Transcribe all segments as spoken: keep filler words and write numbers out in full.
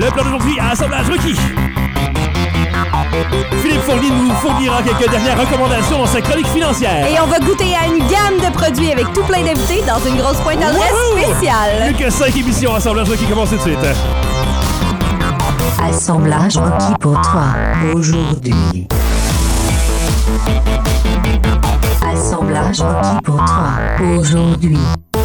Le plan d'aujourd'hui, assemblage requis. Philippe Fournier nous fournira quelques dernières recommandations dans sa chronique financière. Et on va goûter à une gamme de produits avec tout plein d'invités dans une grosse pointe d'adresse spéciale. Plus que cinq émissions, assemblage requis commence tout de suite. Assemblage requis pour toi aujourd'hui. Assemblage requis pour toi aujourd'hui.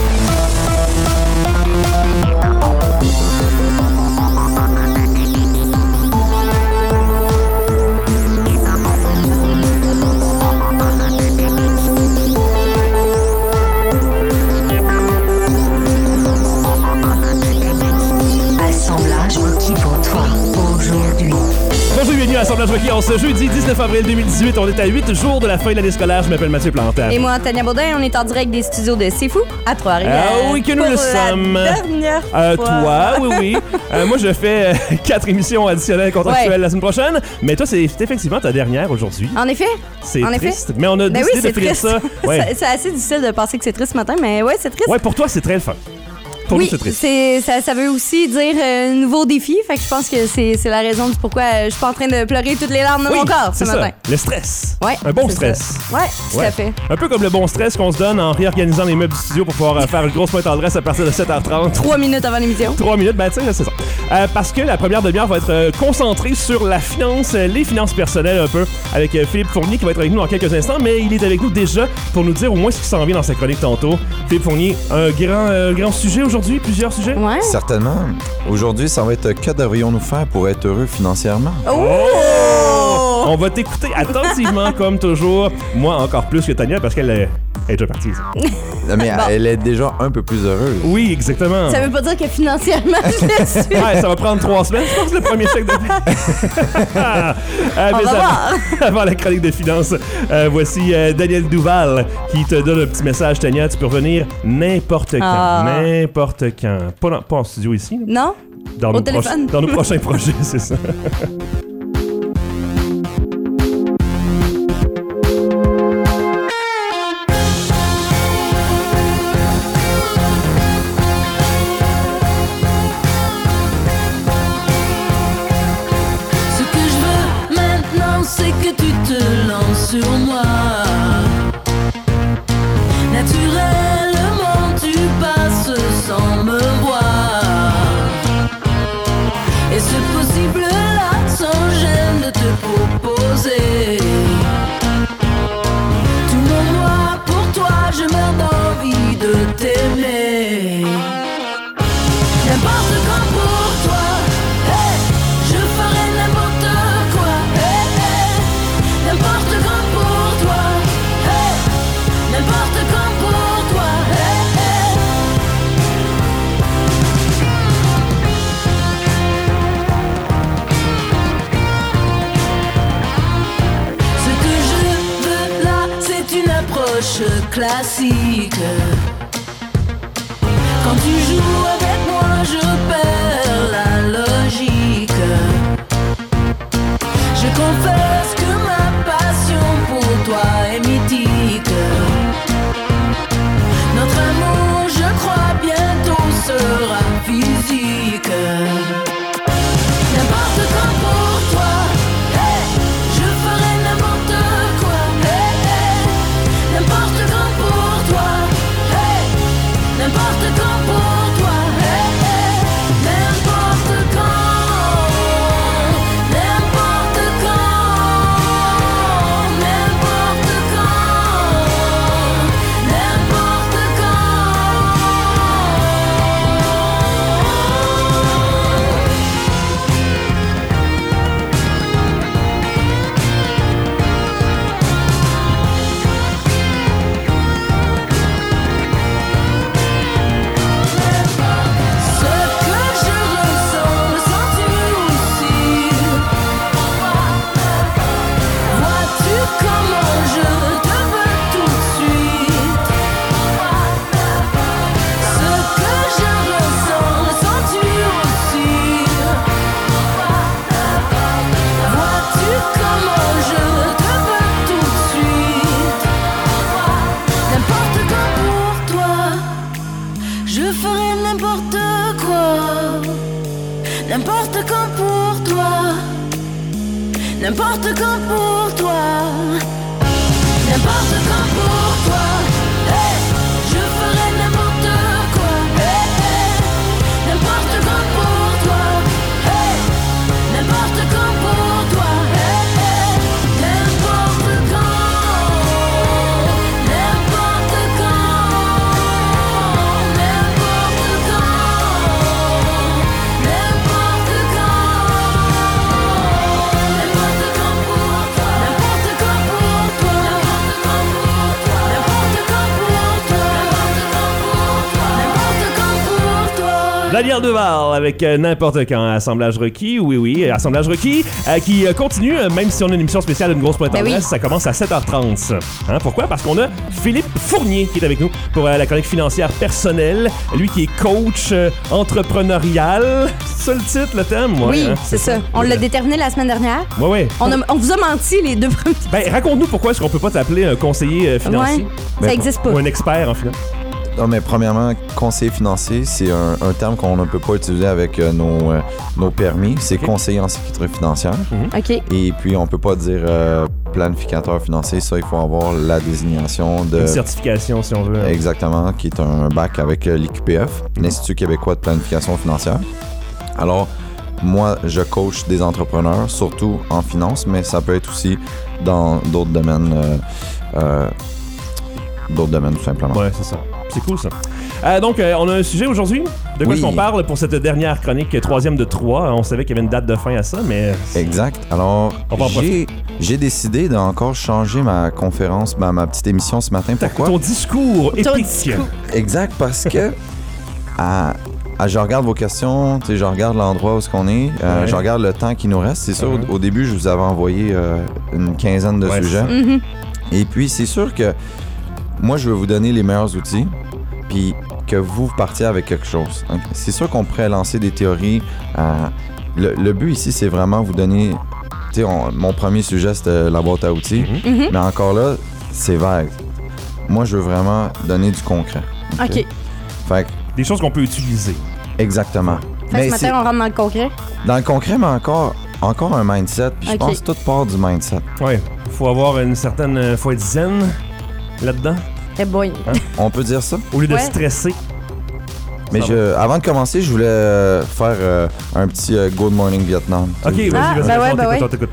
Bonjour, bienvenue à Assemblage requis. En ce jeudi dix-neuf avril deux mille dix-huit, on est à huit jours de la fin de l'année scolaire. Je m'appelle Mathieu Plante. Et moi, Tania Baudin, on est en direct des studios de C'est Fou à Trois-Rivières. Ah oui, que nous pour le la sommes. Dernière Euh, fois. toi, oui, oui. Euh, moi, je fais euh, quatre émissions additionnelles contractuelles Ouais. la semaine prochaine. Mais toi, c'est c'est effectivement ta dernière aujourd'hui. En effet. C'est en triste. effet. Mais on a Ben décidé oui, de c'est finir triste. ça. Ouais. C'est- C'est assez difficile de penser que c'est triste ce matin, mais ouais, c'est triste. Ouais, pour toi, c'est très le fun. Pour oui, nous, c'est triste. c'est, ça, ça veut aussi dire euh, nouveau défi. Fait que je pense que c'est, c'est la raison du pourquoi euh, je suis pas en train de pleurer toutes les larmes de Oui, mon corps ce c'est ça. matin. Le stress. Ouais, Un bon c'est stress. ça. Ouais, tout Ouais. à fait. Un peu comme le bon stress qu'on se donne en réorganisant les meubles du studio pour pouvoir euh, faire une grosse pointe d'adresse à partir de sept heures trente. Trois minutes avant l'émission. Trois minutes, ben tu sais, c'est ça. Euh, parce que la première demi-heure va être euh, concentrée sur la finance, euh, les finances personnelles un peu, avec euh, Philippe Fournier qui va être avec nous dans quelques instants, mais il est avec nous déjà pour nous dire au moins ce qui s'en vient dans sa chronique tantôt. Philippe Fournier, un grand, euh, grand sujet aujourd'hui, plusieurs sujets? Ouais. Certainement. Aujourd'hui, ça va être que devrions-nous faire pour être heureux financièrement? Oh! On va t'écouter attentivement comme toujours. Moi encore plus que Tania parce qu'elle est, elle est déjà partie. ça. Non, mais Bon. elle est déjà un peu plus heureuse. Oui, exactement. Ça veut pas dire que financièrement, je le suis. Ouais, ça va prendre trois semaines, je pense, le premier chèque de... Euh, On mais va avant, voir. avant la chronique de finances, euh, voici euh, Daniel Duval qui te donne un petit message. Tania, tu peux revenir n'importe quand. Ah. N'importe quand. Pas, dans- pas en studio ici. là. Non? Dans, Au nos téléphone. proches- dans nos prochains projets, c'est ça. Ce que je veux maintenant, c'est que tu te lances sur moi. Naturellement, tu passes sans me voir. Et ce possible-là, sans gêne de te proposer. Tout mon moi, pour toi, je meurs d'envie de t'aimer. N'importe quand pour toi, hey, je ferai n'importe quoi, hey, hey. N'importe quand pour toi, hey, n'importe quand pour toi, hey, hey. Ce que je veux là, c'est une approche classique. Quand tu joues avec moi, je perds la logique. Je confesse que ma passion pour toi est mythique. Notre amour, je crois, bientôt sera physique. N'importe quand pour toi, hey, je ferai n'importe quoi, hey, hey. N'importe quand pour toi, hey, n'importe quand pour toi, hey, hey. N'importe quand, n'importe quand, n'importe quand, n'importe Ce que je ressens, le sens-tu aussi? Vois-tu comment je te veux tout de suite? Ce que je ressens, le sens-tu aussi? Vois-tu comment je te veux tout de suite? N'importe quand pour toi, je ferai n'importe quoi. n'importe quand pour toi, n'importe quand pour toi, n'importe quand pour toi, hey, je ferai n'importe quoi, hey, hey, n'importe quand pour toi, hey, n'importe quand pour toi, hey, hey, n'importe quand, n'importe quand, n'importe quand, n'importe quand, n'importe quand pour toi, n'importe quand pour toi, n'importe quand pour toi, n'importe quand pour toi, n'importe quand pour toi. Daniel Duval avec euh, n'importe quand, Assemblage requis, oui oui, Assemblage requis, euh, qui euh, continue, euh, même si on a une émission spéciale d'une grosse pointe en Ben oui. Est, ça commence à sept heures trente. Hein, pourquoi? Parce qu'on a Philippe Fournier qui est avec nous pour euh, la chronique financière personnelle, lui qui est coach euh, entrepreneurial. C'est ça le titre, le thème? Ouais, Oui, hein, c'est ça. On l'a déterminé la semaine dernière. Ouais, ouais. On, a- on vous a menti les deux premiers. Ben, raconte-nous pourquoi est-ce qu'on peut pas t'appeler un conseiller euh, financier Ouais, Ben, ça existe pas. ou un expert en finance? Non, mais premièrement, conseiller financier, c'est un, un terme qu'on ne peut pas utiliser avec euh, nos, euh, nos permis. C'est Ok. conseiller en sécurité financière. OK. Et puis, on peut pas dire euh, planificateur financier. Ça, il faut avoir la désignation de... Une certification, si on veut. Exactement, qui est un bac avec euh, l'I Q P F, l'Institut québécois de planification financière. Alors, moi, je coach des entrepreneurs, surtout en finance, mais ça peut être aussi dans d'autres domaines, euh, euh, d'autres domaines tout simplement. Ouais, c'est ça. C'est cool, ça. Euh, donc, euh, on a un sujet aujourd'hui. De quoi Oui. est-ce qu'on parle pour cette dernière chronique, euh, troisième de trois? On savait qu'il y avait une date de fin à ça, mais... Exact. Alors, On va en j'ai, j'ai décidé d'encore changer ma conférence, ma, ma petite émission ce matin. Pourquoi? Ton discours Ton épique. discours. Exact, parce que à, à- je regarde vos questions, tu sais, je regarde l'endroit où est-ce qu'on est, euh, Ouais. je regarde le temps qui nous reste. C'est sûr, Mhm. au, au début, je vous avais envoyé euh, une quinzaine de Ouais, sujets. Mhm. Et puis, c'est sûr que moi, je veux vous donner les meilleurs outils, puis que vous partiez avec quelque chose. Donc, c'est sûr qu'on pourrait lancer des théories. euh, le, le but ici, c'est vraiment vous donner... Tu sais, on- mon premier sujet, c'était la boîte à outils. Mhm. Mais encore là, c'est vague. Moi, je veux vraiment donner du concret. OK. Fait que, Des choses qu'on peut utiliser. exactement. Fait que ce c'est matin, on rentre dans le concret. dans le concret, mais encore, encore un mindset. Puis je Ok. pense que tout part du mindset. Ouais. Faut avoir une certaine... euh, faut être zen là-dedans, Eh boy. On peut dire ça? au lieu de Ouais. stresser. Mais Ça je, avant de commencer, je voulais euh, faire euh, un petit euh, Good Morning Vietnam. OK, vas-y, Ah, vas-y, ben vas-y, ouais, on ben t'écoute, ouais. on t'écoute.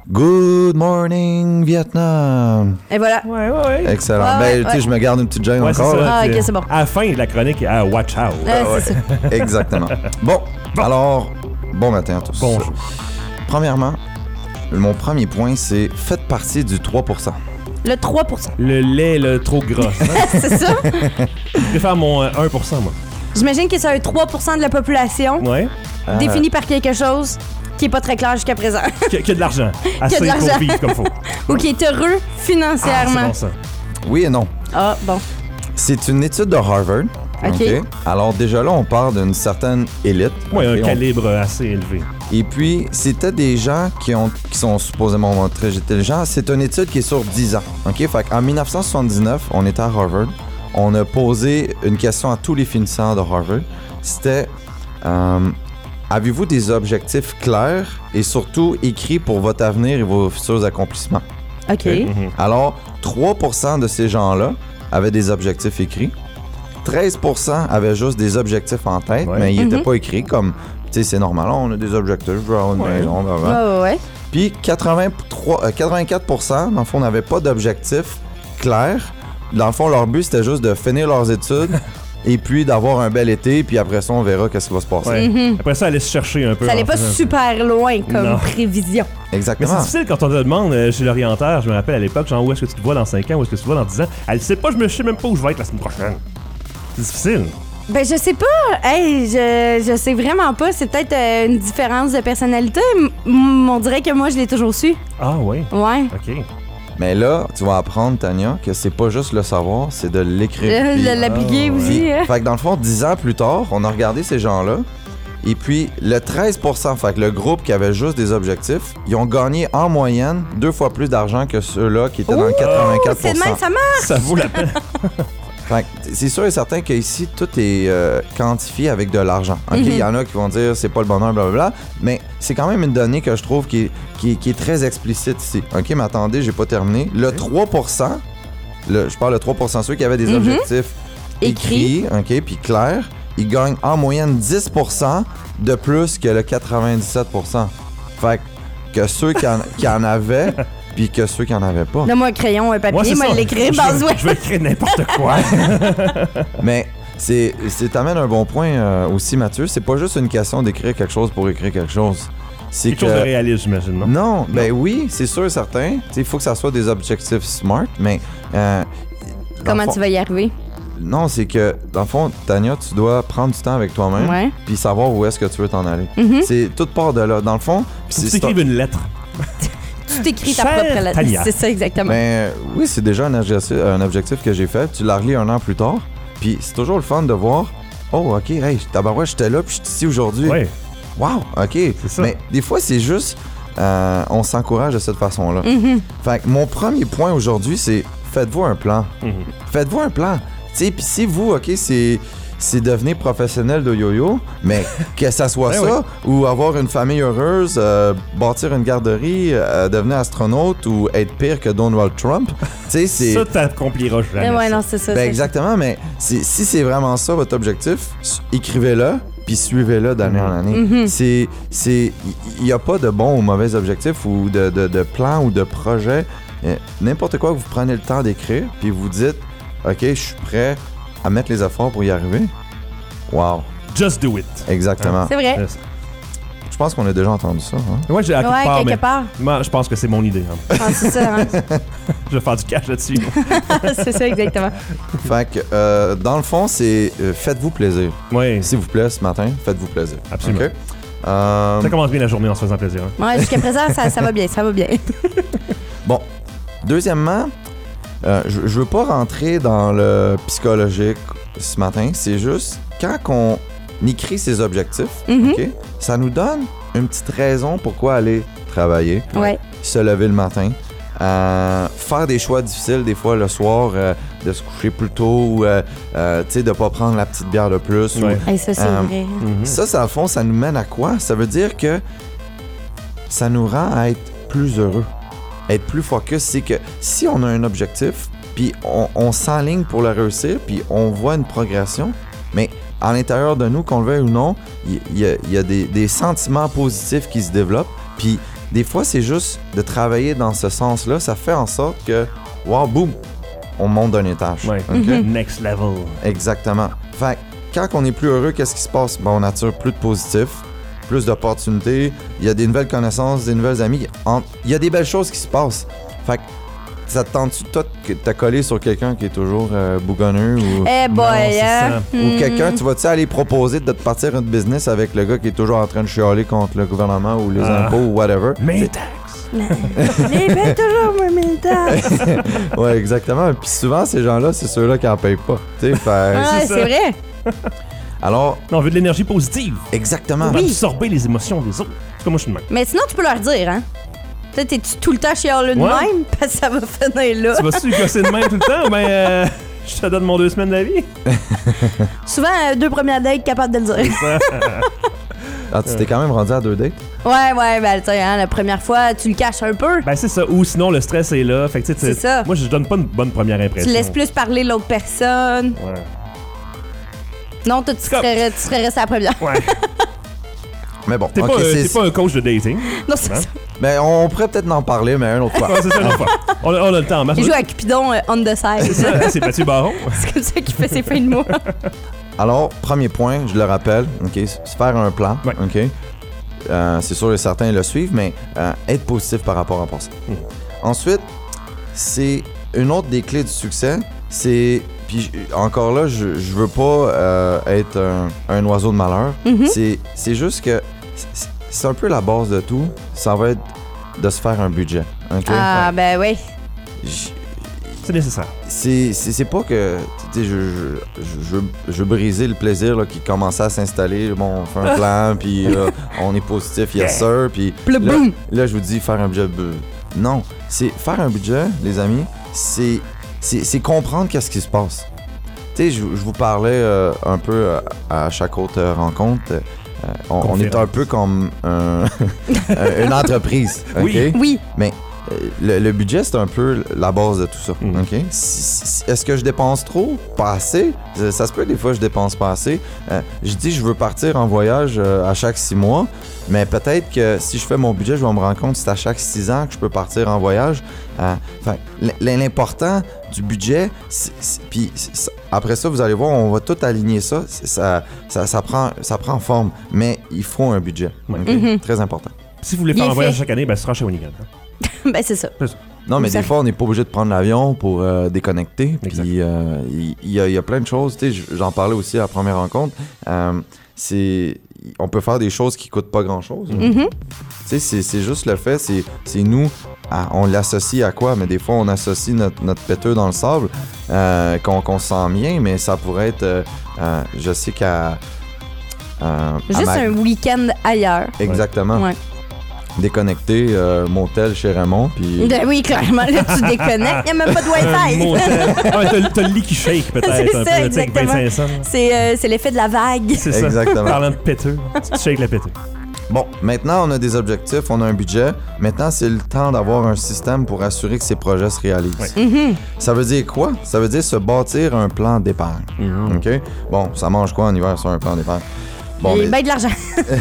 Good Morning Vietnam. Et voilà. Ouais, ouais, ouais. Excellent. Ouais, ben, ouais, tu sais, ouais. je me garde une petite gêne Ouais, c'est encore. ça. là. Ah, puis, ok, c'est bon. À la fin de la chronique, ah, watch out. Euh, c'est ça. Exactement. Bon, alors, bon matin à tous. Bonjour. Premièrement, mon premier point, c'est faites partie du trois pour cent. Le trois pour cent. Le lait, le trop gras. C'est ça? Je préfère mon euh, un pour cent, moi. J'imagine que c'est un trois pour cent de la population Ouais. Euh, défini par quelque chose qui est pas très clair jusqu'à présent. Qui a, qui a de l'argent. Assez de l'argent. pour vivre comme faut. Ou qui est heureux Ah, c'est financièrement. bon, ça. Oui et non. Ah, bon. C'est une étude de Harvard. OK. Alors déjà là, on parle d'une certaine élite. Ouais, OK? un On- calibre assez élevé. Et puis, c'était des gens qui, ont, qui sont supposément très intelligents. C'est une étude qui est sur dix ans. OK? Fait qu'en dix-neuf cent soixante-dix-neuf, on était à Harvard. On a posé une question à tous les finissants de Harvard. C'était... euh, avez-vous des objectifs clairs et surtout écrits pour votre avenir et vos futurs accomplissements? OK. Mhm. Alors, trois pour cent de ces gens-là avaient des objectifs écrits. treize pour cent avaient juste des objectifs en tête, Ouais. mais ils n'étaient Mhm. pas écrits comme, tu sais, c'est normal, on a des objectifs, je veux avoir une Ouais. maison, Ouais, blablabla. ouais, ouais. Puis quatre-vingt-trois, euh, quatre-vingt-quatre pour cent, dans le fond, n'avaient pas d'objectifs clairs. Dans le fond, leur but, c'était juste de finir leurs études et puis d'avoir un bel été, puis après ça, on verra qu'est-ce qui va se passer. Ouais. Mhm. Après ça, aller se chercher un peu. Ça allait en pas faisant- super loin comme Non. prévision. Mais c'est Exactement. difficile quand on te demande euh, chez l'orienteur, je me rappelle à l'époque, genre où est-ce que tu te vois dans cinq ans, où est-ce que tu te vois dans dix ans. Elle sait pas, je me sais même pas où je vais être la semaine prochaine. C'est difficile. Ben, je sais pas. Hey, je, je sais vraiment pas. C'est peut-être euh, une différence de personnalité. M- m- on dirait que moi, je l'ai toujours su. Ah oui. Ouais. OK. Mais là, tu vas apprendre, Tania, que c'est pas juste le savoir, c'est de l'écrire. Euh, Puis- de L'appliquer Ah, ouais. aussi. hein. Fait que dans le fond, dix ans plus tard, on a regardé ces gens-là. Et puis, le treize pour cent, fait que le groupe qui avait juste des objectifs, ils ont gagné en moyenne deux fois plus d'argent que ceux-là qui étaient dans le quatre-vingt-quatre C'est pour de cent. même, ça marche. Ça vaut la peine. Fait que c'est sûr et certain qu'ici, tout est euh, quantifié avec de l'argent. OK? Il Mhm. y en a qui vont dire c'est pas le bonheur, blablabla, mais c'est quand même une donnée que je trouve qui est, qui est, qui est très explicite ici. OK, mais attendez, j'ai pas terminé. Le trois pour cent, le, je parle de trois pour cent ceux qui avaient des Mhm. objectifs Écrits. écrits, OK, puis clairs, ils gagnent en moyenne dix pour cent de plus que le quatre-vingt-dix-sept pour cent. Fait que ceux qui en, qui en avaient, puis que ceux qui en avaient pas. Donne-moi un crayon, un Moi, papier, c'est moi ça. l'écrire Je dans veux- ce web. Je vais écrire n'importe quoi. Mais c'est, c'est t'amènes un bon point euh, aussi, Mathieu. C'est pas juste une question d'écrire quelque chose pour écrire quelque chose. C'est Quelque que... chose de réaliste, j'imagine, non? Non, ben oui, c'est sûr et certain. Il faut que ça soit des objectifs smart, mais... euh, dans Comment le fond- tu vas y arriver? Non, c'est que, dans le fond, Tania, tu dois prendre du temps avec toi-même Ouais. puis savoir où est-ce que tu veux t'en aller. Mhm. C'est toute part de là. Dans le fond... Faut que c'est tu t'écrives une lettre. Tu t'écris ta Chère propre lettre. Tania. C'est ça, exactement. Mais oui, c'est déjà un objectif, un objectif que j'ai fait. Tu la relis un an plus tard. Puis c'est toujours le fun de voir. Oh, OK, hey, tabarouette, j'étais là, puis je suis ici aujourd'hui. Ouais. Wow, OK. C'est ça. Mais des fois, c'est juste. euh, on s'encourage de cette façon-là. Mhm. Fait que mon premier point aujourd'hui, c'est faites-vous un plan. Mhm. Faites-vous un plan. Tu sais, puis si vous, OK, c'est. C'est devenir professionnel de yo-yo, mais que ça soit Ben ça, ou avoir une famille heureuse, euh, bâtir une garderie, euh, devenir astronaute, ou être pire que Donald Trump, tu sais, c'est... Ça, t'accompliras jamais. Eh ouais, ça. non, c'est ça. Ben c'est exactement, mais c'est- si c'est vraiment ça votre objectif, s- écrivez-le, puis suivez-le d'année en année. Mhm. C'est, c'est, il n'y a pas de bon ou mauvais objectif ou de, de, de plan ou de projet. Euh, N'importe quoi que vous prenez le temps d'écrire, puis vous dites, OK, je suis prêt à mettre les efforts pour y arriver. Wow, Just do it. exactement. C'est vrai. Yes. Je pense qu'on a déjà entendu ça. Hein? Moi, j'ai à quelque Ouais, part, quelque mais part. moi, je pense que c'est mon idée. hein. Ah, c'est ça, hein? Je vais faire du cash là-dessus. c'est ça, exactement. Fait que, euh, dans le fond, c'est euh, faites-vous plaisir. Oui, S'il vous plaît, ce matin, faites-vous plaisir. Absolument. OK? Euh, ça commence bien la journée en se faisant plaisir. hein. Ouais, jusqu'à présent, ça, ça va bien, ça va bien. Bon, deuxièmement, euh, je, je veux pas rentrer dans le psychologique ce matin. C'est juste quand on écrit ses objectifs, Mhm. ok, ça nous donne une petite raison pourquoi aller travailler, Ouais. se lever le matin, euh, faire des choix difficiles des fois le soir, euh, de se coucher plus tôt, ou, euh, euh, tu sais, de pas prendre la petite bière de plus. ou- Ouais. Hey, ça, c'est Euh, vrai. Mhm. Ça, ça, au fond, ça nous mène à quoi? Ça veut dire que ça nous rend à être plus heureux, être plus focus. C'est que si on a un objectif, puis on, on s'enligne pour le réussir, puis on voit une progression, mais à l'intérieur de nous, qu'on le veuille ou non, il il y, a, il y a des, des sentiments positifs qui se développent. Puis des fois, c'est juste de travailler dans ce sens-là. Ça fait en sorte que, wow, boum, on monte d'un étage. Ouais. OK? Next level. Exactement. Fait que quand on est plus heureux, qu'est-ce qui se passe? Ben, on attire plus de positifs, plus d'opportunités, il y a des nouvelles connaissances, des nouvelles amies. En- Il y a des belles choses qui se passent. Fait que ça te tente-tu, toi, que t'as collé sur quelqu'un qui est toujours euh, bougonneux ou, Eh boy, c'est hein? ça. ou Hmm. quelqu'un, tu vas-tu aller proposer de te partir un business avec le gars qui est toujours en train de chialer contre le gouvernement ou les Ah. impôts ou whatever? Mais Les paye toujours, moi, militant. Ouais, exactement. Puis souvent, ces gens-là, c'est ceux-là qui en payent pas. Tu sais, fait- Ouais, c'est ça. c'est vrai. Alors, on veut de l'énergie positive. exactement. On va absorber les émotions des autres. C'est comme moi, je suis de même. Mais sinon, tu peux leur dire, hein? Peut-être t'es-tu tout le temps chialeux de Ouais. même, parce que ça va finir là. Tu vas-tu gosser de même tout le temps ou ben euh, je te donne mon deux semaines de la vie? Souvent, euh, deux premières dates, capable de le dire. Ah, tu t'es quand même rendu à deux dates? Ouais, ouais, ben, tu sais, hein, la première fois, tu le caches un peu. Ben c'est ça. Ou sinon le stress est là. Fait que tu sais, C'est tu- ça. moi je donne pas une bonne première impression. Tu laisses plus parler l'autre personne. Ouais. Non, toi, tu Comme- serais, tu serais resté à la première. Ouais. Mais bon, T'es ok, pas, euh, c'est- t'es pas un coach de dating. Non, c'est Hein? ça. Mais on pourrait peut-être en parler, mais une autre fois. Ouais, c'est ça, une autre fois. On a, on a le temps en masse. Il joue à Cupidon euh, on the side. C'est ça, c'est Mathieu Baron. C'est comme ça qu'il fait ses fins de mois. Alors, premier point, je le rappelle, ok, se faire un plan, Ouais. ok. Euh, c'est sûr que certains le suivent, mais euh, être positif par rapport à ça. Mhm. Ensuite, c'est une autre des clés du succès, c'est puis j- encore là, je, je veux pas euh, être un, un oiseau de malheur. Mhm. C'est c'est juste que c'est- c'est un peu la base de tout. Ça va être de se faire un budget, ok. Ah, ben oui. J- C'est nécessaire. C'est, c'est, c'est pas que tu sais, je, je, je, je, je veux briser le plaisir là, qui commençait à s'installer. Bon, on fait un plan, puis euh, on est positif, yes sir. Puis Puis là, le boum. là, je vous dis faire un budget. euh, Non, c'est faire un budget, les amis, c'est, c'est, c'est comprendre qu'est-ce qui se passe. tu sais, je je vous parlais euh, un peu euh, à chaque autre euh, rencontre. euh, on, on est un peu comme un- une entreprise. OK? Oui. Oui. Mais euh, le, le budget, c'est un peu la base de tout ça. Mm. OK? Si- si- Est-ce que je dépense trop? Pas assez? Ça, ça se peut, des fois, je dépense pas assez. Euh, je dis, je veux partir en voyage euh, à chaque six mois, mais peut-être que si je fais mon budget, je vais me rendre compte que c'est à chaque six ans que je peux partir en voyage. Euh, fait, l- l'important du budget, c'est- c'est- puis c'est- après ça, vous allez voir, on va tout aligner ça. C'est- Ça, ça, ça, prend, ça prend forme, mais il faut un budget. Ouais. OK? Mhm. Très important. Si vous voulez Bien faire un voyage fait. chaque année, ben, ce sera chez Winigan. hein. Ben, c'est ça. Non, mais Ça- des fois, on n'est pas obligé de prendre l'avion pour euh, déconnecter. Exact. Puis, euh, il il y, a- il y a plein de choses. Tu sais, j'en parlais aussi à la première rencontre. Euh, c'est... On peut faire des choses qui coûtent pas grand-chose. là. Mhm. Tu sais, c'est, c'est juste le fait, c'est, c'est nous, à- on l'associe à quoi? Mais des fois, on associe notre, notre péteux dans le sable, euh, qu'on, qu'on se sent bien, mais ça pourrait être, euh, euh, je sais qu'à... euh, à Juste ma- un week-end ailleurs. Exactement. Ouais. Déconnecté, euh, motel chez Raymond, puis... Ben oui, clairement, là, tu déconnectes. Il n'y a même pas de Wi-Fi. Mon Dieu. Ah, t'as, t'as le lit qui shake peut-être. C'est un ça, peu, tu sais, avec exactement. vingt-cinq cents. C'est euh, c'est l'effet de la vague. C'est ça. Exactement. Parlant de péteux, tu shakes la péteux. Bon, maintenant, on a des objectifs, on a un budget. Maintenant, c'est le temps d'avoir un système pour assurer que ces projets se réalisent. Ouais. Mhm. Ça veut dire quoi? Ça veut dire se bâtir un plan d'épargne. Mhm. OK? Bon, ça mange quoi en hiver sur un plan d'épargne? Bon, Et mais- ben de l'argent.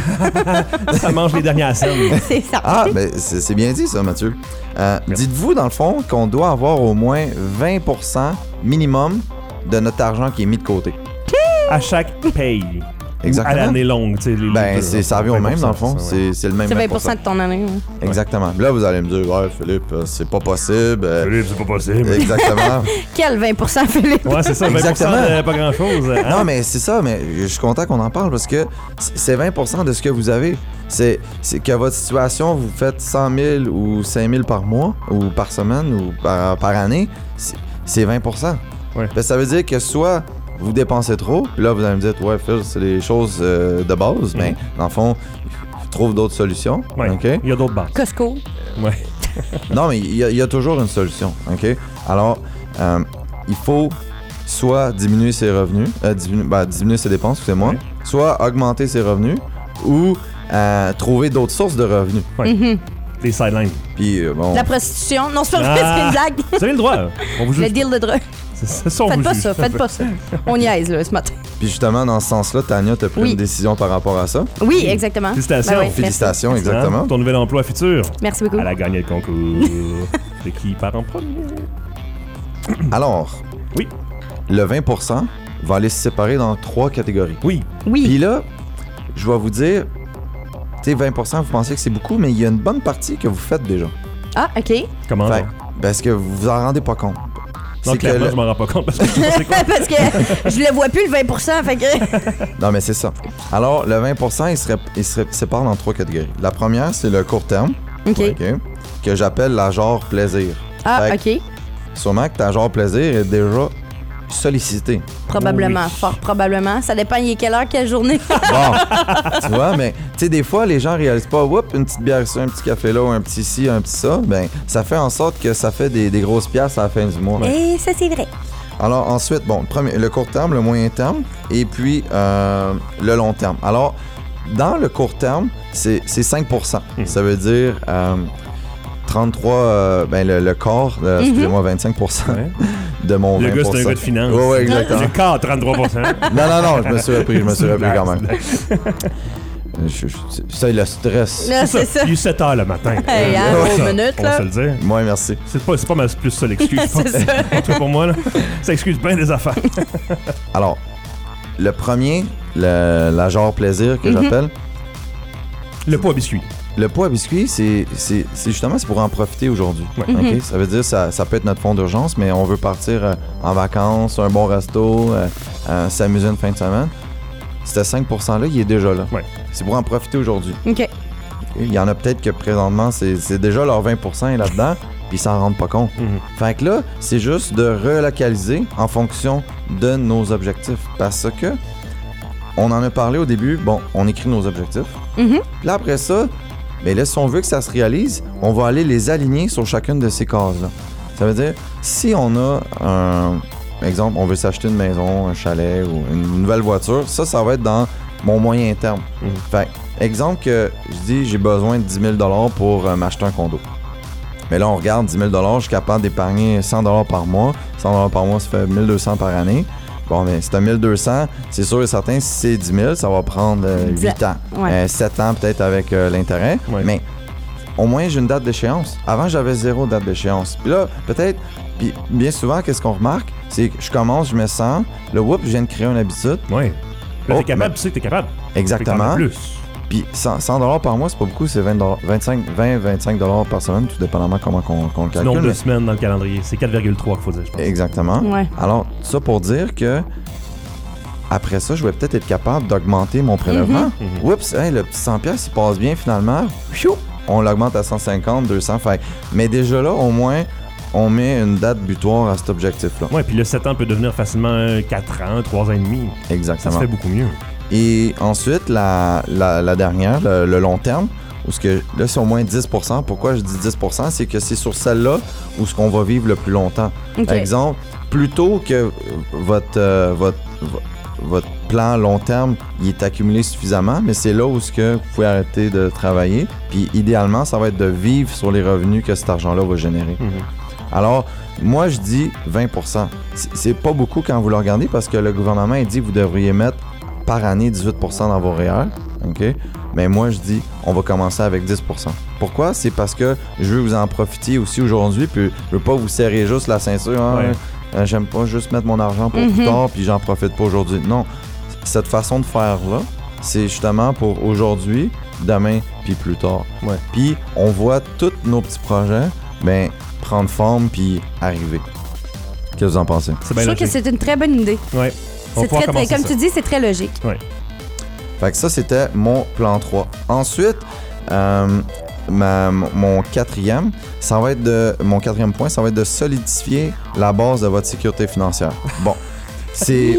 Ça mange les dernières scènes. C'est ça. Ah, ben c'est c'est bien dit ça, Mathieu. Euh, Merci. dites-vous, dans le fond, qu'on doit avoir au moins vingt pour cent minimum de notre argent qui est mis de côté. À chaque paye. Exactement. À l'année longue, tu sais. les- les Ben, deux, c'est, là. ça revient au même, dans le fond. vingt pour cent, c'est ça, ouais. C'est, c'est le même C'est vingt vingt pour cent. de ton année. hein. Exactement. Puis là, vous allez me dire, ouais, Philippe, euh, c'est pas possible. euh, Philippe, c'est pas possible. Exactement. Quel vingt pour cent, Philippe? Ouais, c'est ça, vingt pour cent, Exactement. euh, pas grand-chose. hein. Non, mais c'est ça, mais je suis content qu'on en parle parce que c- c'est vingt pour cent de ce que vous avez. C'est, c'est que votre situation, vous faites cent mille ou cinq mille par mois ou par semaine ou par, par année, c'est, c'est vingt pour cent. Ouais. Ben, ça veut dire que soit vous dépensez trop, puis là, vous allez me dire, ouais, Phil, c'est les choses euh, de base, mais dans le fond, trouve d'autres solutions. Ouais. OK? Il y a d'autres bases. Costco. Ouais. Non, mais il y, a- il y a toujours une solution. OK? Alors, euh, il faut soit diminuer ses revenus, euh, diminuer, ben, diminuer ses dépenses, excusez-moi, Ouais. soit augmenter ses revenus ou euh, trouver d'autres sources de revenus. Ouais. Mhm. Les sidelines. Puis, euh, bon. La prostitution. Non, c'est pas vrai, Ah. c'est une blague. Vous avez le droit. On vous juge. Le deal de drogue. C'est c'est ça, on Faites vous pas juge. ça, faites pas ça. On niaise, là, ce matin. Puis justement, dans ce sens-là, Tania, tu as pris Oui. une décision par rapport à ça. Oui, exactement. Félicitations. Ben ouais, merci. Félicitations, Hein, exactement. Ton nouvel emploi futur. Merci beaucoup. Elle a gagné le concours. C'est qui part en premier? Alors, Oui. le vingt pour cent va aller se séparer dans trois catégories. Oui. Oui. Puis là, je vais vous dire, tu sais, vingt pour cent, vous pensez que c'est beaucoup, mais il y a une bonne partie que vous faites déjà. Ah, OK. Comment? Fait, donc? parce que vous vous en rendez pas compte. Non, C'est que clairement, le- je m'en rends pas compte parce que je sais pas c'est quoi. Parce que je le vois plus, le vingt pour cent, fait que... Non, mais c'est ça. Alors, le vingt pour cent, il se, rép- il se rép- sépare dans trois catégories. La première, c'est le court terme, OK. OK, que j'appelle la genre plaisir. Ah, Fait OK. Sûrement que ta genre plaisir est déjà sollicité. Probablement, Oui. fort probablement. Ça dépend, il est quelle heure, quelle journée. Bon, tu vois, mais tu sais, des fois, les gens réalisent pas, oups, une petite bière ici, un petit café là, ou un petit ci, un petit ça. Ben, ça fait en sorte que ça fait des, des grosses pièces à la fin du mois. Et ça, c'est vrai. Alors ensuite, bon, le, premier, le court terme, le moyen terme, et puis euh, le long terme. Alors, dans le court terme, c'est c'est cinq pour cent. Mhm. Ça veut dire euh, trente-trois, euh, ben le, le quart, euh, Mhm. excusez-moi, vingt-cinq pour cent Ouais. de mon Le vingt gars, pour cent. c'est un gars de finance. Oui, oui, exactement. Le quart, trente-trois pour cent. Non, non, non, je me suis repris, je me suis repris quand même. C'est Je- je- Ça, le stress. Là, c'est ça. Il est sept heures le matin. Hey, hein, Ouais. une minute, On va là. se le dire. Moi, merci. C'est pas, c'est pas mal plus ça l'excuse. je pense. C'est ça. En tout cas, pour moi, là, ça excuse bien des affaires. Alors, le premier, le- la genre plaisir que Mhm. j'appelle, Le pot à biscuit. le pot à biscuits, c'est c'est- c'est justement c'est pour en profiter aujourd'hui. Ouais. OK? Mhm. Ça veut dire ça, ça peut être notre fond d'urgence, mais on veut partir euh, en vacances, un bon resto, euh, euh, s'amuser une fin de semaine. Ce cinq pour cent-là, il est déjà là. Ouais. C'est pour en profiter aujourd'hui. OK. OK? Il y en a peut-être que présentement, c'est c'est déjà leur vingt pour cent est là-dedans, puis ils s'en rendent pas compte. Mhm. Fait que là, c'est juste de relocaliser en fonction de nos objectifs. Parce que, on en a parlé au début, bon, on écrit nos objectifs. Mhm. Puis là, après ça, mais là, si on veut que ça se réalise, on va aller les aligner sur chacune de ces cases-là. Ça veut dire, si on a un, exemple, on veut s'acheter une maison, un chalet ou une nouvelle voiture, ça, ça va être dans mon moyen terme. Mm. Fait exemple que je dis, j'ai besoin de dix mille dollars pour euh, m'acheter un condo. Mais là, on regarde dix mille dollars, je suis capable d'épargner cent dollars par mois. cent dollars par mois, ça fait mille deux cents par année. Bon, mais c'est un mille deux cents, c'est sûr et certain, si c'est dix mille, ça va prendre euh, huit ans. Ouais. Euh, sept ans peut-être avec euh, l'intérêt. Ouais. Mais au moins, j'ai une date d'échéance. Avant, j'avais zéro date d'échéance. Puis là, peut-être, puis bien souvent, qu'est-ce qu'on remarque? C'est que je commence, je me sens, là, whoop, je viens de créer une habitude. Ouais. Là, Oh, t'es capable, mais- tu sais que t'es capable. Exactement. Fait que t'en as plus. Puis cent dollars par mois, c'est pas beaucoup, c'est vingt dollars, vingt-cinq, vingt, vingt-cinq dollars par semaine, tout dépendamment comment on, qu'on le Du nombre calcule. de mais- semaines dans le calendrier. C'est quatre virgule trois qu'il faut dire, je pense. Exactement. Ouais. Alors, ça pour dire que après ça, je vais peut-être être capable d'augmenter mon prélèvement. Mhm. Oups, hey, le petit cent piastres, il passe bien finalement. Pfiou, on l'augmente à cent cinquante, deux cents. Fait. Mais déjà là, au moins, on met une date butoir à cet objectif-là. Ouais, puis le sept ans peut devenir facilement quatre ans, trois ans et demi. Ça Exactement. se fait beaucoup mieux. Et ensuite, la, la, la dernière, le, le long terme, où ce que là, c'est au moins dix pour cent. Pourquoi je dis dix pour cent? C'est que c'est sur celle-là où ce qu'on va vivre le plus longtemps. OK. Par exemple, plutôt que votre, euh, votre, vo- votre plan long terme il est accumulé suffisamment, mais c'est là où ce que vous pouvez arrêter de travailler. Puis idéalement, ça va être de vivre sur les revenus que cet argent-là va générer. Mhm. Alors, moi, je dis vingt pour cent. C'est c'est pas beaucoup quand vous le regardez parce que le gouvernement il dit que vous devriez mettre par année dix-huit pour cent dans vos R E E R. OK? Mais moi, je dis, on va commencer avec dix pour cent. Pourquoi? C'est parce que je veux vous en profiter aussi aujourd'hui, puis je veux pas vous serrer juste la ceinture. Hein? Ouais. Euh, J'aime pas juste mettre mon argent pour Mhm. plus tard, puis j'en profite pas aujourd'hui. Non. Cette façon de faire-là, c'est justement pour aujourd'hui, demain, puis plus tard. Ouais. Puis on voit tous nos petits projets, ben, prendre forme, puis arriver. Qu'est-ce que vous en pensez? C'est Je bien trouve que logique. c'est une très bonne idée. Ouais. On va C'est pouvoir très, très, commencer comme ça. tu dis, c'est très logique. Fait que ça, c'était mon plan trois. Ensuite, euh, ma- mon quatrième, ça va être de. Mon quatrième point, ça va être de solidifier la base de votre sécurité financière. Bon. C'est.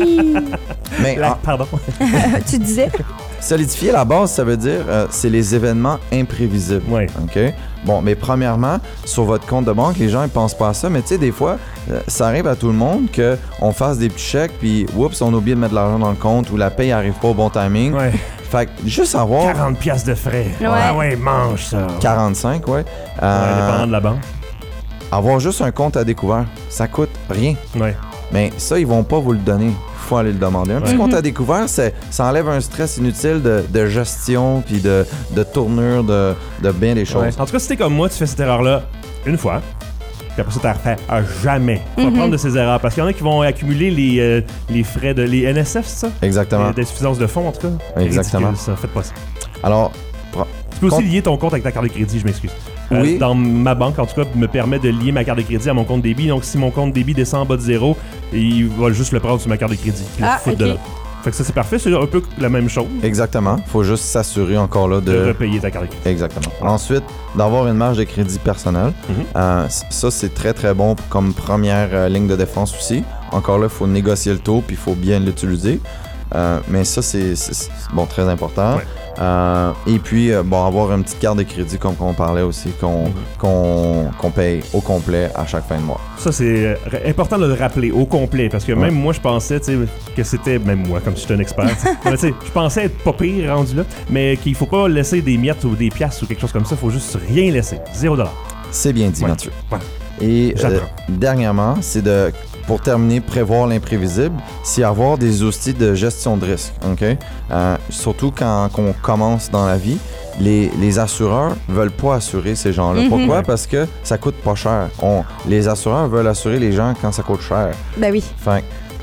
Mais La- en- Pardon. Tu disais? solidifier la base, ça veut dire euh, c'est les événements imprévisibles. Ouais. OK? Bon, mais premièrement, sur votre compte de banque, les gens ne pensent pas à ça, mais tu sais, des fois, euh, ça arrive à tout le monde qu'on fasse des petits chèques, puis oups, on oublie de mettre de l'argent dans le compte ou la paye n'arrive pas au bon timing. Ouais. Fait que juste avoir quarante piastres de frais. Ouais. Ah ouais, mange ça. quarante-cinq, ouais. Ouais, Euh, dépendant de la banque. avoir juste un compte à découvert, ça coûte rien. Ouais. Mais ça, ils vont pas vous le donner. Il faut aller le demander. Un petit Ouais. compte à découvert, c'est- ça enlève un stress inutile de, de gestion puis de, de tournure de, de bien des choses. Ouais. En tout cas, si t'es comme moi, tu fais cette erreur-là une fois, puis après ça, tu la refais à jamais. Faut Mhm. apprendre de ces erreurs, parce qu'il y en a qui vont accumuler les, euh, les frais de... les N S F, c'est ça? Exactement. Euh, D'insuffisance de fonds, en tout cas. Exactement. Ridicule, ça. Faites pas ça. Alors, Tu peux aussi Compte- lier ton compte avec ta carte de crédit, je m'excuse. Euh, Oui. Dans ma banque, en tout cas, me permet de lier ma carte de crédit à mon compte débit. Donc, si mon compte débit descend en bas de zéro, il va juste le prendre sur ma carte de crédit. puis le Ah, foutre ok. de là. Fait que ça, c'est parfait. C'est un peu la même chose exactement. Faut juste s'assurer encore là de de. repayer ta carte de crédit. Exactement. Ensuite, d'avoir une marge de crédit personnelle. Mhm. Euh, c- ça, c'est très, très bon comme première euh, ligne de défense aussi. Encore là, il faut négocier le taux puis il faut bien l'utiliser. Euh, mais ça, c'est c'est- c'est, bon, très important. Ouais. Euh, et puis, euh, bon, avoir une petite carte de crédit, comme on parlait aussi, qu'on Mhm. qu'on qu'on paye au complet à chaque fin de mois. Ça, c'est euh, important de le rappeler au complet, parce que Ouais. même moi, je pensais tu sais, que c'était, même moi, comme si j'étais un expert, tu sais. Mais tu sais, je pensais être pas pire rendu là, mais qu'il faut pas laisser des miettes ou des piastres ou quelque chose comme ça, faut juste rien laisser. Zéro dollar. C'est bien dit, Ouais. Mathieu. Ouais. Et euh, J'apprends. dernièrement, c'est de, pour terminer, prévoir l'imprévisible, c'est avoir des outils de gestion de risque. OK? Euh, surtout quand on commence dans la vie, les, les assureurs veulent pas assurer ces gens-là. Mhm. Pourquoi? Parce que ça coûte pas cher. On, les assureurs veulent assurer les gens quand ça coûte cher. Ben oui. Fait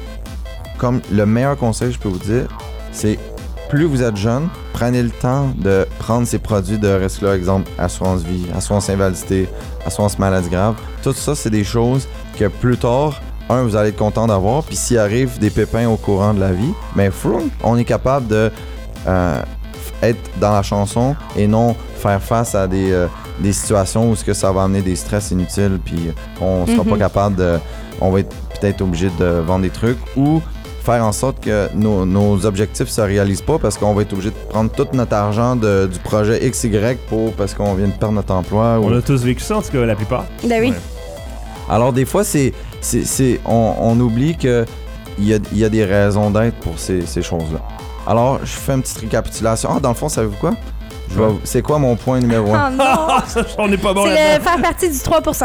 que, comme le meilleur conseil que je peux vous dire, c'est plus vous êtes jeune, prenez le temps de prendre ces produits de risque-là, exemple assurance vie, assurance invalidité, assurance maladie grave. Tout ça, c'est des choses que plus tard, un, vous allez être content d'avoir, puis s'il arrive des pépins au courant de la vie, mais froum, on est capable de euh, être dans la chanson et non faire face à des, euh, des situations où ce que ça va amener des stress inutiles, puis on sera Mhm. pas capable de, on va être peut-être obligé de vendre des trucs ou faire en sorte que nos, nos objectifs se réalisent pas parce qu'on va être obligé de prendre tout notre argent de- du projet X Y pour parce qu'on vient de perdre notre emploi. ou- On a tous vécu ça, en tout cas, la plupart. Ben oui. Ouais. Alors des fois c'est c'est, c'est, on, on oublie qu'il y a, il y a des raisons d'être pour ces, ces choses-là. Alors, je fais une petite récapitulation. Ah, dans le fond, savez-vous quoi? Je vais, c'est quoi mon point numéro un? Oh non! Ça, on n'est pas bon C'est là-dedans. le faire partie du trois pour cent.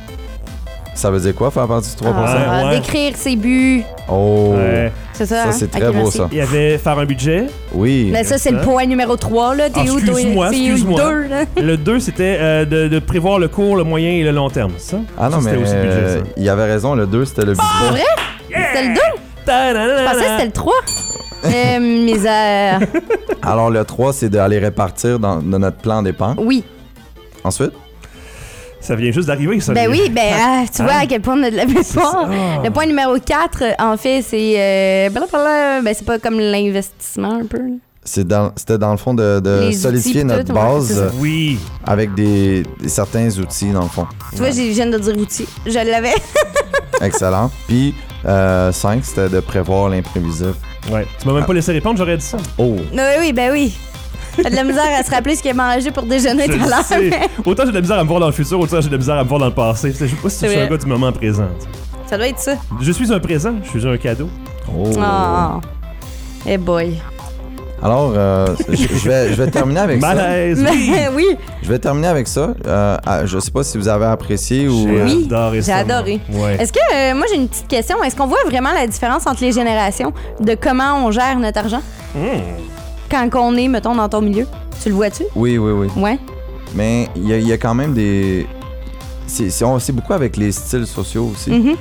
Ça veut dire quoi, faire partie du trois pour cent? Ah, Ouais. D'écrire ses buts. Oh! Ouais. C'est ça, Ça, hein? c'est très Ok, beau, merci. ça. Il y avait faire un budget. Oui. Mais ça, c'est Ça. le point numéro trois, là. T'es Ah, où, toi? excuse-moi, T'es où, excuse-moi. deux, là? Le deux, c'était euh, de, de prévoir le court, le moyen et le long terme, c'est ça? Ah non, Ça, mais c'était aussi le budget, euh, ça. il avait raison, le deux, c'était le budget. C'est vrai? C'était le deux? Je Ta-da-da-da-da. pensais que c'était le trois. Euh, misère. Alors, le trois, c'est d'aller répartir dans, dans notre plan d'épargne. Oui. Ensuite, Ça vient juste d'arriver, ça. Ben oui, ben ah, tu vois Hein? à quel point on a de la mémoire. ça. Le point numéro quatre, en fait, c'est. Euh, blablabla, ben, c'est pas comme l'investissement un peu. là. c'est dans, c'était dans le fond de, de Les solidifier outils, notre tout, ouais, base c'est ça. euh, Oui. avec des, des certains outils, dans le fond. Tu vois, j'ai- je viens de dire outils. Je l'avais. Excellent. Puis, euh, cinq, c'était de prévoir l'imprévisible. Ouais. Tu m'as même pas laissé répondre, j'aurais dit ça. Oh! Oui, oui, ben oui. T'as de la misère à se rappeler ce qu'il a mangé pour déjeuner Je tout à le l'heure. sais. mais Autant j'ai de la misère à me voir dans le futur, autant j'ai de la misère à me voir dans le passé. Je sais pas si C'est je suis un vrai. gars du moment présent. Ça doit être ça. Je suis un présent, je suis un cadeau. Oh! Oh. Eh boy. Alors, euh, je, je vais, je vais terminer avec ça. Malaise. Oui. Mais oui, Je vais terminer avec ça. Euh, ah, je sais pas si vous avez apprécié ou... euh, Oui, adoré j'ai ça, adoré. moi. Ouais. Est-ce que, euh, moi j'ai une petite question, est-ce qu'on voit vraiment la différence entre les générations de comment on gère notre argent Mmh. quand on est, mettons, dans ton milieu? Tu le vois-tu? Oui, oui, oui. Ouais. Mais il y, a- il y a quand même des... C'est, c'est, on- c'est beaucoup avec les styles sociaux aussi. Mhm.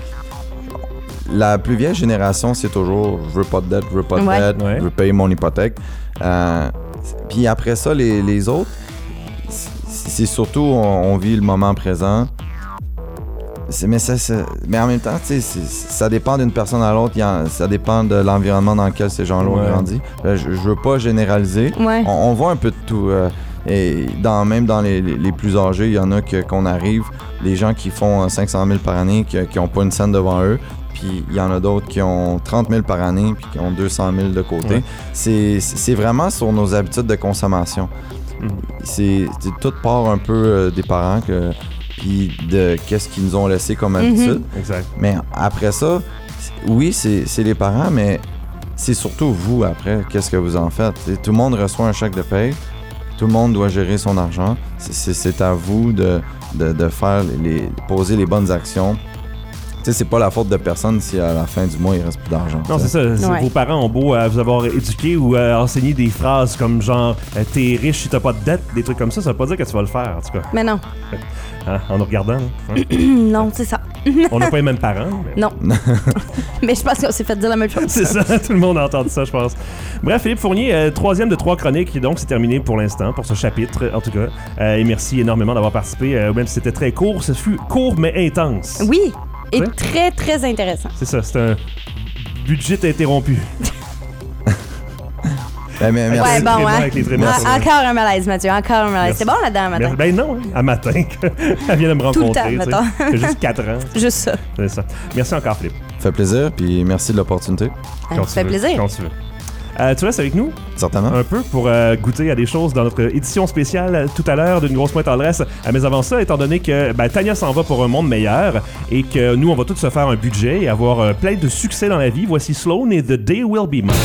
La plus vieille génération, c'est toujours « je veux pas de dette, je veux pas de Ouais. dette, Ouais. je veux payer mon hypothèque euh, Puis après ça, les, les autres, c'est, c'est surtout on, on vit le moment présent. C'est, mais, ça, ça- mais en même temps, tu sais, c'est- ça dépend d'une personne à l'autre. Il y en- Ça dépend de l'environnement dans lequel ces gens-là Ouais. ont grandi. Euh, Je, je veux pas généraliser. Ouais. On, on voit un peu de tout. euh, et dans, même dans les, les- les plus âgés, il y en a que, qu'on arrive, les gens qui font euh, cinq cent mille par année, qui n'ont pas une scène devant eux. Puis il y en a d'autres qui ont trente mille par année, puis qui ont deux cent mille de côté. Ouais. C'est, c'est vraiment sur nos habitudes de consommation. Mhm. C'est, c'est tout part un peu euh, des parents, que, puis de qu'est-ce qu'ils nous ont laissé comme habitude. Exact. Mais après ça, c'est- oui, c'est, c'est les parents, mais c'est surtout vous après, qu'est-ce que vous en faites. T'sais, tout le monde reçoit un chèque de paye, tout le monde doit gérer son argent. C'est, c'est, c'est à vous de, de, de faire les, les- poser les bonnes actions. Tu sais, c'est pas la faute de personne si à la fin du mois il reste plus d'argent. Non, c'est t'sais. ça. c'est- Ouais. Vos parents ont beau euh, vous avoir éduqué ou euh, enseigné des phrases comme genre euh, t'es riche si t'as pas de dette, des trucs comme ça, ça veut pas dire que tu vas le faire, en tout cas. Mais non. Hein, en nous regardant. hein. non, c'est ça. On n'a pas les mêmes parents. Mais... Non. Mais je pense qu'on s'est fait dire la même chose. C'est ça, tout le monde a entendu ça, je pense. Bref, Philippe Fournier, euh, troisième de trois chroniques, donc c'est terminé pour l'instant, pour ce chapitre, en tout cas. Euh, et merci énormément d'avoir participé, euh, même si c'était très court, ce fut court mais intense. Oui. Et Ouais. très, très intéressant. C'est ça, c'est un budget interrompu. Ben, mais merci. Ouais, bon, Très hein. avec les très Ah, merci. encore un malaise, Mathieu. Encore un malaise. Merci. C'est bon là-dedans, matin? Merci. Ben non, hein, à matin, elle vient de me Tout le rencontrer. temps, tu sais. mettons. J'ai juste quatre ans, Juste ça. c'est ça. Merci encore, Philippe. Ça fait plaisir, puis merci de l'opportunité. Ah, Quand ça fait tu veux, plaisir. Quand tu veux. Euh, tu restes avec nous Certainement. un peu pour euh, goûter à des choses dans notre édition spéciale euh, tout à l'heure d'une grosse pointe tendresse. Euh, mais avant ça, étant donné que ben, Tania s'en va pour un monde meilleur et que nous, on va tous se faire un budget et avoir euh, plein de succès dans la vie, voici Sloan et The Day Will Be Mine.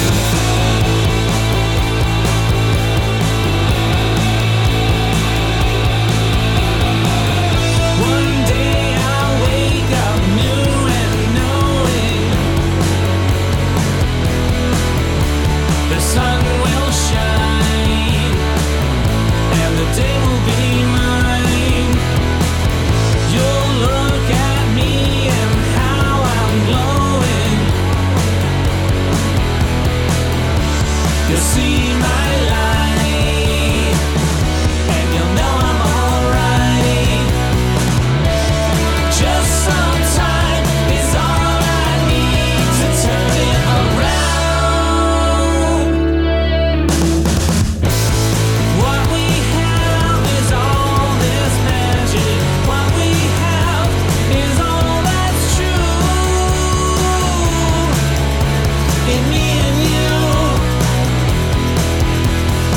One day I'll wake up new and knowing the sun will shine and the day will be mine. You'll look at me and how I'm glowing. You'll see my light and you'll know I'm alright. Just some time is all I need to turn it around. What we have is all this magic. What we have is all that's true. In me and you.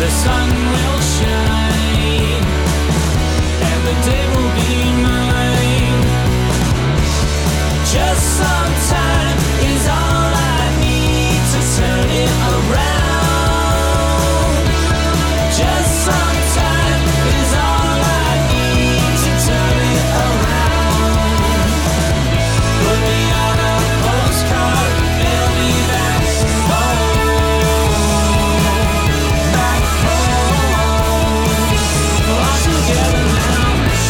the sun will shine, and the day will be mine. Just some time is all I need to turn it around. Just some time is all I need to turn it around. Put me on a postcard, mail me back home, back home. We're all together now.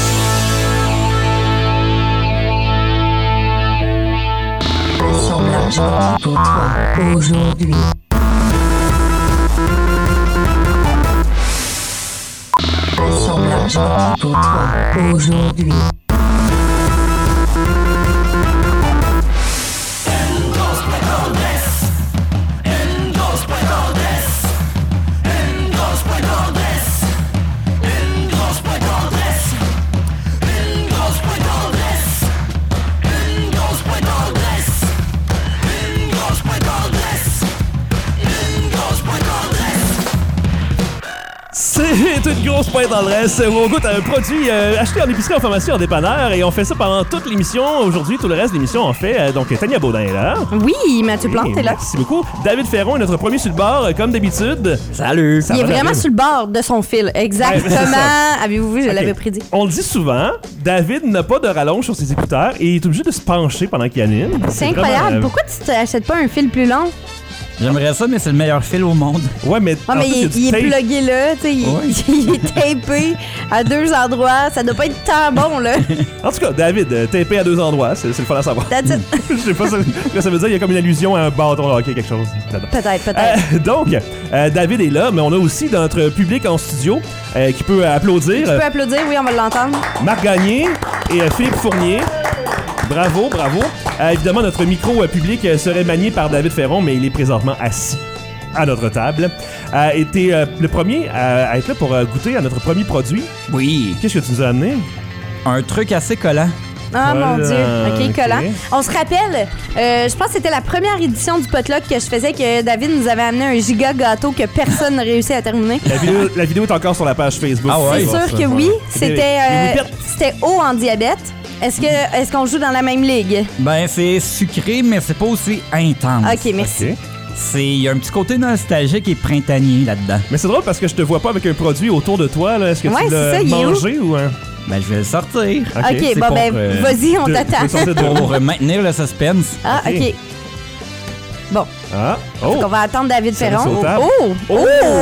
Assemblage requis pour toi aujourd'hui. Assemblage requis pour toi aujourd'hui. C'est une grosse pointe dans le reste où on goûte un produit euh, acheté en épicerie, en pharmacie, en dépanneur, et on fait ça pendant toute l'émission. Aujourd'hui, tout le reste de l'émission en fait. Euh, donc, Tania Baudin est là. Oui, Mathieu Plante Oui, est là. Merci beaucoup. David Ferron est notre premier sur le bord, euh, comme d'habitude. Salut! Ça Il est va, vraiment David? sur le bord de son fil. Ouais, c'est Exactement. ça. Avez-vous vu, je Ok. l'avais prédit. On le dit souvent, David n'a pas de rallonge sur ses écouteurs et il est obligé de se pencher pendant qu'il anime. C'est vraiment, incroyable. euh, Pourquoi tu t'achètes pas un fil plus long? J'aimerais ça, mais c'est le meilleur fil au monde. Ouais, mais, Ouais, en mais plus, il, du il est tape. plugué là, tu sais, il, Ouais. il est tapé à deux endroits. Ça doit pas être tant bon, là. En tout cas, David, euh, tapé à deux endroits, c'est, c'est le fun à savoir. That's it. Je sais pas ce que ça veut dire, il y a comme une allusion à un bâton de hockey, quelque chose là-dedans. Peut-être, peut-être. Euh, donc, euh, David est là, mais on a aussi notre public en studio euh, qui peut applaudir. Tu peux applaudir, oui, on va l'entendre. Marc Gagné et euh, Philippe Fournier. Bravo, bravo. Euh, évidemment, notre micro euh, public euh, serait manié par David Ferron, mais il est présentement assis à notre table. Euh, et t'es euh, le premier à, à être là pour euh, goûter à notre premier produit. Oui. Qu'est-ce que tu nous as amené? Un truc assez collant. Ah, Voilà, mon Dieu. OK, ok. collant. On se rappelle, euh, je pense que c'était la première édition du potluck que je faisais que David nous avait amené un giga gâteau que personne n'a réussi à terminer. La vidéo, la vidéo est encore sur la page Facebook. Ah ouais? C'est Voir sûr ça. que oui. C'était C'était les euh, whippets. c'était haut en diabète. Est-ce que est-ce qu'on joue dans la même ligue? Ben, c'est sucré, mais c'est pas aussi intense. OK, merci. Ok. C'est, il y a un petit côté nostalgique et printanier là-dedans. Mais c'est drôle parce que je te vois pas avec un produit autour de toi. Là. Est-ce que Ouais, tu c'est l'as ça, il est où? mangé ou... hein? Ben, je vais le sortir. Ok, OK, c'est bon, pour, ben, euh, vas-y, on de- t'attend. de sortir de- Pour euh, maintenir le suspense. Ah, Ok. OK. Bon, Ah, donc oh! on va attendre David Ça Ferron. reste au table. Oh! Oh!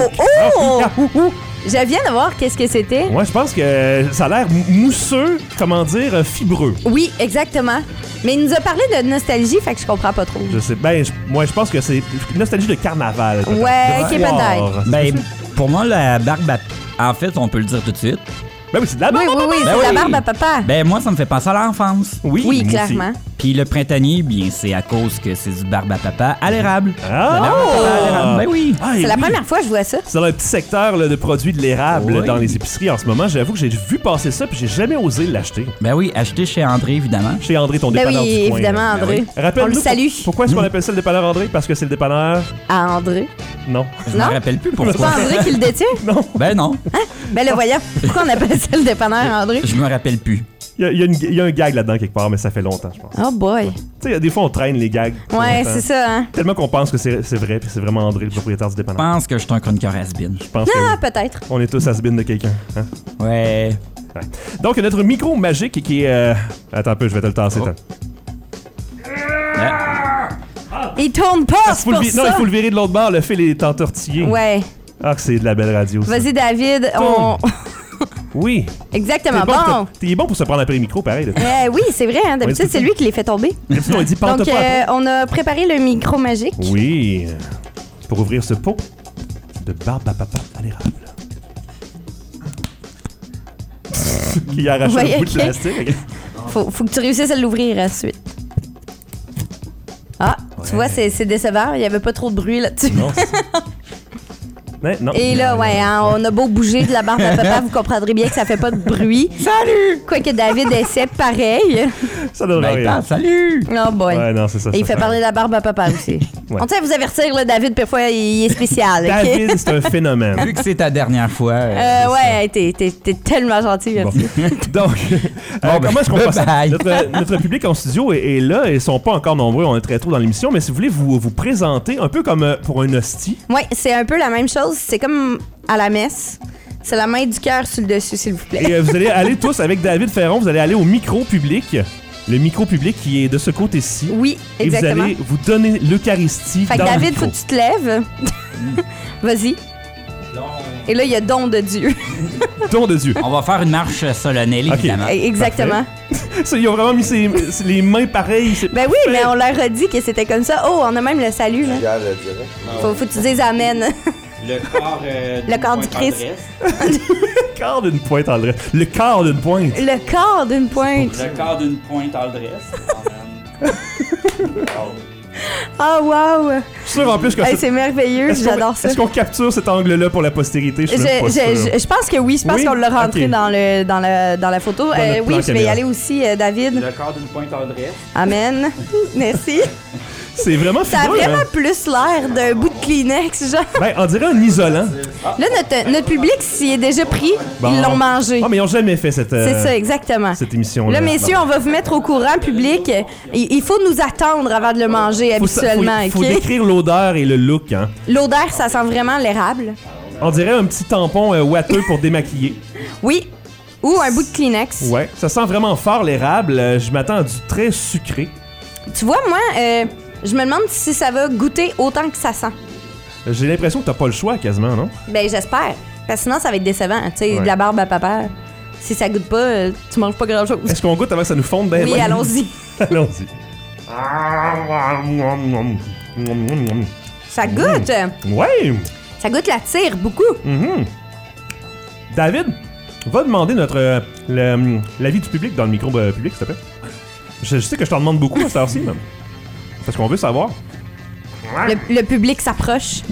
Oh! Ah, ouh, ouh, ouh. Je viens de voir qu'est-ce que c'était. Ouais, je pense que ça a l'air mousseux, comment dire, euh, fibreux. Oui, exactement. Mais il nous a parlé de nostalgie, fait que je comprends pas trop. Je sais, ben, je- moi, je pense que c'est une nostalgie de carnaval. peut-être. Ouais, De ok, foire. peut-être. Ben, pour moi, la barbe à... En fait, on peut le dire tout de suite. Ben oui, c'est de la Oui, barbe. oui, oui, c'est Ben la oui. barbe à papa. Ben, moi, ça me fait penser à l'enfance. Oui, Oui, moi aussi. clairement. Puis le printanier, bien, c'est à cause que c'est du barbe à papa à l'érable. Ah! La barbe à papa à l'érable, ben oui. Ah, C'est et la oui. première fois que je vois ça. C'est dans un petit secteur là, de produits de l'érable Oui. dans les épiceries en ce moment. J'avoue que j'ai vu passer ça puis j'ai jamais osé l'acheter. Ben oui, acheté chez André, évidemment. Chez André, ton Ben dépanneur oui, du coin. évidemment, là. André. Ben oui. Rappelle-nous On le salue. pour- Pourquoi est-ce qu'on appelle ça le dépanneur André? Parce que c'est le dépanneur... À André. Non. Je me Non? rappelle plus C'est pourquoi. pas André qui le détient? Non. Ben non, Ben le voyons. Pourquoi on appelle ça le dépanneur André? je me rappelle plus. Il y, a- il y a une- il y a un gag là-dedans quelque part, mais ça fait longtemps, je pense. Oh boy. Tu sais, des fois, on traîne les gags. Ouais, longtemps. c'est ça, hein? Tellement qu'on pense que c'est c'est vrai, puis c'est vraiment André, le propriétaire du Je dépanneur. pense que je suis un chroniqueur has-been. Je pense que Ah, oui. peut-être. On est tous has-been de quelqu'un. hein. Ouais. Ouais. Donc, notre micro magique qui est... euh, Attends un peu, je vais te le tasser. Oh. attends. Ah, Il tourne pas, Ah, c'est faut le pour vi- Non, ça. il faut le virer de l'autre bord, le fil est entortillé. Ouais. Ah, que c'est de la belle radio, ça. Vas-y, David. On... Oui. Exactement. T'es bon, Bon. pour- t'es bon pour se prendre après le micro, pareil. là. Euh, oui, c'est vrai. Hein? D'habitude, Ouais, c'est c'est ça. lui qui les fait tomber. D'habitude, on dit pente Donc, pas après. euh, on a préparé le micro magique. Oui. Pour ouvrir ce pot de barbe à papa à l'érable. Qui a arraché Ouais, un bout de ok. plastique. ok. Faut, faut que tu réussisses à l'ouvrir ensuite. Ah, tu vois, c'est c'est décevant. Il n'y avait pas trop de bruit là-dessus. Non, c'est- Ouais, non. Et là, ouais, hein, on a beau bouger de la barbe à papa, vous comprendrez bien que ça fait pas de bruit. Salut! Quoique David essaie pareil. Ça donne Ben, rien. attends, salut! Oh boy. Ouais, non, c'est ça. Et il ça. fait parler de la barbe à papa aussi. Ouais. On tient à vous avertir, là, David, parfois, il est spécial. ok? David, c'est un phénomène. Vu que c'est ta dernière fois. euh, Euh, c'est ouais, t'es, t'es, t'es tellement gentil, merci. Donc, euh, Bon, ben, comment est-ce qu'on bye passe ça? bye. Notre, notre public en studio est, est là. Ils sont pas encore nombreux. On est très tôt dans l'émission. Mais si vous voulez vous, vous présenter, un peu comme euh, pour un hostie. Ouais, c'est un peu la même chose. C'est comme à la messe. C'est la main du cœur sur le dessus, s'il vous plaît. Et euh, vous allez aller tous avec David Ferron. Vous allez aller au micro public. Le micro public qui est de ce côté-ci. Oui, Et exactement. vous allez vous donner l'Eucharistie Fait que dans le David, micro. faut que tu te lèves. Vas-y. Et là, il y a don de Dieu. Don de Dieu. On va faire une marche solennelle, Ok. évidemment. Exactement. Ça, ils ont vraiment mis ses- ses- les mains pareilles. c'est Ben oui, parfait. mais on leur a dit que c'était comme ça. Oh, on a même le salut, là. Regarde, le direct. Faut, faut que tu dises Amen. Le corps, euh, Le corps du Christ. Le quart d'une pointe en dresse. Le quart d'une pointe. Le corps d'une pointe. Le corps d'une pointe en dresse. Oh, wow. Je suis sûr en plus que Hey, c'est- c'est merveilleux. Est-ce qu'on- J'adore ça. Est-ce qu'on capture cet angle-là pour la postérité? Je Je, suis même pas je- sûr. je- je pense que oui. Je pense Oui? qu'on l'a rentré Ok. dans, le, dans, le, dans la photo. Dans Euh, notre plan oui, je vais y caméra. aller aussi, euh, David. Le corps d'une pointe en dresse. Amen. Merci. C'est vraiment Ça a figureux, vraiment hein? plus l'air d'un bout de Kleenex, genre. Ben, on dirait un isolant. Là, notre, notre public s'y est déjà pris. Bon. Ils l'ont mangé. Ah, mais ils n'ont jamais fait cette, euh, C'est ça, exactement. cette émission-là. Là, messieurs, on va vous mettre au courant, public. Il, il faut nous attendre avant de le manger Faut sa- habituellement, faut, faut OK? décrire l'odeur et le look, hein. L'odeur, ça sent vraiment l'érable. On dirait un petit tampon euh, ouateux pour démaquiller. Oui. Ou un bout de Kleenex. Ouais, ça sent vraiment fort l'érable. Euh, je m'attends à du très sucré. Tu vois, moi, euh, je me demande si ça va goûter autant que ça sent. J'ai l'impression que t'as pas le choix quasiment, non? Ben, j'espère. Parce que sinon, ça va être décevant. Tu sais, Ouais. de la barbe à papa. Si ça goûte pas, euh, tu manges pas grand-chose. Est-ce qu'on goûte avant que ça nous fonde ben Oui, ben? allons-y. Allons-y. Ça goûte. Ouais! Ça goûte la tire beaucoup. Mhm. David, va demander notre euh, le- l'avis du public dans le micro euh, public, s'il te plaît. Je, je sais que je t'en demande beaucoup à cette heure-ci, même. Parce qu'on veut savoir. Le, le public s'approche.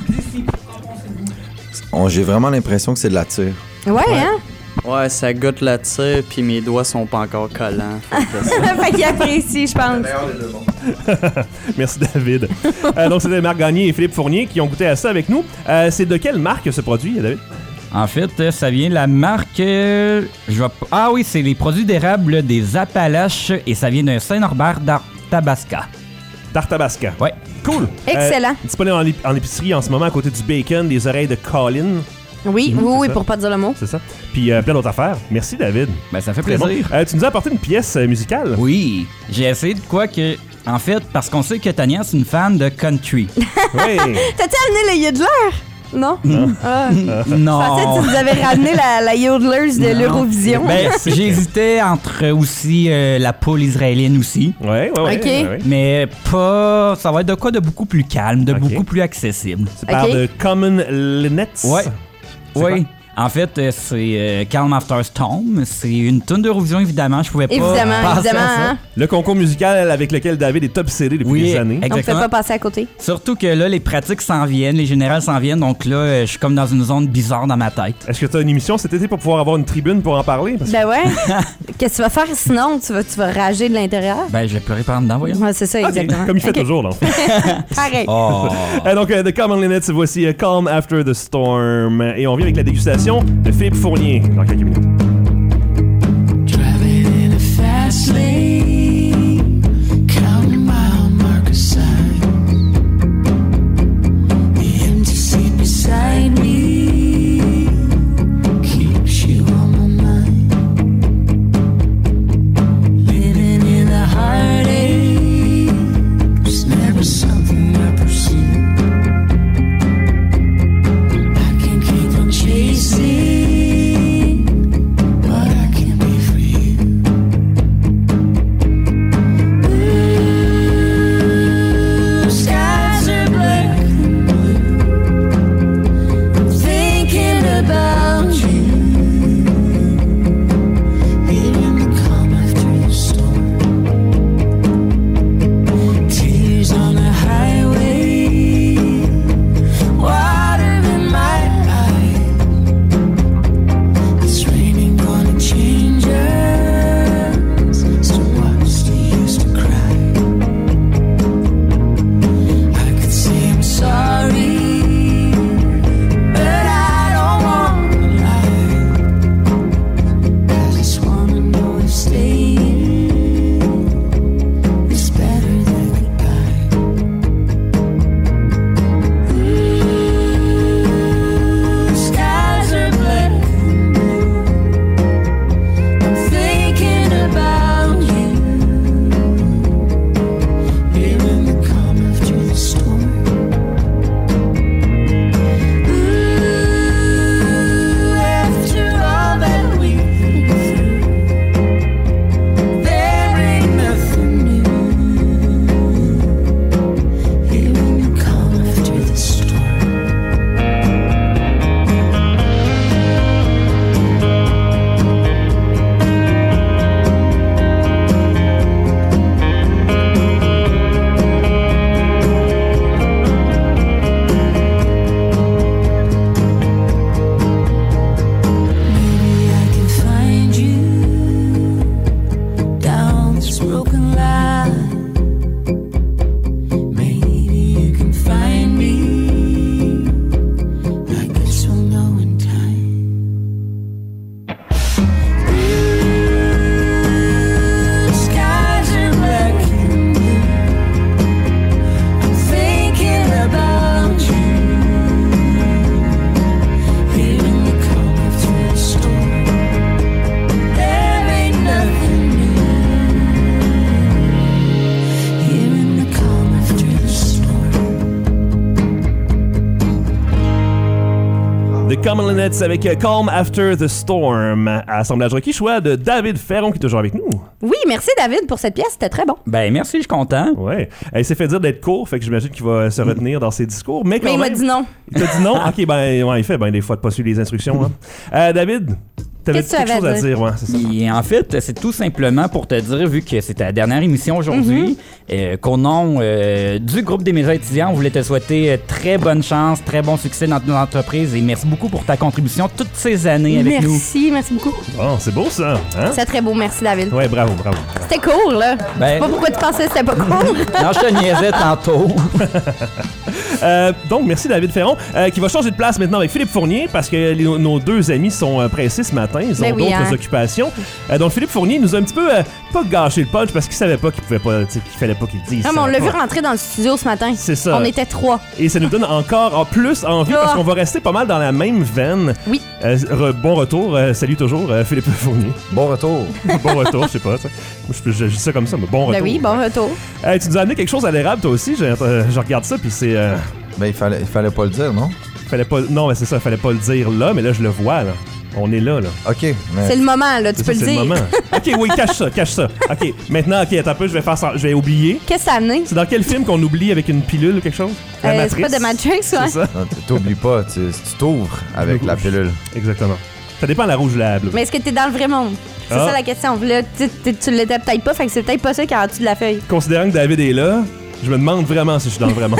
On- J'ai vraiment l'impression que c'est de la tire. Ouais, hein? Ouais, ça goûte la tire, puis mes doigts sont pas encore collants. Fait que ça- Fait qu'il apprécie, je pense. Merci, David. Euh, donc, c'était Marc Gagné et Philippe Fournier qui ont goûté à ça avec nous. Euh, c'est de quelle marque ce produit, David? En fait, euh, ça vient de la marque. euh, je vais p- Ah oui, c'est les produits d'érable des Appalaches et ça vient d'un Saint-Norbert d'Arthabasca. D'Arthabasca. Ouais. Cool. Excellent. Euh, disponible en, ép- en épicerie en ce moment à côté du bacon, des oreilles de Colin. Oui, Mhm, oui, c'est oui, ça. pour pas dire le mot. C'est ça. Puis euh, plein d'autres affaires. Merci, David. Ben, ça fait Très bon. plaisir. Euh, tu nous as apporté une pièce euh, musicale. Oui, j'ai essayé de quoi que. En fait, parce qu'on sait que Tania, c'est une fan de country. Oui. T'as-tu amené le Yodeler? Non? Ah. Je non. pensais que tu nous avais ramené la, la Yodelers de Non. l'Eurovision. Ben, j'hésitais entre aussi euh, la poule israélienne aussi. Ouais, ouais, ouais. Ok. ouais, ouais. Mais pas. Ça va être de quoi de beaucoup plus calme, de Ok. beaucoup plus accessible. Tu parles Ok. de Common Linnets. Ouais. C'est Oui. En fait, euh, c'est euh, Calm After Storm. C'est une tonne d'Eurovision, évidemment. Je pouvais pas Évidemment, passer évidemment. à ça. Hein? Le concours musical avec lequel David est obsédé depuis Oui, des années. On ne peut exactement. pas passer à côté. Surtout que là, les pratiques s'en viennent, les générales s'en viennent. Donc là, euh, je suis comme dans une zone bizarre dans ma tête. Est-ce que tu as une émission cet été pour pouvoir avoir une tribune pour en parler? Parce que- Ben ouais. Qu'est-ce que tu vas faire sinon? Tu vas, tu vas rager de l'intérieur? Ben, je vais pleurer par en dedans, voyons. Ouais, c'est ça, Ok, exactement. comme il fait Ok. toujours, là. en fait. Pareil. Oh. Euh, donc, euh, The Common Linnets, voici euh, Calm After the Storm. Et on vient avec la dégustation de Philippe Fournier dans quelques minutes. Driving in a fast lane, counting mile marker signs. The empty seat beside me keeps you on my mind. Living in the heartache was never something I pursued. I can keep on chasing what I can't be for you. Common Linnets avec Calm After the Storm. Assemblage requis, choix de David Ferron qui est toujours avec nous. Oui, merci David pour cette pièce, c'était très bon. Ben, merci, je suis content. Ouais. Il s'est fait dire d'être court, fait que j'imagine qu'il va se retenir dans ses discours. Mais, quand Mais il m'a même- dit non. Il t'a dit non? Ok, ben, ouais, il fait ben, des fois de pas suivre les instructions. Hein. Euh, David, t'avais Qu'est-ce que quelque tu chose avais à à dire, ouais, c'est ça. Et en fait, c'est tout simplement pour te dire, vu que c'était la dernière émission aujourd'hui, euh, qu'au nom euh, du groupe des médias étudiants, on voulait te souhaiter euh, très bonne chance, très bon succès dans ton entreprise et merci beaucoup pour ta contribution toutes ces années avec nous. Merci, merci beaucoup. Bon, c'est beau ça. Hein? C'est très beau, merci David. Ouais, bravo, bravo. C'était court, là. Ben- Je sais pas pourquoi tu pensais que c'était pas court. Non, je te niaisais tantôt. Euh, donc, merci David Ferron, euh, qui va changer de place maintenant avec Philippe Fournier parce que les- nos deux amis sont euh, pressés ce matin. Ils ont Ben oui, d'autres hein. occupations. Euh, donc, Philippe Fournier nous a un petit peu euh, pas gâché le punch parce qu'il savait pas qu'il pouvait pas, tu sais, qu'il fallait pas qu'il le dise. Non, mais on Il l'a savait vu pas. rentrer dans le studio ce matin. C'est ça. On était trois. Et ça nous donne encore en plus envie Ah. parce qu'on va rester pas mal dans la même veine. Oui. Euh, re- bon retour. euh, salut toujours, euh, Philippe Fournier. Bon retour. Bon retour, je sais pas. ça. Moi, je, je, je dis ça comme ça, mais bon retour. Ben oui, bon retour. Euh, tu nous as amené quelque chose à l'érable, toi aussi. Je, euh, je regarde ça, puis c'est. Euh, Ben, il fallait, il fallait pas le dire, non? fallait pas. Non, mais c'est ça, fallait pas le dire là, mais là, je le vois, là. On est là, là. OK. Mais... C'est le moment, là, tu C'est peux ça, le c'est dire. moment. Ok, oui, cache ça, cache ça. Ok, maintenant, ok, attends un peu, je vais faire ça. Je vais oublier. Qu'est-ce que ça a amené? C'est dans quel film qu'on oublie avec une pilule ou quelque chose? La Euh, Matrice. c'est pas de Matrix, ouais? C'est ça, Non, t- T'oublies pas, tu, tu t'ouvres avec la pilule. exactement. Ça dépend de la rouge ou la bleue. Mais est-ce que t'es dans le vrai monde? C'est Ah. ça la question. Là, tu, tu- tu l'étais peut-être pas, fait que c'est peut-être pas ça qui est en dessous de la feuille. Considérant que David est là, je me demande vraiment si je suis dans le vrai monde.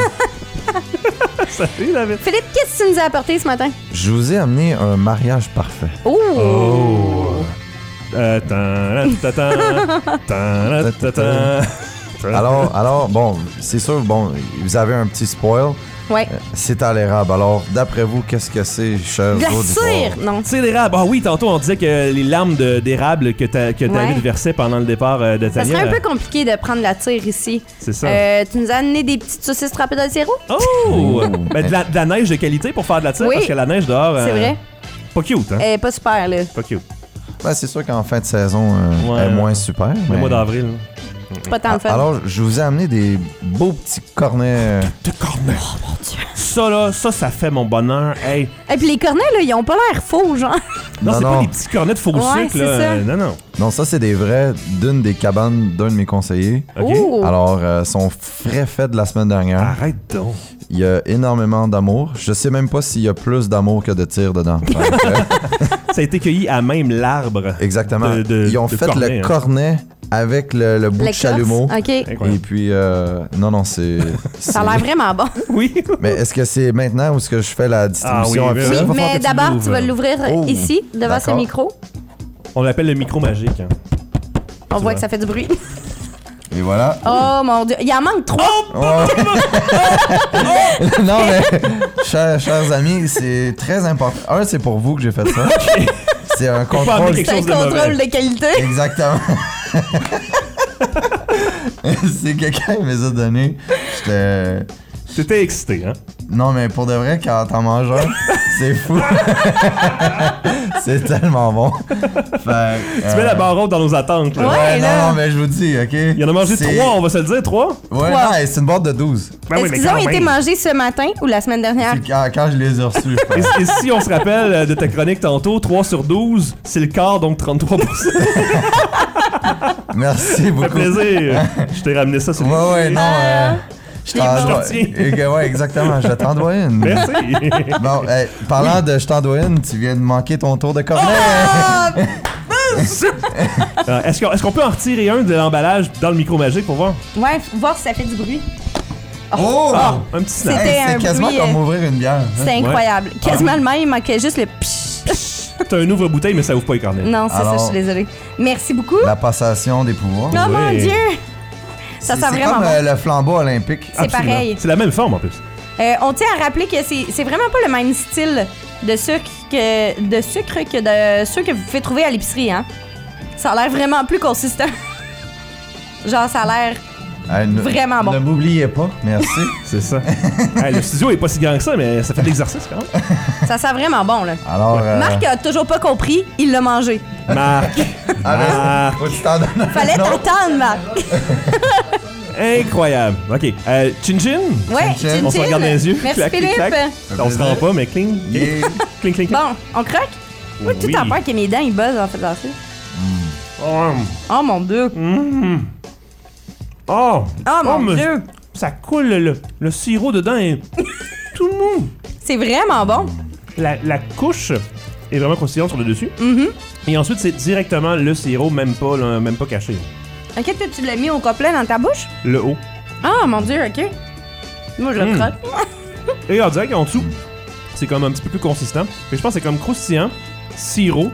Salut, David. Philippe, qu'est-ce que tu nous as apporté ce matin? Je vous ai amené un mariage parfait. Oh! Oh. Euh, tan, tan, tan, tan, tan, tan. Alors, alors, bon, c'est sûr, bon, vous avez un petit spoil. Ouais. C'est à l'érable. Alors, d'après vous, qu'est-ce que c'est, chers De la auditeurs? cire! Non. C'est d'érable. Ah oui, tantôt on disait que les larmes de- d'érable que, ta- que David Ouais. versait pendant le départ euh, de Ça Tania. serait un peu compliqué de prendre la tire ici. C'est ça. Euh, tu nous as amené des petites saucisses trempées dans le sirop? Oh! Ben, de, la, de la neige de qualité pour faire de la tire, Oui. parce que la neige dehors. C'est euh, vrai? Pas cute, hein? Elle est pas super, là. Pas cute. Ben, c'est sûr qu'en fin de saison, euh, Ouais. elle est moins super. Le mais- mois d'avril. C'est pas tant le fun. Ah, Alors, je vous ai amené des beaux petits cornets. De cornet. Oh mon dieu. Ça, là, ça, ça fait mon bonheur. Hey. Et puis les cornets, là, ils ont pas l'air faux, genre. Non, Non, c'est pas non. des petits cornets de faux Ouais, sucre, c'est là. ça. Euh, non, non. Non, ça, c'est des vrais d'une des cabanes d'un de mes conseillers. OK. Oh! Alors, euh, sont frais faits de la semaine dernière. Arrête donc. Il y a énormément d'amour. Je sais même pas s'il y a plus d'amour que de tir dedans. Fait que, euh, Ça a été cueilli à même l'arbre. exactement. De- de- Ils ont de fait cornet, le hein. cornet avec le, le bout de L'écorce? chalumeau. OK. Et Incroyable. puis, euh, non, non, c'est. Ça a c'est- l'air vraiment bon. Oui. Mais est-ce que c'est maintenant ou est-ce que je fais la distribution Ah oui, officielle? Il va Mais falloir que tu d'abord, l'ouvres. tu vas l'ouvrir Oh, ici, devant ce d'accord. micro. On l'appelle le micro magique. hein. On voit vrai. que ça fait du bruit. Et voilà. Oh mon dieu. Il en manque trois. Oh. non, mais, chers, chers amis, c'est très important. Un, c'est pour vous que j'ai fait ça. C'est un pas amener contrôle. quelque C'est un chose de contrôle mauvais. de qualité. Exactement. c'est quelqu'un qui me les a donné. J'étais. T'étais excité, hein? Non, mais pour de vrai, quand t'en manges un, c'est fou. c'est tellement bon. Fait, Tu mets la barre haute dans nos attentes, là. Ouais. Ouais, non, là. non, mais je vous dis, OK? Il y en a mangé C'est- trois, on va se le dire, trois? Ouais, Trois. non, c'est une boîte de douze. Ben oui, Est-ce mais qu'ils quand ont été même. mangés ce matin ou la semaine dernière? C'est Quand, quand je les ai reçus. je pense. Et, et si on se rappelle euh, de ta chronique tantôt, trois sur douze, c'est le quart, donc trente-trois pour cent. Merci Ça fait beaucoup. plaisir. Je t'ai ramené ça sur le Ouais, ouais, non. euh, je t'en Je dois. t'en tiens. et que- Ouais, exactement. Je t'en dois une. Merci. Bon, hey, parlant de je t'en dois une, tu viens de manquer ton tour de cornet. Euh, Est-ce qu'on est-ce qu'on peut en retirer un de l'emballage dans le micro magique pour voir? Ouais, faut voir si ça fait du bruit. Oh! Ah, un petit snack. C'était Hey, un c'est quasiment bruit, comme euh, ouvrir une bière. hein. C'était incroyable. Quasiment le même, il manquait juste le psh. T'as un ouvre-bouteille, mais ça ouvre pas les cornets. Non, c'est ça, Alors- je suis désolée. Merci beaucoup. La passation des pouvoirs. Oh mon Oui. Dieu! Ça C'est- sent c'est vraiment comme bon. euh, le flambeau olympique. C'est Absolument. pareil. C'est la même forme en plus. Euh, on tient à rappeler que c'est c'est vraiment pas le même style de sucre que de sucre que de ceux que vous pouvez trouver à l'épicerie, hein. Ça a l'air vraiment plus consistant. Genre, ça a l'air Hey, ne- Vraiment bon. Ne m'oubliez pas. Merci. C'est ça. Hey, le studio est pas si grand que ça, mais ça fait de l'exercice quand même. Ça sent vraiment bon, là. Alors. euh, Marc a toujours pas compris, il l'a mangé. Marc. ah, ben, Marc. faut que tu t'en donnes un Fallait autre. t'attendre, Marc. Incroyable. OK. Euh, Chin Chin? Ouais, Chin-chin. chin-chin. On se regarde dans les yeux. Merci, Clac, clic, Philippe. clac. On se rend pas, mais cling. Yeah. Cling, cling, cling. Bon, on croque? Oui, tout Oui. en peur que mes dents, ils buzzent en fait dans ça. Oh, Oh mon Dieu. mm. oh. Oh mon mais Dieu. Ça coule, le, le sirop dedans est tout mou. C'est vraiment bon. La, la couche est vraiment croustillante sur le dessus. Mhm. Et ensuite, c'est directement le sirop, même pas, là, même pas caché. Ok, toi, tu l'as mis au complet dans ta bouche? Le haut. Ah, mon Dieu, ok. Moi, je le Mm. croque. Et on dirait qu'en dessous, c'est comme un petit peu plus consistant. Fait que je pense que c'est comme croustillant, sirop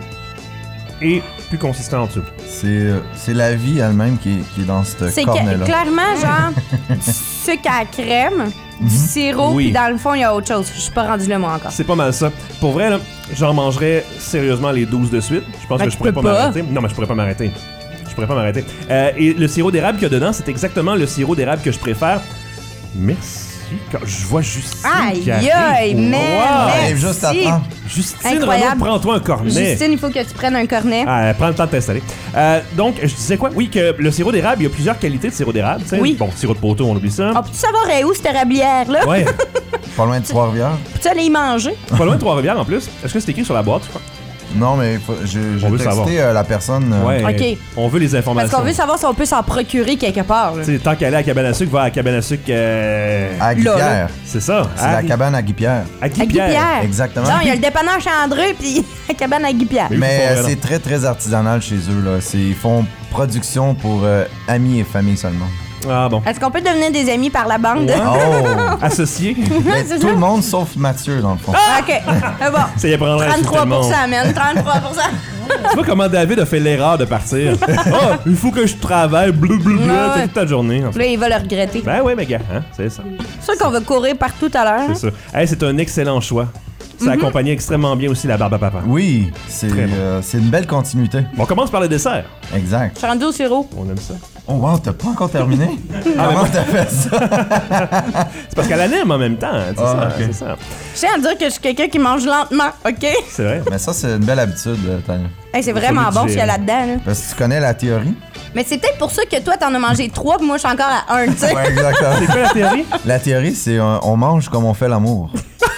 et plus consistant en dessous. C'est, euh, c'est la vie elle-même qui est, qui est dans ce C'est que, cornet-là. clairement, genre, du sucre à la crème, du sirop, Oui. puis dans le fond, il y a autre chose. Je suis pas rendu là, moi, encore. C'est pas mal ça. Pour vrai, là, j'en mangerais sérieusement les douze de suite. Je pense Ben, que tu je pourrais peux pas pas. m'arrêter. Non, mais je pourrais pas m'arrêter. Je pourrais pas m'arrêter. Euh, et le sirop d'érable qu'il y a dedans, c'est exactement le sirop d'érable que je préfère. Merci. Quand je vois Justine Aïe, qui arrive. aïe, man, Wow. merci. Arrive juste à temps. Justine, Incroyable. Renaud, prends-toi un cornet. Justine, il faut que tu prennes un cornet. Ah, prends le temps de t'installer. Euh, donc, je disais quoi? Oui, que le sirop d'érable, il y a plusieurs qualités de sirop d'érable. tu sais. Oui. Bon, sirop de poteau, on oublie ça. Oh, peux-tu savoir est où cette érablière-là? Ouais, Pas loin de Trois-Rivières. Peux-tu aller y manger? pas loin de Trois-Rivières en plus. Est-ce que c'est écrit sur la boîte? tu crois? Non, mais faut- j'ai, j'ai On veut texté savoir. euh, la personne. euh, Ouais. Ok. On veut les informations. Parce qu'on veut savoir si on peut s'en procurer quelque part. là. Tu sais, tant qu'elle est à cabane à sucre, va à cabane à sucre. euh, À Guy Là, Pierre. C'est ça. C'est à la Guy- cabane à Guy Pierre. À Guy À Guy Pierre. Pierre. Exactement. Non, il y a le dépanneur chez André, puis la cabane à Guy Pierre. Mais- Mais Ils font euh, vraiment. c'est très, très artisanal chez eux. Là. C'est, ils font production pour euh, amis et famille seulement. Ah bon. Est-ce qu'on peut devenir des amis par la bande? Oh! Associé. Mais c'est tout ça? le monde sauf Mathieu, dans le fond. Ah, ok. Ah, bon. Ça y prendrait un trente-trois pour cent, tellement. man. trente-trois pour cent. Tu vois comment David a fait l'erreur de partir. Oh, il faut que je travaille, blablabla, Ouais, ouais. toute ta journée. En fait. Là, il va le regretter. Ben ouais, mes gars, hein, c'est ça. C'est sûr qu'on va courir partout tout à l'heure. C'est ça. Hey, c'est un excellent choix. Ça accompagnait extrêmement bien aussi la barbe à papa. Oui, c'est, Très bon. euh, c'est une belle continuité. Bon, on commence par le dessert. Exact. Je suis rendu au sirop. On aime ça. Oh wow, t'as pas encore terminé? Ah, Comment t'as fait ça? C'est parce qu'elle aime en même temps. hein, C'est Ah, ça, ok. c'est ça. Je tiens à dire que je suis quelqu'un qui mange lentement, OK? C'est vrai. Mais ça, c'est une belle habitude, euh, Tania. Hey, c'est vraiment Faut le bon ce qu'il y a digérer. là-dedans. Là. Parce que tu connais la théorie? Mais c'est peut-être pour ça que toi, t'en as mangé trois, puis moi, je suis encore à un, tu sais. Ouais, exactement. C'est quoi la théorie? La théorie, c'est euh, on mange comme on fait l'amour.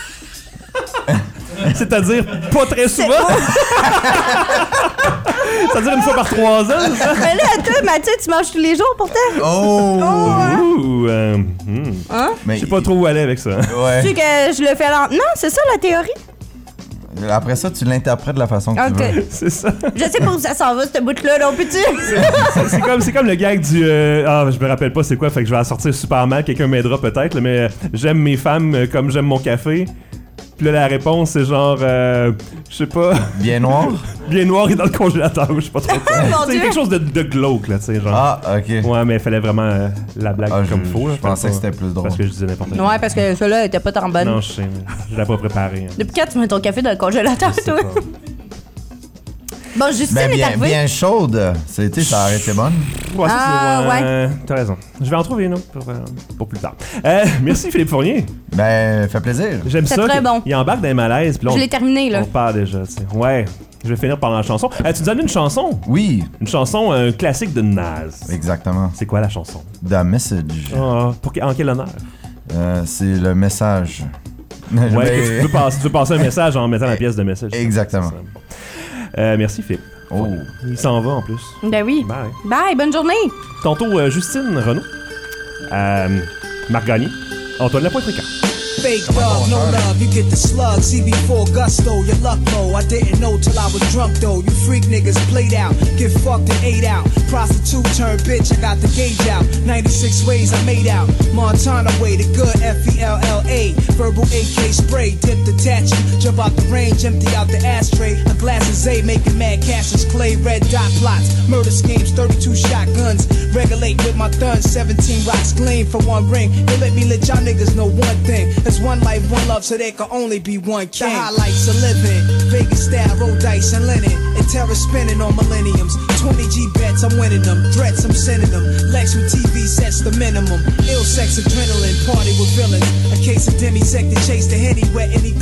C'est-à-dire pas très souvent. C'est-à-dire une fois par trois ans, c'est ça? Mais là, toi, Mathieu, tu manges tous les jours pourtant? Oh! Ouh, euh, hmm. Hein? Mais Je sais pas trop où aller avec ça. Tu Ouais. sais que je le fais lentement? Non, c'est ça la théorie? Après ça, tu l'interprètes de la façon que tu veux. OK. C'est ça. Je sais pas où ça s'en va, cette bout-là, non, peux-tu? C'est- C'est comme, c'est comme le gag du. euh, ah, je me rappelle pas c'est quoi, fait que je vais la sortir super mal. Quelqu'un m'aidera peut-être, là, mais euh, j'aime mes femmes euh, comme j'aime mon café. Puis là, la réponse, c'est genre. euh, je sais pas. Bien noir? Bien noir et dans le congélateur, je sais pas trop. Mon C'est Dieu. quelque chose de, de glauque, là, tu sais, genre. Ah, ok. Ouais, mais il fallait vraiment euh, la blague Ah, comme je- faut. Là, je pensais Pas- que c'était plus drôle. Parce que je disais n'importe quoi. Ouais, parce que celle-là était pas tant bonne. Non, je sais, mais je l'ai pas préparé. hein. Depuis quand tu mets ton café dans le congélateur, Je sais toi? pas. Bon, Justine Ben, est bien, arrivée. bien chaude. C'était, ça aurait été bonne. Ouais, ça, Ah, c'est, euh, T'as raison. Je vais en trouver une autre pour, euh, pour plus tard. Euh, merci Philippe Fournier. Ben, fait plaisir. J'aime C'est ça. très que- bon. Il embarque dans les malaises. Puis là, Je on- l'ai terminé, là. On part déjà, tu sais. Ouais. Je vais finir par la chanson. Euh, tu nous as donné une chanson. Oui, Une chanson, un classique de Naz. exactement. C'est quoi la chanson? The Message. Ah, pour que- en quel honneur? Euh, c'est le message. Ouais, Ben, que tu, veux passer, tu veux passer un message en mettant la pièce de message. Exactement. C'est ça. Euh, merci Philippe. Oh. Il s'en va en plus. Ben oui. Bye. Bye, bonne journée. Tantôt, euh, Justine Renaud. Euh, Marc Gagné. Antoine Lapointe-Ricard. Fake love, no love, you get the slug. C B four gusto, your luck low. I didn't know till I was drunk though. You freak niggas played out, get fucked and ate out. Prostitute turned bitch, I got the gauge out. ninety-six ways I made out. Montana way, the good F E L L A. Verbal A K spray, dipped attach you. Jump out the range, empty out the ashtray. A glass of Zay, making mad cashes, clay, red dot plots. Murder schemes, thirty-two shotguns. Regulate with my thuns, seventeen rocks gleam for one ring. They let me let y'all niggas know one thing. There's one life, one love, so there can only be one king. The highlights of living, Vegas style, roll dice and linen. And terror spinning on millenniums. twenty G bets, I'm winning them. Threats, I'm sending them. Lex with T V sets the minimum. Ill sex, adrenaline, party with villains. A case of demisect to chase the henny, wet any click.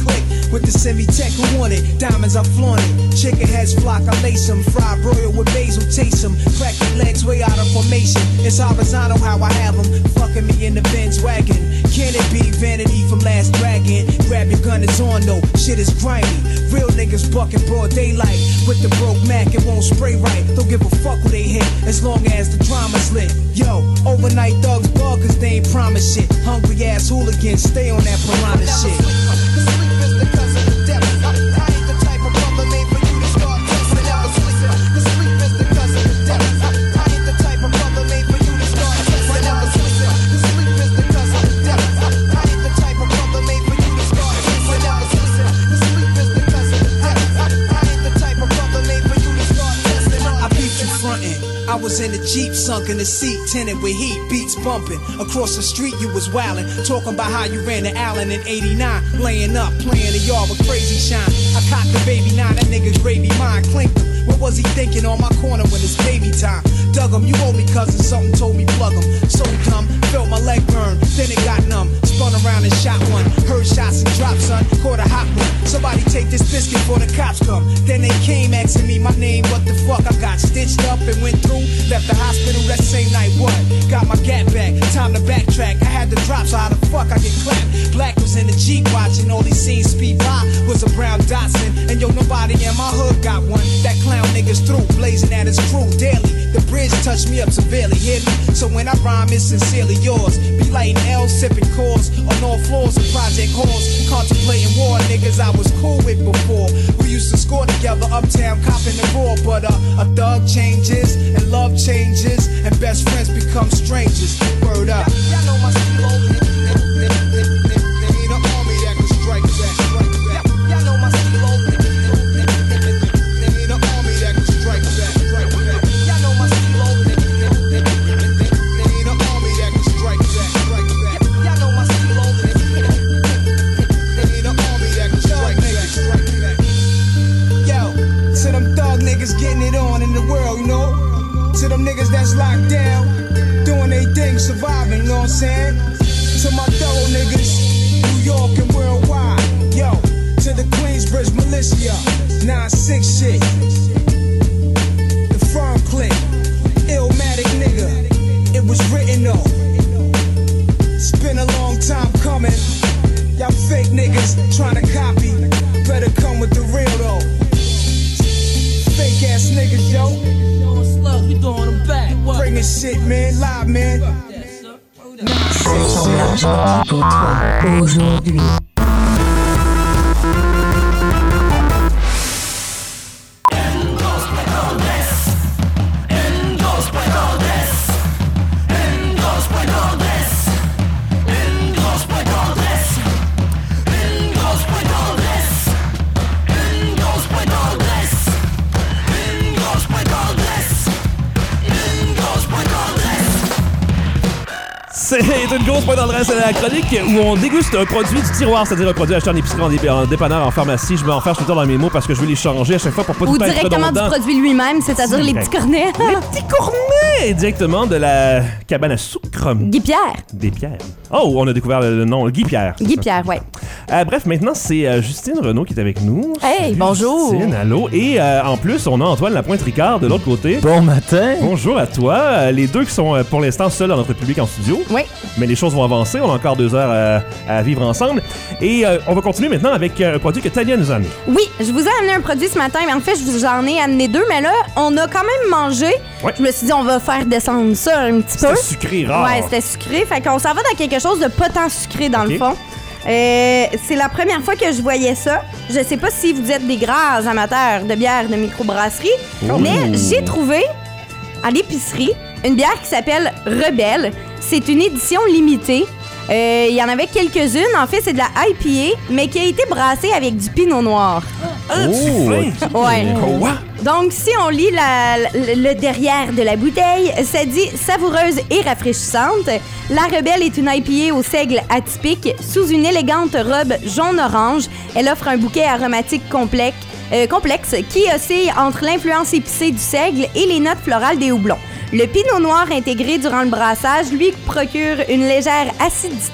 with the semi-tech who want it. Diamonds I flaunt it. Chicken heads flock, I lace them. Fried broil with basil, taste them. Crack your legs way out of formation. It's horizontal how I have them. Fucking me in the Benz wagon. Can it be vanity from Last Dragon? Grab your gun, it's on though. Shit is grimy. Real niggas bucking broad daylight. With the broke Mac, it won't spray right. Don't give a fuck who they hit, as long as the drama's lit. Yo, overnight thugs bug cause they ain't promise shit. Hungry ass hooligans, stay on that piranha shit. Sleep is the cousin of death. I ain't the type of brother made for you to start testing. Never sleep. The sleep is the cousin of death. I ain't the type of brother made for you to start testing. Never sleep. The sleep is the cousin of death. I ain't the type of brother made for you to start testing. Never sleep. The sleep is the cousin of death. I ain't the type of brother made for you to start testing. I beat you frontin'. I was in the Jeep, sunk in the seat, tinted with heat, beats bumping. Across the street, you was wildin', talking about how you ran to Allen in eighty-nine. Laying up, playing the yard with crazy shine. I cocked the baby nine, that nigga gravy mine, clinked him. What was he thinking on my corner when it's baby time? Dug him, you owe me cousin, something told me plug him. So dumb, felt my leg burn, then it got numb. Spun around and shot one, heard shots and drops, son. Caught a hot one, somebody take this biscuit before the cops come. Then they came asking me my name, what the fuck? I got stitched up and went through. Left the hospital that same night, what? Got my gap back, time to backtrack. I had the drop, so how the fuck I get clapped? Black was in the Jeep watching, all he seen speed by was a brown Datsun. And yo, nobody in my hood got one. That clown niggas through, blazing at his crew daily. The bridge touched me up severely, hear me? So when I rhyme, it's sincerely yours. Be lighting L, sipping cores on all floors of project halls. Contemplating war, niggas I was cool with before. We used to score together, uptown, copping the raw. But uh, a thug changes, and love changes, and best friends become strangers. Word up. Y'all know my stilo. They need an army that can strike back. Y'all know my stilo. They need an army that can strike back. Y'all know my stilo. They need an army that can strike back. Y'all know my stilo. They need an army that can strike back. Yo, to them thug niggas getting it on in the world, you know? To them niggas that's locked down, doing they thing, surviving, you know what I'm saying? To my thorough niggas, New York and worldwide, yo. To the Queensbridge militia, nine six shit. The firm click, Illmatic nigga, it was written though. It's been a long time coming. Y'all fake niggas trying to copy, better come with the real though. Fake ass niggas, yo. Bringing shit, man, live, man. Assemblage pour toi aujourd'hui. C'est une grosse point d'adresse à la chronique où on déguste un produit du tiroir, c'est-à-dire un produit acheté en épicerie, en, dé- en dépanneur, en pharmacie. Je vais en faire tout le temps dans mes mots parce que je veux les changer à chaque fois pour pas Ou tout être directement redondant. du produit lui-même, c'est-à-dire les petits cornets. Les petits cornets! Directement de la cabane à sucre. Guy Pierre. Des pierres. Oh, on a découvert le nom, Guy Pierre. Guy Pierre, ouais. Euh, bref, maintenant, c'est euh, Justine Renaud qui est avec nous. Hey, Salut, bonjour. Justine, allô. Et euh, en plus, on a Antoine Lapointe-Ricard de l'autre côté. Bon matin. Bonjour à toi. Euh, les deux qui sont euh, pour l'instant seuls dans notre public en studio. Oui. Mais les choses vont avancer. On a encore deux heures euh, à vivre ensemble. Et euh, on va continuer maintenant avec euh, un produit que Tania nous a amené. Oui, je vous ai amené un produit ce matin, mais en fait, je vous en ai amené deux, mais là, on a quand même mangé. Ouais. Je me suis dit, on va faire descendre ça un petit peu. C'était sucré, rare. Ouais, c'était sucré. Fait qu'on s'en va dans quelque chose de pas tant sucré dans Ok. le fond. Euh, c'est la première fois que je voyais ça. Je sais pas si vous êtes des grands amateurs de bière de microbrasserie, Oh. mais j'ai trouvé à l'épicerie une bière qui s'appelle Rebelle. C'est une édition limitée. Euh, Il y en avait quelques-unes. En fait, c'est de la I P A, mais qui a été brassée avec du pinot noir. Ah, tu Oh, fais? Ouais. Quoi? Donc, si on lit la- la- le derrière de la bouteille, ça dit savoureuse et rafraîchissante. La Rebelle est une I P A au seigle atypique. Sous une élégante robe jaune-orange, elle offre un bouquet aromatique complexe, euh, complexe qui oscille entre l'influence épicée du seigle et les notes florales des houblons. Le pinot noir intégré durant le brassage lui procure une légère acidité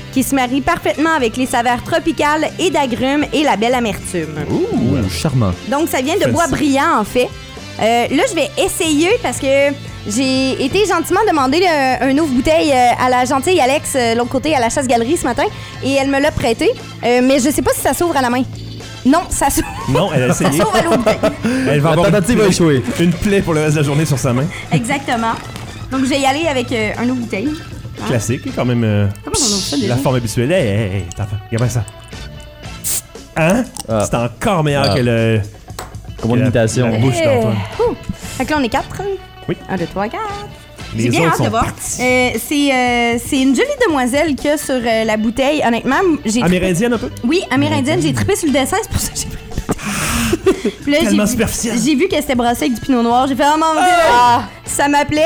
qui se marie parfaitement avec les saveurs tropicales et d'agrumes et la belle amertume. Ouh, charmant. Donc, ça vient de Fancy. bois brillant, en fait. Euh, là, je vais essayer parce que j'ai été gentiment demander un, un ouvre bouteille euh, à la gentille Alex, euh, l'autre côté, à la chasse-galerie ce matin, et elle me l'a prêté. Euh, mais je sais pas si ça s'ouvre à la main. Non, ça s'ouvre. Non, elle a Ça essayé. s'ouvre à l'autre bouteille. Elle va La avoir une tentative plaie- a échoué. Une plaie pour le reste de la journée sur sa main. Exactement. Donc, je vais y aller avec euh, un ouvre bouteille. Classique, quand même. euh, Comment on ouvre ça déjà? la forme habituelle. Hey, hey, hey, t'as regarde ça. Hein? Ah. C'est encore meilleur Ah. que le. Comme une que la- imitation. La bouche d'Antoine. Ouh. Fait que là, on est quatre. Oui. Un, deux, trois, quatre. Les J'ai bien autres hâte de sont voir. partis. Euh, c'est, euh, c'est une jolie demoiselle qu'il y a sur euh, la bouteille. Honnêtement, j'ai trippé- Amérindienne un peu? Oui, amérindienne. J'ai trippé sur le dessin, c'est pour ça que j'ai pris. Puis là, j'ai Tellement vu- superficiel. J'ai vu que c'était brassé avec du pinot noir. J'ai fait, oh mon dieu, Ah! ça m'appelait.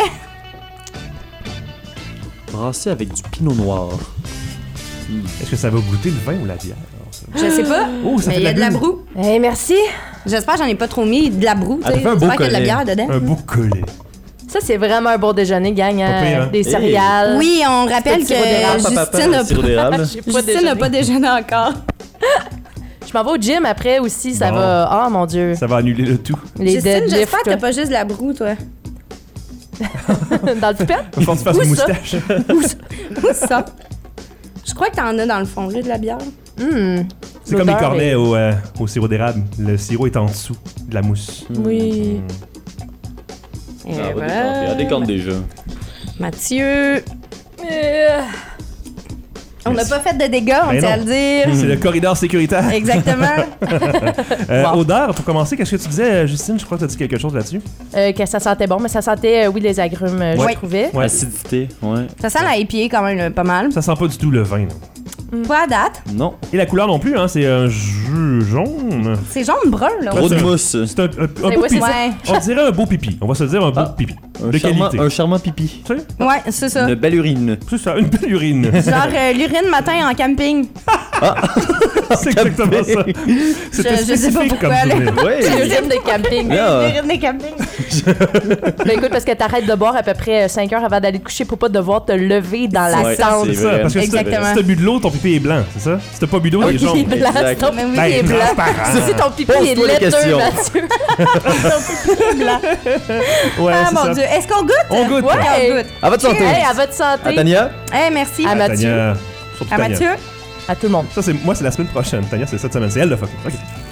Brassé avec du pinot noir. Est-ce que ça va goûter le vin ou la bière? Je sais pas. Oh, ça mais fait il y a de la bulle. broue. Eh, merci. J'espère que j'en ai pas trop mis. De la broue, tu Elle sais. fait un beau J'espère qu'il y a de la bière collet. dedans. Un beau collet. Ça, c'est vraiment un bon déjeuner, gang. hein. Pas pire, hein? Des céréales. Oui, on rappelle Petit que sirop d'érable, Justine n'a Sirop d'érable. J'ai pas Justine n'a déjeuné. pas déjeuné encore. Je m'en vais au gym après aussi, ça Bon. va. Oh mon Dieu. Ça va annuler le tout. Les Justine, deadlifts. j'espère que t'as pas juste de la broue, toi. Dans le pipette? Faut que tu fasses Où une ça? moustache. Où ça? Je crois que t'en as dans le fond, là, de la bière. Hmm. C'est comme les L'odeur cornets est- au, euh, au sirop d'érable. Le sirop est en dessous de la mousse. Oui. Et Ah, voilà. Elle décante déjà. Mathieu. Euh, On n'a pas fait de dégâts, on Ben tient à non. le dire. C'est le corridor sécuritaire. Exactement. Euh, Wow. Odeur, pour commencer, qu'est-ce que tu disais, euh, Justine? Je crois que tu as dit quelque chose là-dessus. euh, que ça sentait bon, mais ça sentait, euh, oui, les agrumes, euh, Ouais. je trouvais. Ouais. Acidité, ouais. Ça sent la I P A quand même là, pas mal. Ça sent pas du tout le vin. là. Pas à date. Non. Et la couleur non plus, hein, c'est un jus jaune. C'est jaune-brun, là. Trop de c'est un- mousse. C'est un, un- un beau ouais, c'est pipi. Ouais. On dirait un beau pipi. On va se dire un beau Ah. pipi. Un de charmant, qualité. un charmant pipi. Tu sais? Ouais, c'est ça. Une belle urine. C'est ça, une belle urine. Genre euh, l'urine matin en camping. c'est exactement ça. C'était Je- je sais pas spécifique pourquoi, comme là. souvenir. Ouais. L'urine de camping. Yeah. L'urine des campings. Ben écoute, parce que t'arrêtes de boire à peu près cinq heures avant d'aller te coucher pour pas devoir te lever dans la Ouais, cendre. C'est C'est ça, vrai. parce que si t'as- Exactement. si t'as bu de l'eau, ton pipi est blanc, c'est ça? Si t'as pas bu d'eau, il est Il est jaune. blanc, Exact. ton Mais oui, pipi Ben, est blanc. transparent. Si ton pipi est Pose-toi la laiteux, question. Mathieu. Ton pipi est blanc. Ouais, Ah c'est mon ça. Dieu. Est-ce qu'on goûte? On goûte. Ouais, Ouais. on goûte. À votre santé. Hey, à votre santé. À Tania. Eh, merci. À Mathieu. Tania. Surtout À Tania. Mathieu. À tout le monde. Ça, c'est, moi, c'est la semaine prochaine. Tania, c'est cette semaine. C'est elle le fuck. OK.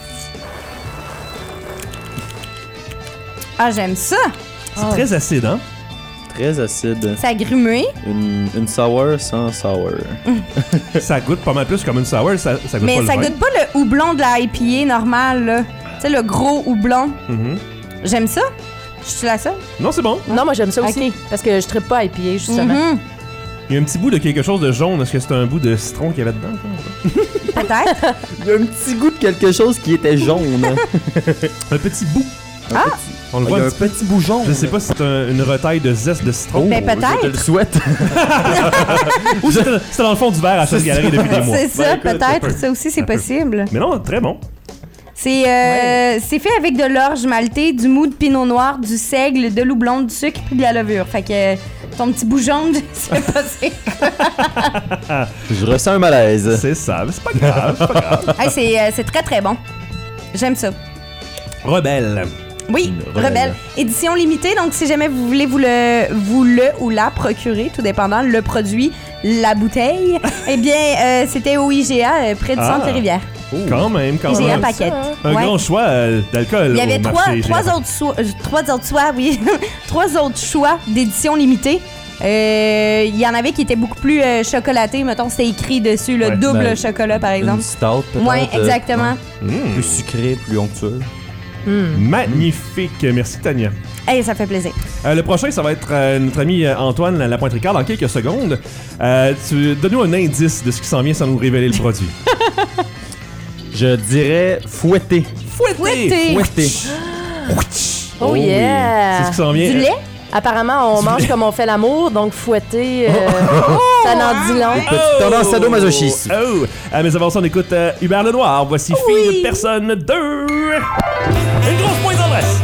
Ah, j'aime ça. C'est très acide, hein? Très acide. C'est agrumé. Une, une sour sans sour. Ça goûte pas mal plus comme une sour. Ça, ça goûte Mais pas le ça vin. goûte pas le houblon de la I P A normal, là. Tu sais, le gros houblon. Mhm. J'aime ça. Je suis la seule. Non, c'est bon. Non, moi j'aime ça aussi. Ok. Parce que je trippe pas à I P A, justement. Mhm. Il y a un petit bout de quelque chose de jaune. Est-ce que c'est un bout de citron qu'il y avait dedans? ça? Peut-être. Il y a un petit goût de quelque chose qui était jaune. Un petit bout. Ah! On le Il y voit a un un petit peu. petit bout jaune. Je sais pas si c'est un- une retaille de zeste de citron. Ben, peut-être. Je te le souhaite. Ou c'était c'était dans le fond du verre à chasse galerie depuis des mois. C'est ça, Ben, écoute, peut-être. un peu. Ça aussi, c'est Un peu. possible. Mais non, très bon. C'est euh, c'est fait avec de l'orge maltée, du mou de pinot noir, du seigle, de l'houblon, du sucre puis de la levure. Fait que euh, ton petit bout jaune, je sais pas c'est quoi. Je ressens un malaise. C'est ça, mais c'est pas grave, c'est pas grave. Hey, c'est euh, c'est très très bon. J'aime ça. Rebelle. Oui, Une rebelle. Rebelle. Édition limitée, donc si jamais vous voulez vous le, vous le ou la procurer, tout dépendant, le produit, la bouteille, eh bien, euh, c'était au I G A, euh, près du Ah. centre des Rivières. Quand même, quand I G A même. paquette. Un Ouais. grand choix euh, d'alcool. Il y avait au trois, marché trois, général. autres choix, euh, trois autres choix, oui. trois autres choix d'édition limitée. Euh, Il y en avait qui étaient beaucoup plus euh, chocolatés. Mettons, c'était écrit dessus, le Ouais. double Ben, chocolat, par Une exemple. stout peut-être. Oui, euh, exactement. Mmh. Plus sucré, plus onctueux. Magnifique. Merci, Tania. Hey, ça fait plaisir. Euh, le prochain, ça va être euh, notre ami euh, Antoine Lapointe-Ricard dans quelques secondes. Euh, tu, donne-nous un indice de ce qui s'en vient sans nous révéler le produit. Je dirais fouetté. Fouetté. Fouetté. Oh, oui. yeah! C'est ce qui s'en vient. Du lait? Apparemment, on Du mange lait. comme on fait l'amour, donc fouetter, euh, ça n'en dit long. Petite tendance sadomasochisme. Oh! Euh, mais avant ça, on écoute euh, Hubert Lenoir. Voici Fille Oui. de personne deux. Une grosse pointe d'adresse.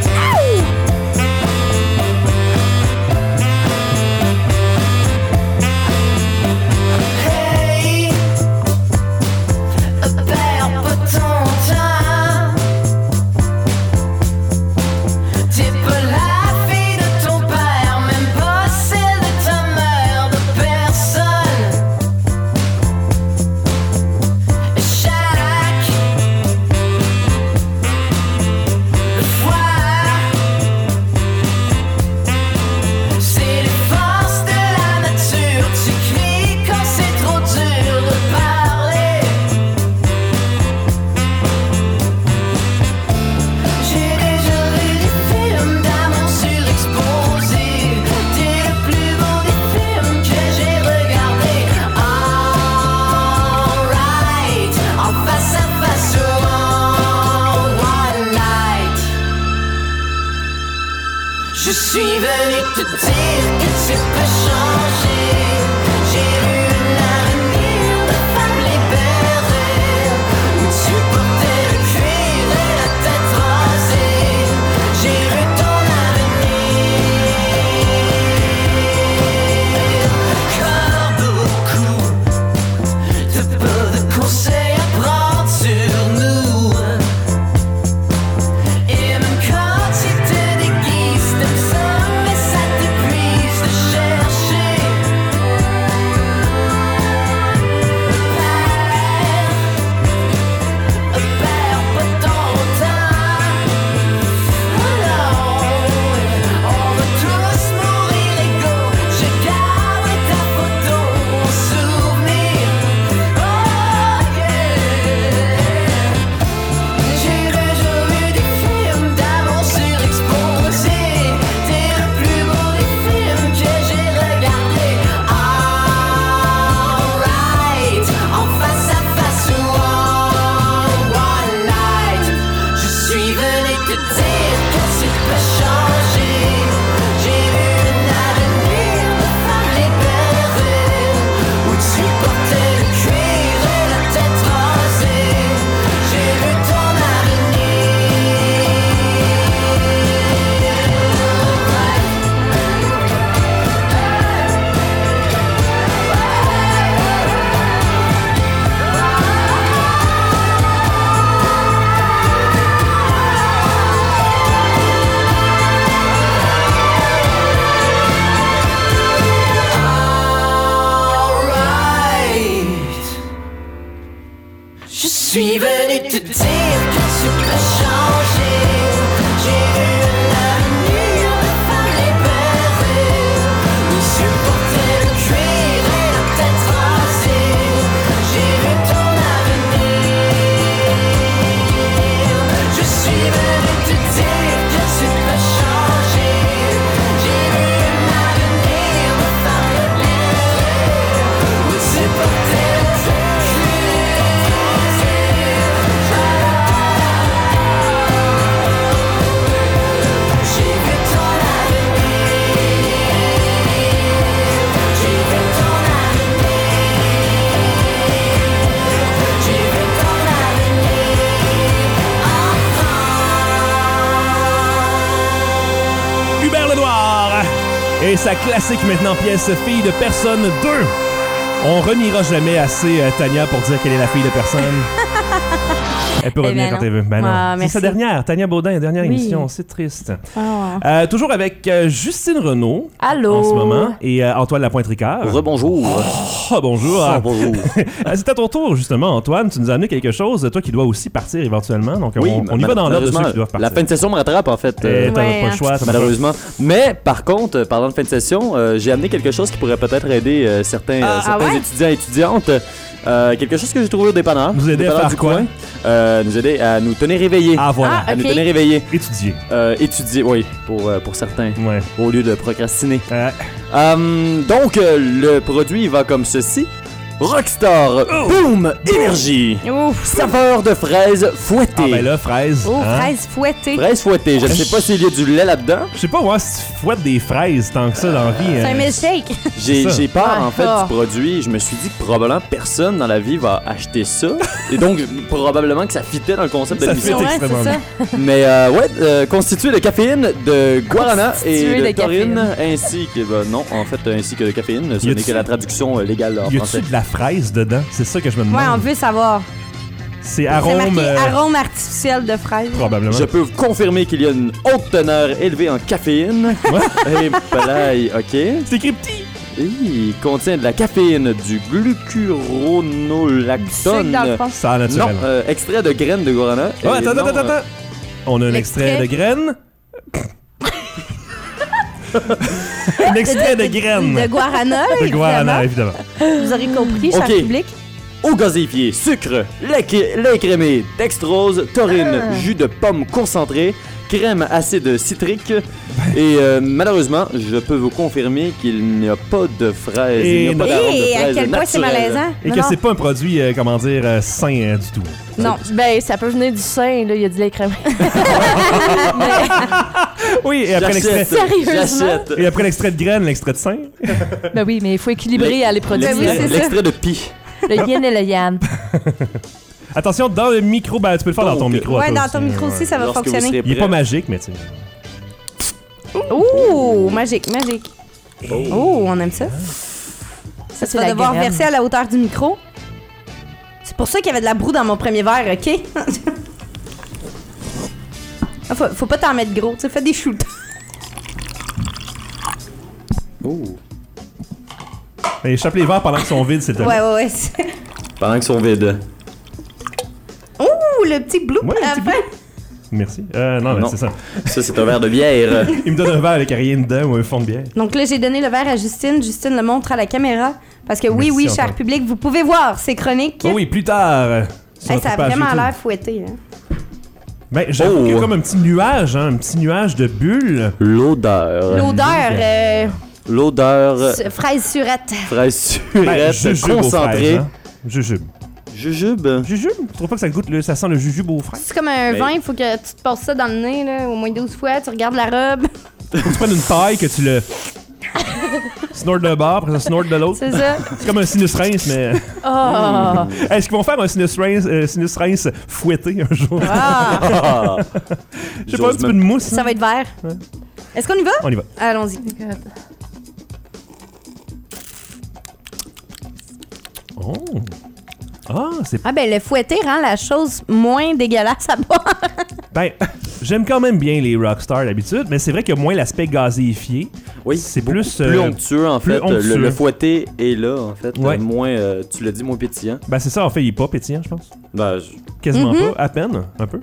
Hey, Je suis venu te dire que tu peux changer. J'ai eu un avenir de femme libérée, où tu portais le cuir et la tête rasée. J'ai vu ton avenir. Comme beaucoup, de peu de conseils à prendre sur nous. Et même quand tu te déguises, t'aimes ça, mais ça t'épuise de chercher. Perds, perds pas ton temps. Oh non, on va tous mourir égaux. Je garde ta photo en souvenir. Oh yeah. J'ai toujours vu des films d'amour surexposés. T'es le plus beau des films que j'ai regardé. Alright, en face à face ou en one night. Je suis venu te dire que tu peux changer. J'ai vu un avenir de femme libérée, où tu portais le cuir et la tête rasée. J'ai vu ton Alright. Je suis venu te dire que tu peux changer. J'ai eu un avenir de femme libérée, où tu portais le cuir et la tête rasée. J'ai vu ton avenir. Je suis venu te dire que tu peux changer. J'ai eu un avenir de femme libérée, où tu portais le cuir. J'ai vu ton avenir. J'ai vu ton avenir. J'ai vu ton avenir. Hubert Lenoir et sa classique maintenant pièce Fille de personne deux. On reniera jamais assez euh, Tania pour dire qu'elle est la fille de personne. Elle peut Eh revenir ben quand non. elle veut. Ben non. Ah, c'est merci. sa dernière, Tania Baudin, dernière Oui. émission. C'est triste. Ah. Euh, toujours avec euh, Justine Renaud Allô? en ce moment et euh, Antoine Lapointe-Ricard. Rebonjour. Oh, bonjour. Ah, bonjour. Euh, C'est à ton tour, justement, Antoine. Tu nous as amené quelque chose, toi qui dois aussi partir éventuellement. Donc, Oui, on, on y ma- va dans l'ordre de ceux malheureusement, qui doivent partir. La fin de session me rattrape, en fait. Eh, euh, t'en as Ouais, pas le hein. choix. t'en as pas- Malheureusement. Mais par contre, euh, parlant de fin de session, euh, j'ai amené quelque chose qui pourrait peut-être aider euh, certains, euh, Ah, certains ah ouais? étudiants et étudiantes. Euh, quelque chose que j'ai trouvé au dépanneur. Nous aider à Dépanneur faire du quoi? coin. Euh, nous aider à nous tenir éveillés. Ah, voilà. Ah, À nous ok. tenir éveillés. Étudier. Euh, étudier, oui, pour, euh, pour certains, Ouais. au lieu de procrastiner. Euh, Euh, donc, euh, le produit va comme ceci. Rockstar Boom Énergie. Ouf. Saveur de fraise fouettée. ah, ben là, fraise. Oh, hein? fraise fouettée. Fraise fouettée. Je ne sais pas s'il y a du lait là-dedans. Je sais pas, moi, si tu fouettes des fraises tant que ça dans la vie. C'est hein. un milkshake. J'ai ça. j'ai peur Ah, en fait ah. du produit. Je me suis dit que probablement personne dans la vie va acheter ça. Et donc probablement que ça fitait dans le concept de Ça l'émission. fit Ouais, extrêmement c'est ça. Mais euh, ouais, euh, constitué de caféine, de guarana Constitué et de, de taurine, ainsi que ben, non, en fait ainsi que de caféine. Ce Y n'est a-tu- que la traduction euh, légale en Y français. a-tu de la fraise dedans? C'est ça que je me demande. Ouais, on veut savoir. C'est C'est arôme. marqué euh, arôme artificiel de fraise. Probabablement. Je peux vous confirmer qu'il y a une haute teneur élevée en caféine. Et palaille, ok. C'est écrit petit. Et il contient de la caféine, du glucuronolactone. Sucre dans le fond. Ça, naturel. Non, euh, extrait de graines de guarana. Oh, Et attends, non, attends, attends, euh, attends. On a un extrait de L'extrait. graines. un extrait de graines. De guarana, De évidemment. guarana, évidemment. Vous aurez compris, cher Ok. public. Eau gazéifiée, sucre, lait, cré- lait écrémé, dextrose, taurine, Ah. jus de pomme concentré, crème acide citrique. Et euh, malheureusement, je peux vous confirmer qu'il n'y a pas de fraises. Et il n'y a pas non. d'arôme de Et à fraise quel point c'est naturel. malaisant. Et Non, que non. c'est pas un produit, euh, comment dire, euh, sain euh, du tout. Non. Ben, ça peut venir du sein, là. Il y a du lait crémé. Oui, et après l'extrait. Sérieusement? Et après l'extrait de graine, l'extrait de sein. Ben oui, mais il faut équilibrer à les produire. oui, c'est ça. L'extrait de pi. Le yin et le yang. Attention, dans le micro, ben tu peux le faire dans ton Donc, micro. à Ouais, toi dans ton aussi, micro ouais. aussi, ça va Lorsque vous fonctionner. serez Il est prêt. pas magique, mais tu sais. Ouh, magique, magique. Oh, on aime ça. Ça, Tu vas devoir verser à la hauteur du micro. C'est pour ça qu'il y avait de la broue dans mon premier verre, OK? Ah, faut, faut pas t'en mettre gros, tu sais, fais des shoots. Ouh. Mais échappe les verres pendant qu'ils sont vides, c'est le Ouais, ouais, ouais. c'est- Pendant qu'ils sont vides. Ouh, le petit bloop Ouais, à un la petit fin. Merci. Euh, non, mais Non. c'est ça. Ça, c'est un verre de bière. Il me donne un verre avec rien dedans ou un fond de bière. Donc là, j'ai donné le verre à Justine. Justine le montre à la caméra. Parce que oui, Merci, oui, cher Antoine. public, vous pouvez voir ces chroniques. Oh oui, plus tard. euh, sur Hey, notre ça a page vraiment YouTube. l'air fouetté. Hein. Ben, j'avoue Oh. qu'il y a comme un petit nuage, hein, un petit nuage de bulles. L'odeur. L'odeur, euh, L'odeur. s- fraise surette. Fraise Ben, surette jujube aux concentrée. fraises, hein. Jujube. Jujube. Jujube? Tu trouves pas que ça goûte, le, ça sent le jujube aux fraises? C'est comme un Mais- vin, il faut que tu te passes ça dans le nez, là, au moins douze fois. Tu regardes la robe. Faut que tu prennes une paille, que tu le... snort d'un bord, après ça snort de l'autre. C'est ça. C'est comme un sinus rince, mais... Oh! Est-ce qu'ils vont faire un sinus rince, euh, sinus rince fouetté un jour? Ah, Ah. Je sais pas, un petit peu de mousse. ça va être vert. Est-ce qu'on y va? On y va. Allons-y. Oh. Ah, c'est... Ah ben le fouetté rend la chose moins dégueulasse à boire. Ben, j'aime quand même bien les Rockstar d'habitude, mais c'est vrai qu'il y a moins l'aspect gazéifié. Oui, C'est beaucoup plus, plus euh, onctueux en plus fait. onctueux. Le, le fouetté est là en fait. Ouais. Euh, moins, euh, tu l'as dit, moins pétillant. Ben, c'est ça, en fait, il est pas pétillant, je pense. Ben, je- Quasiment Mhm. pas, à peine, un peu.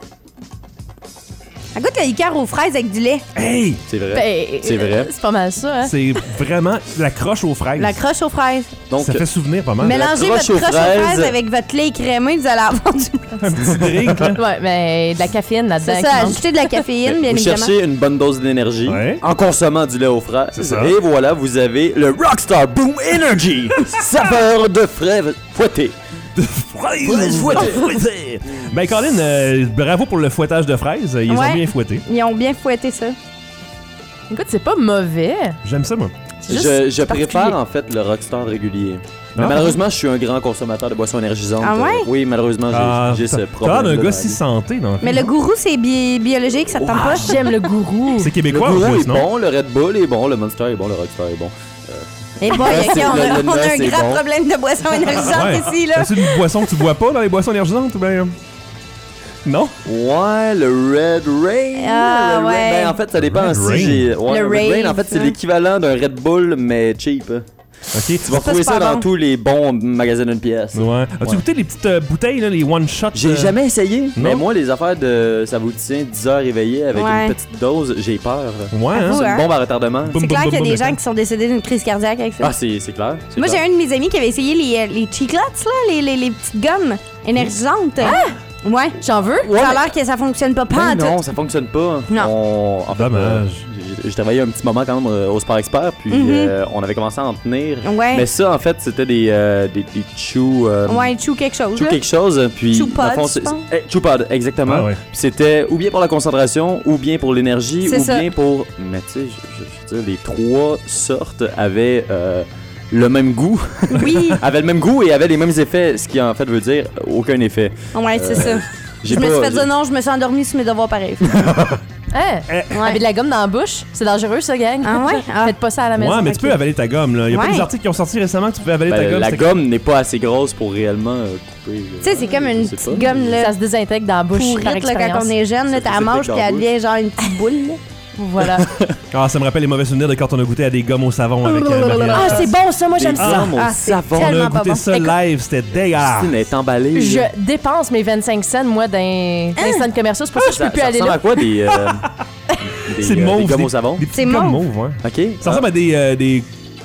Elle goûte le liqueur aux fraises avec du lait. Hey! c'est vrai. Ben, C'est vrai. C'est pas mal ça, hein? C'est vraiment la croche aux fraises. La croche aux fraises. Donc, Ça fait souvenir pas mal. Mélangez croche votre aux croche aux fraises fraises avec votre lait écrémé, vous allez avoir du... Un petit drink, là. Ouais, mais de la caféine là-dedans. C'est qui ça, manque. ajouter de la caféine, bien vous évidemment. cherchez une bonne dose d'énergie Ouais. en consommant du lait aux fraises. C'est ça. Et voilà, vous avez le Rockstar Boom Energy. Saveur de fraises fouettées. Fraises fouettées. Ben, Colin, euh, bravo pour le fouettage de fraises. Ils Ouais. ont bien fouetté. Ils ont bien fouetté ça. Écoute, c'est pas mauvais. J'aime ça, moi. C'est juste Je, je particulier. préfère en fait le Rockstar régulier. Mais Ah. malheureusement, je suis un grand consommateur de boissons énergisantes. Ah ouais? Euh, oui, malheureusement, j'ai Ah, j'ai ce t'as- problème. T'as l'air d'un gars si santé, non? Mais le gourou, c'est bi- biologique, ça te tente pas? J'aime le gourou. C'est Le québécois, en gourou plus, est non? bon, le Red Bull est bon, le Monster est bon, le Rockstar est bon. Eh boy, Ah, ok, c'est- on a, le- le on a noix, un c'est grand bon. problème de boissons énergisantes Ouais. ici, là. C'est une boisson que tu bois pas dans les boissons énergisantes ou bien. Non? Ouais, le Red Rain. Ah, le Red- ouais. Ben, en fait, ça dépend Red si Rain. j'ai. Ouais, Le Red Rain, Rave, en fait, c'est hein. l'équivalent d'un Red Bull, mais cheap. hein. Ok. Tu vas pas retrouver ça super dans bon. tous les bons magasins d'une pièce. Ouais. As-tu Ouais. goûté les petites euh, bouteilles, là, les one-shot? J'ai euh, jamais essayé, mais non? moi, les affaires de ça vous tient dix heures éveillé avec Ouais. une petite dose, j'ai peur. Ouais, hein? Avoue, C'est hein. une bombe à retardement. Boum, C'est boum, clair boum, qu'il y a boum, des boum. gens qui sont décédés d'une crise cardiaque avec ça. Ah, c'est c'est clair. c'est Moi, j'ai clair. un de mes amis qui avait essayé les, euh, les chiclets, là, les, les, les petites gommes énergisantes. Ouais. J'en veux? Ouais, ça a mais- l'air que ça fonctionne pas, pas Ben en tout. non, ça fonctionne pas. Non. On- en fait, Dommage. euh, j'ai- j'ai travaillé un petit moment quand même euh, au Sport Expert, puis Mhm. euh, on avait commencé à en tenir. Ouais. Mais ça, en fait, c'était des, euh, des, des chew. euh, Ouais, chew quelque chose. chew là. quelque chose, puis. Chew dans le pod, fond, je c'est- pense. eh, chew pod, exactement. Ah ouais. Puis c'était ou bien pour la concentration, ou bien pour l'énergie, C'est ou ça. bien pour. Mais tu sais, je, je- je veux dire, les trois sortes avaient. euh, le même goût, Oui. avaient le même goût et avaient les mêmes effets, ce qui en fait veut dire aucun effet. Ouais, c'est Euh, ça. J'ai Je me pas- suis fait j'ai- dire non, je me suis endormie sur mes devoirs pareils. Hein? Eh. Avec de la gomme dans la bouche, c'est dangereux, ça, gang. Ah ouais? Ah. Faites pas ça à la maison. Ouais, mais tu ok. peux avaler ta gomme, là. Il y a pas Ouais. des articles qui ont sorti récemment que tu peux avaler Ben, ta gomme. la c'était- gomme n'est pas assez grosse pour réellement euh, couper. Tu sais, c'est comme une petite gomme, là. Ça se désintègre dans la bouche par Pourrite, là, quand expérience. on est jeune, là, Ça t'as fait la mange, dans puis la elle bouche. devient genre une petite boule, là. Voilà. Ah, ça me rappelle les mauvais souvenirs de quand on a goûté à des gommes au savon avec euh, Marianne. Ah, c'est bon, ça, moi, j'aime Des ça. gommes au Ah, c'est savon. On a tellement pas goûté bon. ça Écoute, live, c'était dégueulasse. Christine est emballée. Je là. dépense mes vingt-cinq cents, moi, dans dans les centres commerciaux. C'est pour ça que je Ça, peux plus ça aller ressemble là. à quoi des, euh, des, C'est euh, mauve. des gommes des- au savon? Des petites C'est gommes mauve. mauves, ouais. Ok. Ça ressemble à des, euh, des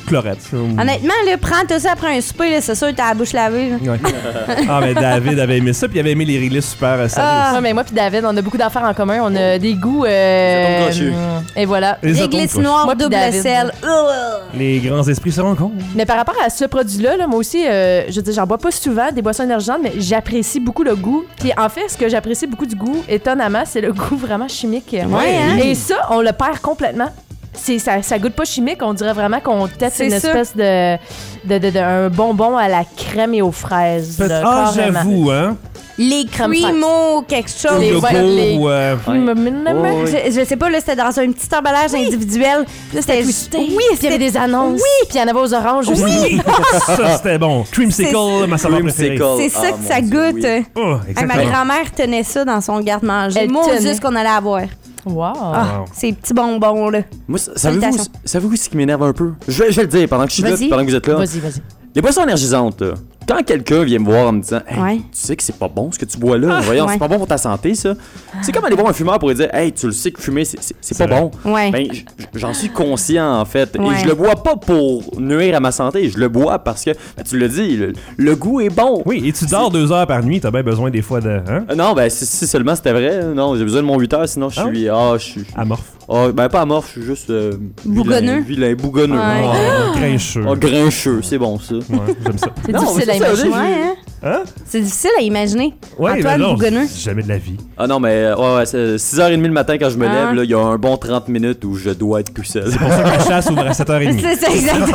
chlorette. ça. Honnêtement, là, prends tout ça après un souper, là, c'est sûr que t'as la bouche lavée. là. Ouais. Ah, mais David avait aimé ça, puis il avait aimé les réglisses super euh, salées. Ah. Ouais, mais moi puis David, on a beaucoup d'affaires en commun. On a des goûts. Euh, atomes crochus. et voilà. Les Des atomes glisses crochus. noires, Moi puis double David. sel. Les grands esprits se rencontrent. Mais par rapport à ce produit-là, là, moi aussi, euh, je veux dire, j'en bois pas souvent des boissons énergisantes, mais j'apprécie beaucoup le goût. Puis en fait, ce que j'apprécie beaucoup du goût, étonnamment, c'est le goût vraiment chimique. Ouais, hein? Et ça, on le perd complètement. C'est, ça, ça goûte pas chimique, on dirait vraiment qu'on teste C'est une ça. espèce de, de, de, de- un bonbon à la crème et aux fraises. Peut- là, Ah, carrément. j'avoue, hein. Les Crème Cremo, quelque chose. Les- Yoko ouais, les- ou... euh, Mm, mm, mm, mm. Je, je sais pas, là, c'était dans un petit emballage individuel. Puis là, c'était Twisté. Oui, Puis il y c'était avait des annonces. Oui. Puis il y en avait aux oranges aussi. Oui. ça, c'était bon. Creamsicle, ma saveur préférée. Creamsicle. C'est ça Ah, que mon ça Dieu, goûte. oui. Oh, Hey, ma exactement. grand-mère tenait ça dans son garde-manger. Elle Moi, tenait. Dieu, ce qu'on allait avoir. Wow. Ah, ces petits bonbons, là. Moi, sa- savez-vous, Salutations. savez-vous ce qui m'énerve un peu? Je vais, je vais le dire pendant que je suis là, Vas-y. puis pendant que vous êtes là. Vas-y, vas-y. Les boissons énergisantes, là, quand quelqu'un vient me voir en me disant hey, Ouais. tu sais que c'est pas bon ce que tu bois là, voyons, ouais. c'est pas bon pour ta santé, ça. C'est comme aller voir un fumeur pour lui dire hey, tu le sais que fumer, c'est, c'est, c'est C'est pas vrai. bon. Ouais. Ben, j- j'en suis conscient, en fait. Ouais. Et je le bois pas pour nuire à ma santé, je le bois parce que, ben, tu le dis, le, le goût est bon. Oui, et tu dors deux heures par nuit, t'as bien besoin des fois de... Hein? Euh, Non, ben, si, si seulement c'était vrai, non, j'ai besoin de mon huit heures, sinon je Ah suis. Ah, je suis. Amorphe. Ah, ben, pas amorphe, je suis juste. euh, Bougonneux. Vilain, vilain, bougonneux. Ouais. Oh, grincheux. Oh, grincheux, c'est bon ça. Ouais, j'aime ça. C'est Non, difficile mais à c'est ça, imaginer. là, Ouais, hein? Hein? C'est difficile à imaginer. Ouais, Antoine ben non, Bougonneux. jamais de la vie. Ah non, mais euh, ouais, ouais, c'est six heures trente le matin quand je me Ah. lève, là, il y a un bon trente minutes où je dois être tout seul. C'est pour ça que la chasse ouvre à sept heures trente. C'est ça, exactement.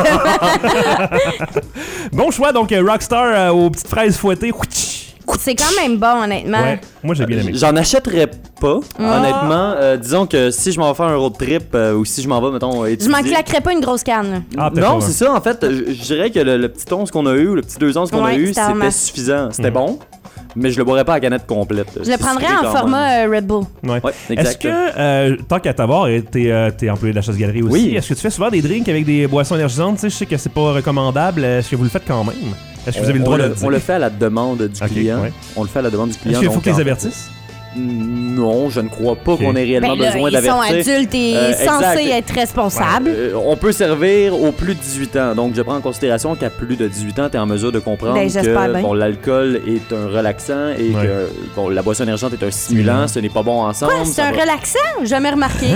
Bon choix, donc euh, Rockstar euh, aux petites fraises fouettées. C'est quand même bon, honnêtement. Ouais, moi j'ai bien aimé. J'en achèterais pas, Ah. honnêtement. Euh, disons que si je m'en vais faire un road trip euh, ou si je m'en vais, mettons, Je étudier... m'en claquerais pas une grosse canne. là. Ah, peut-être Non, pas, c'est ça, en fait. Je je dirais que le, le petit once qu'on a eu ou le petit deux onces qu'on a Ouais, eu, c'était en c'était masse. suffisant. C'était Mhm. bon, mais je le boirais pas à canette complète. Je le prendrais en format euh, Red Bull. Ouais. Ouais, Est-ce exact. que, euh, tant qu'à t'avoir, et t'es, euh, t'es employé de la chasse-galerie aussi, Oui. est-ce que tu fais souvent des drinks avec des boissons énergisantes? Tu sais, je sais que c'est pas recommandable. Est-ce que vous le faites quand même? Est-ce que vous avez le on, droit on de le, le on le dire? fait à la demande du Ok, client. ouais. On le fait à la demande du client. Est-ce qu'il faut donc, qu'ils les en- avertissent? Non, je ne crois pas Ok. qu'on ait réellement Ben là, besoin ils sont d'avertir. adultes et Euh, censés exact. être responsables. Euh, on peut servir aux plus de dix-huit ans. Donc, je prends en considération qu'à plus de dix-huit ans, tu es en mesure de comprendre Ben, j'espère que bien. bon, l'alcool est un relaxant et Ouais. que bon, la boisson énergisante est un stimulant. Ce n'est pas bon ensemble. Quoi, c'est ça un va- relaxant? Jamais remarqué.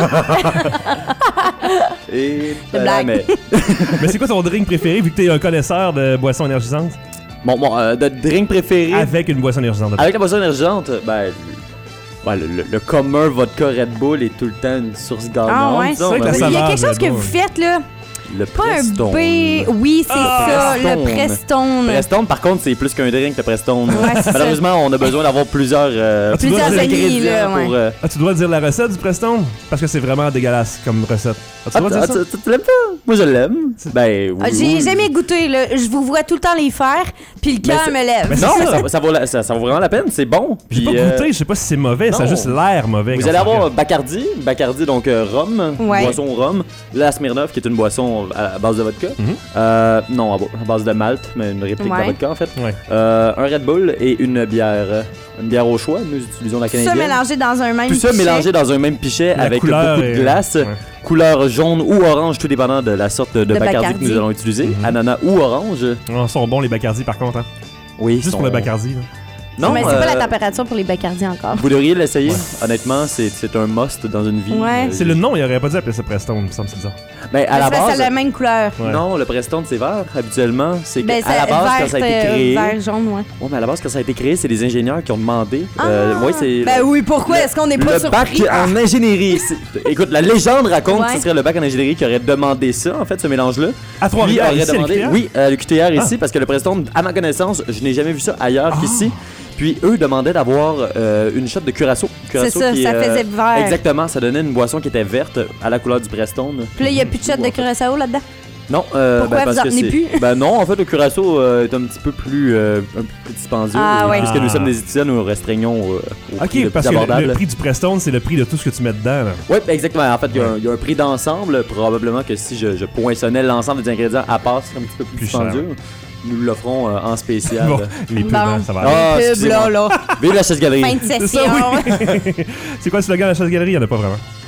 Et, De euh, blague. mais- Mais c'est quoi ton drink préféré vu que t'es un connaisseur de boissons énergisantes? bon, bon euh, de drink préféré Avec une boisson énergisante. avec la boisson énergisante, ben. Ouais, le, le- le commun vodka Red Bull est tout le temps une source gagnante. Ah ouais? disons, C'est vrai que ben la oui. Il y a saveur quelque chose Red que Bull. vous faites, là. Le Pas Prestone. un B. Oui, c'est Ah, ça, le Prestone. Prestone. Prestone, par contre, c'est plus qu'un drink, le Prestone. Ouais, c'est ça. Malheureusement, on a besoin d'avoir plusieurs, euh, tu dois Plusieurs dire amis, ingrédients là, ouais. pour. euh, Ah, tu dois dire la recette du Preston? Parce que c'est vraiment dégueulasse comme recette. Ah, tu Ah, dois dire ah, ça? tu, tu- tu l'aimes pas? Moi, je l'aime. Ben, oui. Ah, J'ai oui. jamais goûté, là. Je vous vois tout le temps les faire, puis le Mais cœur c'est- me lève. Mais c'est Non, ça. ça, ça vaut la- ça- ça vaut vraiment la peine, c'est bon. J'ai Puis, pas euh, goûté, je sais pas si c'est mauvais, ça a non. juste l'air mauvais. Vous quand allez ça avoir regarde. Bacardi, Bacardi donc euh, rhum, Ouais. boisson au rhum, la Smirnoff qui est une boisson à, à base de vodka, Mhm. Euh, non à, ba- à base de malt, mais une réplique de Ouais. vodka en fait, Ouais. Euh, un Red Bull et une bière, euh, une bière au choix, nous utilisons la Tout ça canadienne. mélangé dans un même Tout ça pichet. mélangé dans un même pichet La avec couleur beaucoup de est- glace, ouais. couleur jaune ou orange, tout dépendant de la sorte de, De Bacardi, Bacardi. que nous allons utiliser, Mhm. ananas ou orange. Ah, ils sont bons les Bacardi par contre. Hein. Oui, Juste sont- pour le Bacardi. Là. Non, Mais c'est pas euh, la température pour les Bacardi encore. Vous devriez l'essayer. Ouais. Honnêtement, c'est c'est un must dans une vie. Ouais. Euh, C'est le nom, il aurait pas dû appeler ça Preston, il me semble, c'est bizarre. Ben, à la C'est parce que base. ça a la même couleur. Ouais. Non, le Prestone, c'est vert, habituellement. C'est Ben, qu'à la base, quand ça a été vert, créé. euh, vert jaune, ouais. Ouais, mais à la base, quand ça a été créé, c'est les ingénieurs qui ont demandé. Ah, euh, ouais, c'est. ben oui, pourquoi le- est-ce qu'on n'est pas le bac surpris? en ingénierie. C'est- Écoute, la légende raconte Ouais. que ce serait le bac en ingénierie qui aurait demandé ça, en fait, ce mélange-là. À Lui Trois-Rivières, aurait ici, à demandé. l'U Q T R? Oui, à l'U Q T R ici, Ah. parce que le Prestone, à ma connaissance, je n'ai jamais vu ça ailleurs Ah. qu'ici. Puis eux demandaient d'avoir euh, une shot de curaçao. Curaçao C'est ça, qui, ça euh, faisait vert. Exactement, ça donnait une boisson qui était verte à la couleur du Prestone. Puis là, il n'y a plus de shot de curaçao là-dedans. Non, euh, Pourquoi ben, parce vous en que tenez c'est- plus? Ben non, en fait, le curaçao euh, est un petit peu plus, euh, un peu plus dispendieux. Ah, et ouais. Puisque Ah. nous sommes des étudiants, nous restreignons euh, au prix Ok, le parce plus que le, abordable. le prix du Preston, c'est le prix de tout ce que tu mets dedans. Là. Oui, exactement. En fait, il y, a un- il y a un prix d'ensemble. Probablement que si je, je poinçonnais l'ensemble des ingrédients à part, c'est un petit peu plus, Plus dispendieux. Nous l'offrons euh, en spécial. Bon, les pubs, Bon. hein, ça va aller. Ah, Pub, excusez-moi. là, là. Vive la chasse-galerie. Fin de C'est session. ça, oui. C'est quoi le slogan de la chasse-galerie? Il n'y en a pas vraiment.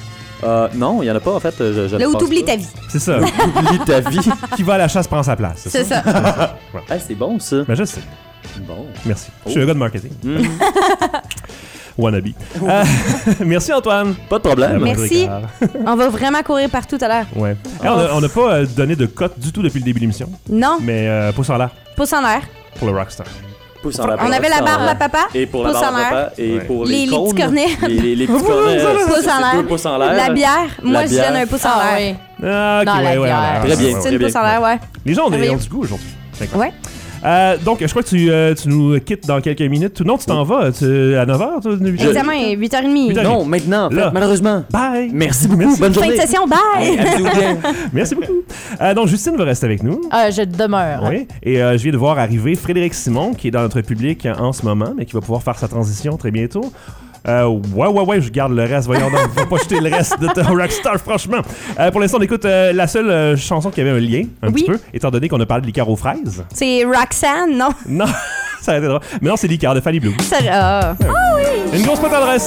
Euh, non, il y en a pas en fait. Je, je Là où pense t'oublies pas. ta vie. C'est ça. T'oublies ta vie. Qui va à la chasse prend sa place. C'est ça. Ouais. Ah, c'est bon ça. Mais je sais. Bon. Merci. Oh. Je suis un gars de marketing. Mm. Wannabe. Euh, merci Antoine. Pas de problème. Euh, Merci. Ricard. On va vraiment courir partout à l'heure. Ouais. Hey, on a- on n'a pas euh, donné de cote du tout depuis le début de l'émission, Non, mais euh, pouce en l'air pouce en l'air. pour le Rockstar. Pouce en l'air. On avait la Pouce en barbe l'air. à papa. Et pour la pouce barbe en à l'air. papa et Ouais. pour Les- les les cônes. petits cornets. Les, les, les petits cornets. euh, Pouce c'est- en c'est l'air. deux pouces en l'air. La bière. Moi, La je donne bière. un pouce en Ah l'air. oui. Ah, ok, Dans ouais, la ouais, ouais, bière. ouais, Très ouais, bien. ouais. C'est une bien. pouce en l'air, ouais. Les gens ont, Oui. ont du goût aujourd'hui. D'accord. Ouais. Euh, donc, je crois que tu, euh, tu nous quittes dans quelques minutes. Non, tu t'en vas tu- à neuf heures, toi, huit heures? Examen est huit heures trente. huit heures. Non, maintenant, en fait, Là. malheureusement. Bye! Merci beaucoup. Merci. Bonne Fin journée. de session, bye! Amusez-vous bien. Merci beaucoup. Euh, donc, Justine va rester avec nous. Ah, je demeure. Oui. Et euh, je viens de voir arriver Frédéric Simon, qui est dans notre public en ce moment, mais qui va pouvoir faire sa transition très bientôt. Euh, ouais, ouais, ouais, je garde le reste. Voyons donc, faut pas jeter le reste de ta Rockstar, franchement. Euh, pour l'instant, on écoute euh, la seule euh, chanson qui avait un lien, un Oui. petit peu, étant donné qu'on a parlé de liqueur aux fraises. C'est Roxanne, non? Non, ça a été drôle. Mais non, c'est liqueur de Fanny Blue. Ça, ah. Une grosse pote adresse.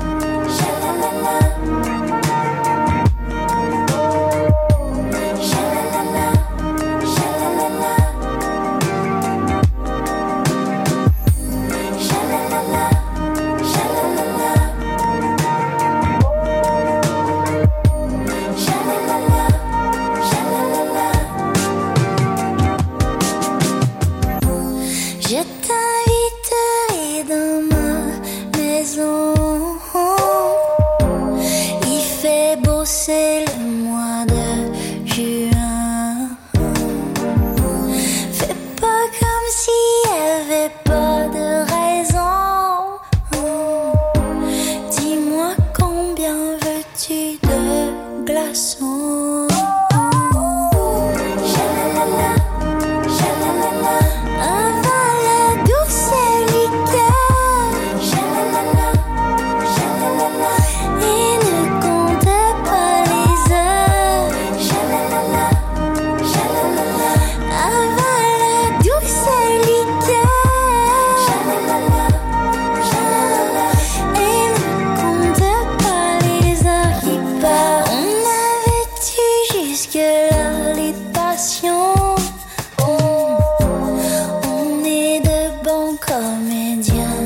Je t'inviterai dans ma maison. Il fait beau, c'est le mois de juin. Fais pas comme s'il y avait pas de raison. Dis-moi combien veux-tu de glaçons. Chalalala, chalalala. Avale douce liqueur. Chalalala, chalalala. Et ne compte pas les heures. Chalalala, chalalala. Avale douce liqueur. Chalalala, chalalala. Et ne compte pas les heures qui passent. On avait tu jusque-là les passions. On est de bons comédiens.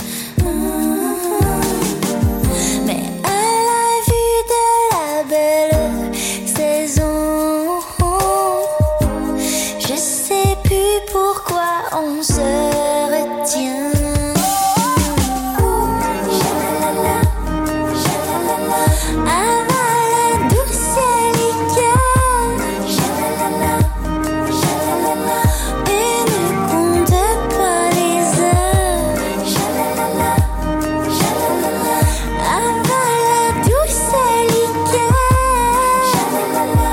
Mais à la vue de la belle saison, je sais plus pourquoi on se retient. Chalalala, chalalala. Avale douce liqueur. Chalalala, chalalala. Et ne compte pas les heures. Chalalala, chalalala. Avale douce liqueur. Chalalala,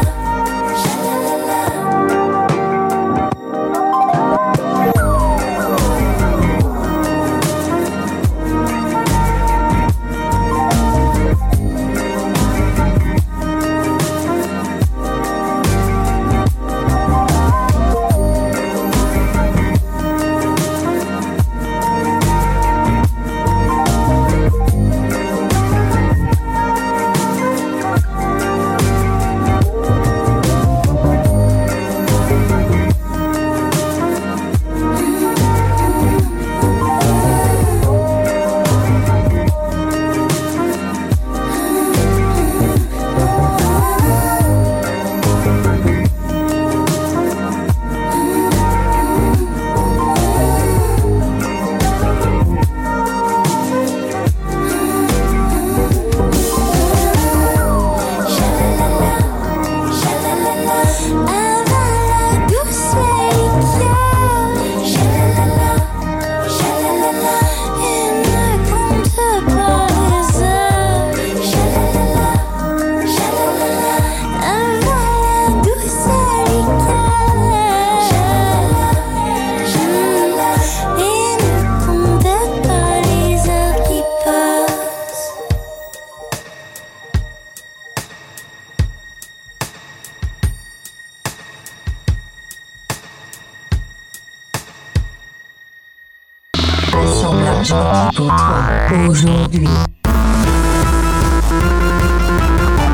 Avale douce liqueur. Chalalala, chalalala. Et ne compte pas les heures. Chalalala, chalalala. Avale douce liqueur. Chalalala, chalalala. Et ne compte pas les heures qui passent. Assemblage pour toi aujourd'hui.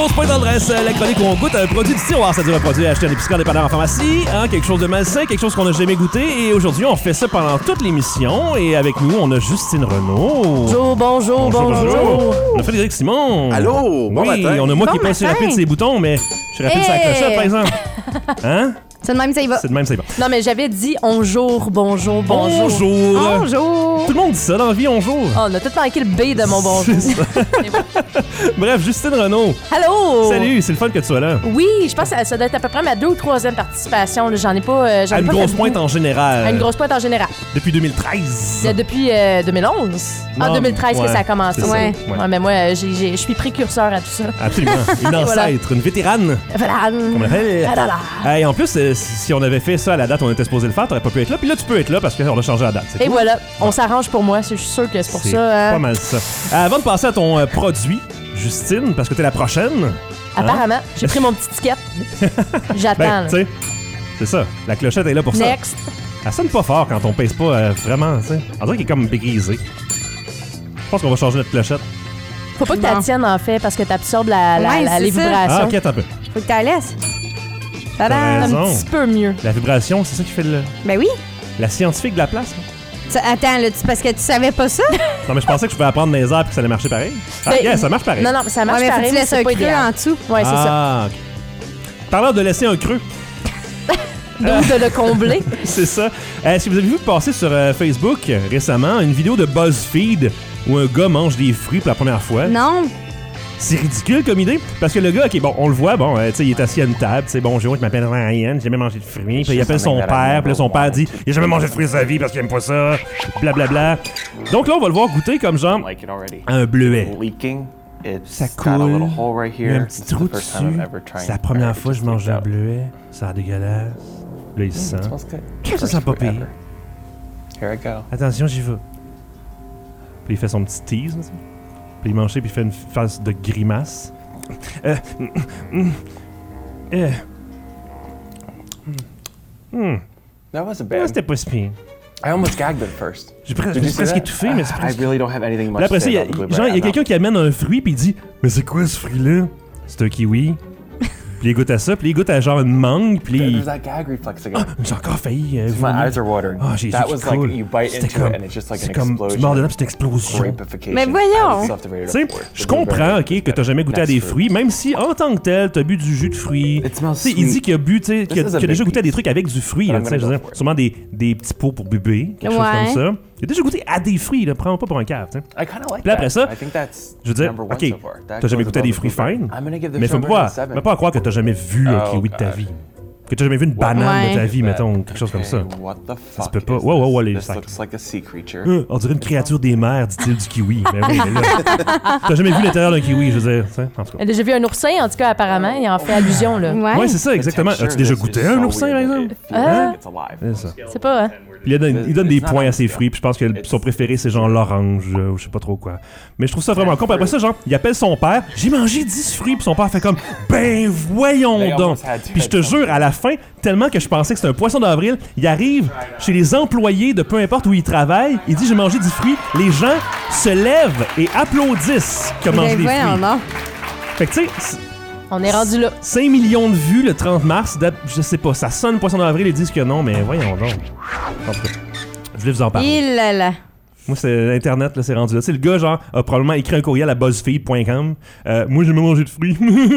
Dose Point Tendresse, la chronique où on goûte un produit du tiroir, c'est-à-dire un produit acheté en épicerie, en dépanneur, en pharmacie, hein, quelque chose de malsain, quelque chose qu'on n'a jamais goûté. Et aujourd'hui, on fait ça pendant toute l'émission. Et avec nous, on a Justine Renaud. Bonjour, bonjour, bonjour. On a Frédéric Simon. Allô, bon oui, matin. on a moi Bon qui est pas si matin. rapide ses boutons, mais je suis rapide sur la Hey. clochette, par exemple. Hein? C'est de même, ça y va. C'est de même, c'est bon. Non, mais j'avais dit bonjour, bonjour, bonjour. Bonjour. Bonjour. Tout le monde dit ça dans la vie, bonjour. Oh, on a tout manqué le B de mon bonjour. C'est ça. Bref, Justine Renaud. Allô? Salut, c'est le fun que tu sois là. Oui, je pense que ça doit être à peu près ma deux ou troisième participation. là. J'en ai pas. euh, j'en À ai une pas grosse fait pointe beaucoup. en général. À une grosse pointe en général. Depuis deux mille treize. Euh, Depuis euh, deux mille onze. Ah, Non, deux mille treize ouais, que ça a commencé. c'est ça, Ouais. ouais. Ouais, mais moi, euh, j'ai- j'ai- je suis précurseur à tout ça. Absolument. Une Et voilà. ancêtre, une vétérane. Voilà. Comme on l'appelle. Ah là là. Et en plus, euh, si on avait fait ça à la date où on était supposé le faire, t'aurais pas pu être là. Puis là, tu peux être là parce qu'on a changé la date. C'est Et cool. voilà, on s'arrange pour moi. Je suis sûre que c'est pour C'est ça. hein. pas mal ça. Euh, avant de passer à ton euh, produit, Justine, parce que t'es la prochaine. Apparemment, j'ai pris mon petit ticket. J'attends. Ben, là. tu sais, c'est ça. La clochette est là pour ça. Next. Elle sonne pas fort quand on pèse pas euh, vraiment, tu sais. On dirait qu'il est comme bégrisé. Je pense qu'on va changer notre clochette. Faut pas que tu Bon. la tiennes, en fait, parce que tu absorbes la, la, Ouais, la- c'est les ça. vibrations. Ah, ok, attends un peu. Faut que tu la laisses. T'as Tadam. raison. Un petit peu mieux. La vibration, c'est ça qui fait le, Ben oui. la scientifique de la place. hein? Tu- Attends, là, tu- parce que tu savais pas ça? Non, mais je pensais que je pouvais apprendre mes airs et que ça allait marcher pareil. Ah, Ben, yeah, ça marche pareil. Non, non, mais ça Ouais, marche mais faut que pareil, tu mais laisses c'est un pas creux idéal. en dessous. Ouais, c'est ça. Ah, ok. Parlant de laisser un creux, D'où de le combler. c'est ça. Euh, si vous avez vu passer sur euh, Facebook euh, récemment une vidéo de BuzzFeed où un gars mange des fruits pour la première fois. Non. C'est ridicule comme idée. Parce que le gars, ok, bon, on le voit, bon, euh, tu sais, il est assis à une table, tu sais, bonjour, je m'appelle Ryan, j'ai jamais mangé de fruits. Puis il appelle son père, puis là, son père dit, il a jamais mangé de fruits de sa vie parce qu'il aime pas ça. Blablabla. Donc là, on va le voir goûter comme genre like it already. un bleuet. Leaking. It's Ça got a little coule. hole right Il y a here. un petit This is trou the first time dessus. I've ever tried C'est la première it. fois que je Just mange leaked un out. bleuet. Ça a l'air dégueulasse. Là, il sent. It smells good. Ça First sent pas fruit pire. ever. Here I go. Attention, j'y vais. Puis il fait son petit tease, là, tu sais. Puis il mange ça, puis il fait une face de grimace. Euh. mm, mm, euh. Hmm. That wasn't Ouais, bad. c'était pas si pire. I almost gagged at first. J'ai pre- Did j'ai you see presque that? étouffé, mais c'est I presque... really don't have anything much Là, après to ça, il y say a, about the genre, blueberry. il y a I'm quelqu'un not- qui amène un fruit, puis il dit « Mais c'est quoi ce fruit-là? » C'est un kiwi. Puis il goûte à ça, puis il goûte à genre une mangue, puis There- il... There's that gag reflex again. J'ai encore failli... Euh, My vomir. eyes are watering. Ah, j'ai les That yeux qui was like coulent. you bite C'était into comme- it and it's just like c'est an comme explosion. tu mords dedans, puis c'est une explosion. Rapification. Mais voyons. I still have to rate it Tu sais, up for it. je The blueberry. comprends, ok, que t'as jamais goûté à des Next fruits, même si en tant que tel, t'as bu du jus de fruits. It smells Tu sais, il sweet. dit qu'il a bu, tu sais, qu'il a, This is a qu'il a déjà big goûté à des piece. trucs avec du fruit, But là, I'm tu sais, je veux gonna dire, go for it. sûrement des, des petits pots pour bébé, quelque chose Ouais. comme ça. Il a déjà goûté à des fruits, là, prends pas pour un cave, tu sais. I kind of like Puis là, après that. ça, I think that's je veux dire, number one ok, so far. That t'as jamais goes goûté à des above the fruits blueberry. fines, I'm gonna give the mais faut strawberry pas, a seven. mais pas à croire que t'as jamais vu un Oh, kiwi de ta God. vie. Que t'as jamais vu une banane de ta vie, mettons, quelque chose comme ça. Okay, what the Ça se fuck peut pas. is Ouais, ouais, this? ouais, les This sacs. looks like a sea creature. Euh, on dirait une créature des mers, dit-il du kiwi. Mais oui, mais là, t'as jamais vu l'intérieur d'un kiwi, je veux dire, tu sais, en tout cas. J'ai déjà vu un oursin, en tout cas, apparemment. Il en fait allusion, là. Ouais. Ouais, c'est ça, exactement. The texture As-tu déjà of this goûté is un so oursin, par weird. exemple? It feels Hein? like it's alive. C'est ça. C'est pas, hein? Puis il donne, il donne des It's not points à ses unfair. fruits, puis je pense que son préféré, c'est genre l'orange, euh, ou je sais pas trop quoi. Mais je trouve ça vraiment con. Puis après ça, genre, il appelle son père, j'ai mangé dix fruits, puis son père fait comme, ben voyons They donc. almost had to Puis je te have jure, à la fin, tellement que je pensais que c'était un poisson d'avril, il arrive chez les employés de peu importe où il travaille, il dit, j'ai mangé dix fruits, les gens se lèvent et applaudissent qu'il a mangé Ben des voyons, fruits. non. Fait que tu sais, On est rendu là. cinq millions de vues le trente mars, d'ap- je sais pas, ça sonne poisson d'avril, ils disent que non, mais voyons donc. En tout cas, je voulais vous en parler. Il là là. Moi, c'est Internet, là, c'est rendu là. C'est le gars, genre, a probablement écrit un courriel à BuzzFeed point com. Euh, moi, j'ai mangé de fruits.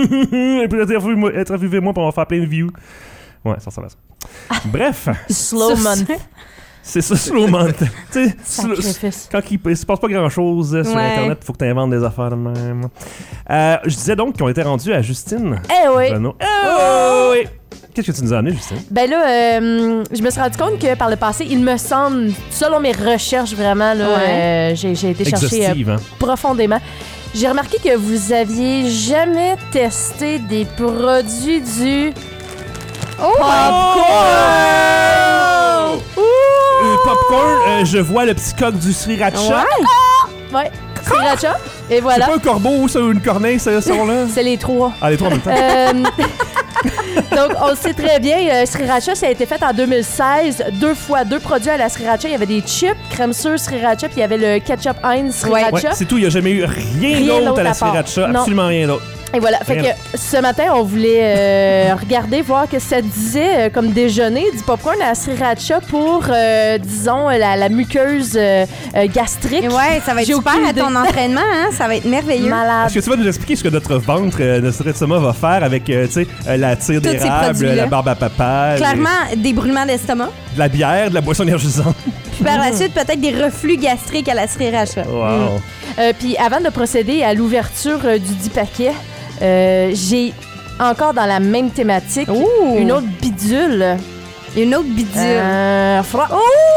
Interviewez-moi pour en faire plein de views. Ouais, ça ressemble à ça. Bref, Slow Sur month. c'est ça, slow month. Tu sais, slow- Sacrifice. quand il, il se passe pas grand-chose euh, sur Ouais. Internet, faut que tu inventes des affaires de même. Euh, je disais donc qu'on était rendu à Justine. Eh oui. Renaud. Oh, oui. Qu'est-ce que tu nous as amené, Justine? Ben là, euh, je me suis rendu compte que par le passé, il me semble, selon mes recherches vraiment, là, Ouais. euh, j'ai, j'ai été chercher euh, Exhaustive, hein? profondément. J'ai remarqué que vous aviez jamais testé des produits du Oh! popcorn. Euh, popcorn, euh, je vois le petit coq du sriracha. Ouais. Ouais, sriracha. Et C'est voilà, pas un corbeau, ça, ou une corneille, ça, ça, là? c'est les trois. Ah, les trois en même temps. Euh, Donc, on le sait très bien, euh, Sriracha, ça a été fait en deux mille seize. Deux fois, deux produits à la Sriracha. Il y avait des chips, crème sure Sriracha, puis il y avait le ketchup Heinz Sriracha. Ouais, c'est tout, il n'y a jamais eu rien, Rien d'autre d'autre à la à part. sriracha, Non. absolument rien d'autre. Et voilà, fait Rien. que ce matin, on voulait euh, regarder, voir que ça disait euh, comme déjeuner du popcorn à la sriracha pour, euh, disons, la, la muqueuse euh, euh, gastrique. Ouais, ça va être J'ai super aucune à ton idée. entraînement, hein? Ça va être merveilleux. Malade. Est-ce que tu vas nous expliquer ce que notre ventre, euh, notre estomac va faire avec, euh, tu sais, euh, la tire Tous ces d'érable, produits-là. la barbe à papa, les- Clairement, des brûlements d'estomac. de la bière, de la boisson énergisante. Puis par la suite, peut-être des reflux gastriques à la sriracha. Wow. Euh, Puis avant de procéder à l'ouverture euh, du dix paquets, euh, j'ai encore dans la même thématique une autre bidule. Une autre bidule. Euh, fra-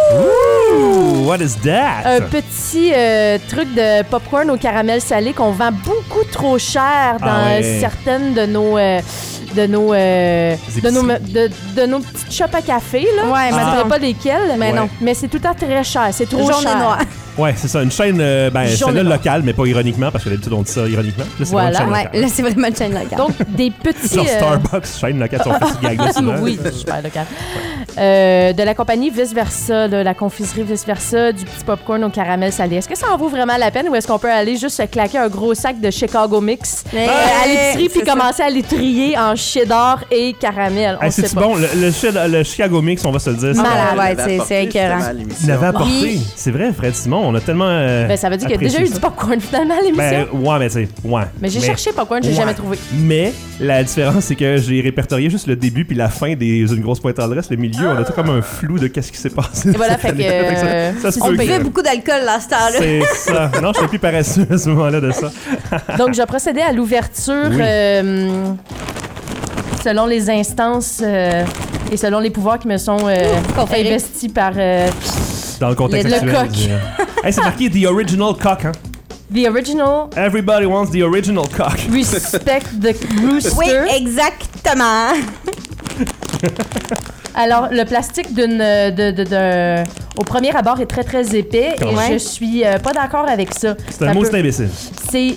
Ooh, what is that? Un petit euh, truc de popcorn au caramel salé qu'on vend beaucoup trop cher dans Ah ouais. certaines de nos euh, de nos euh, Des de nos épiceries. de, de nos petites shops à café là. Ouais, Je mais ne Ah. dirais pas lesquelles, mais Ouais. non. Mais c'est tout le temps très cher. C'est trop Jaune cher. et noir. Ouais, c'est ça, une chaîne, euh, ben, Jaune celle-là et noir. locale, mais pas ironiquement, parce que d'habitude on dit ça ironiquement. Là, c'est Voilà. vraiment une chaîne Ouais, locale. là, c'est vraiment une chaîne locale. Donc des petits Genre euh, Starbucks, chaîne locale, sont fait ce gag-là souvent. oui, super local. Euh, de la compagnie Vice Versa, là, la confiserie Vice Versa, du petit popcorn au caramel salé. Est-ce que ça en vaut vraiment la peine ou est-ce qu'on peut aller juste se claquer un gros sac de Chicago Mix Mais, euh, à l'épicerie puis c'est ça. commencer à les trier en cheddar et caramel? On Hey, sait c'est pas. bon, le, le, Chi- le Chicago Mix, on va se le dire. c'est- Malade, Elle ouais, l'avait c'est- apporté, c'est écœurant. justement, à l'émission. Il l'avait apporté. Oui. C'est vrai, Fred Simon, on a tellement. euh, Ben, ça veut dire qu'il y a déjà apprécié eu ça. du popcorn finalement à l'émission. Ben, ouais, mais tu sais, ouais. mais j'ai cherché popcorn, j'ai ouais. jamais trouvé. Mais la différence, c'est que j'ai répertorié juste le début puis la fin des Une grosse pointe tendresse. Le milieu, on a tout comme un flou de qu'est-ce qui s'est passé. Et voilà, fait que, euh, ça, ça se On peut buvait que- beaucoup d'alcool là, à ce temps-là. C'est ça. Non, je suis plus paresseux à ce moment-là de ça. Donc, je procédais à l'ouverture Oui. euh, selon les instances euh, et selon les pouvoirs qui me sont euh, conférés. investis par euh, Dans le contexte Le- le actuel. coq. je dirais. Hey, c'est marqué The Original Cock, hein? The Original Everybody wants the original cock. Respect the Rooster. Oui, exactement. Alors, le plastique d'une, de, de, de- au premier abord est très, très épais Quand et même. je suis euh, pas d'accord avec ça. C'est un Ça mot, peut- c'est imbécile. C'est...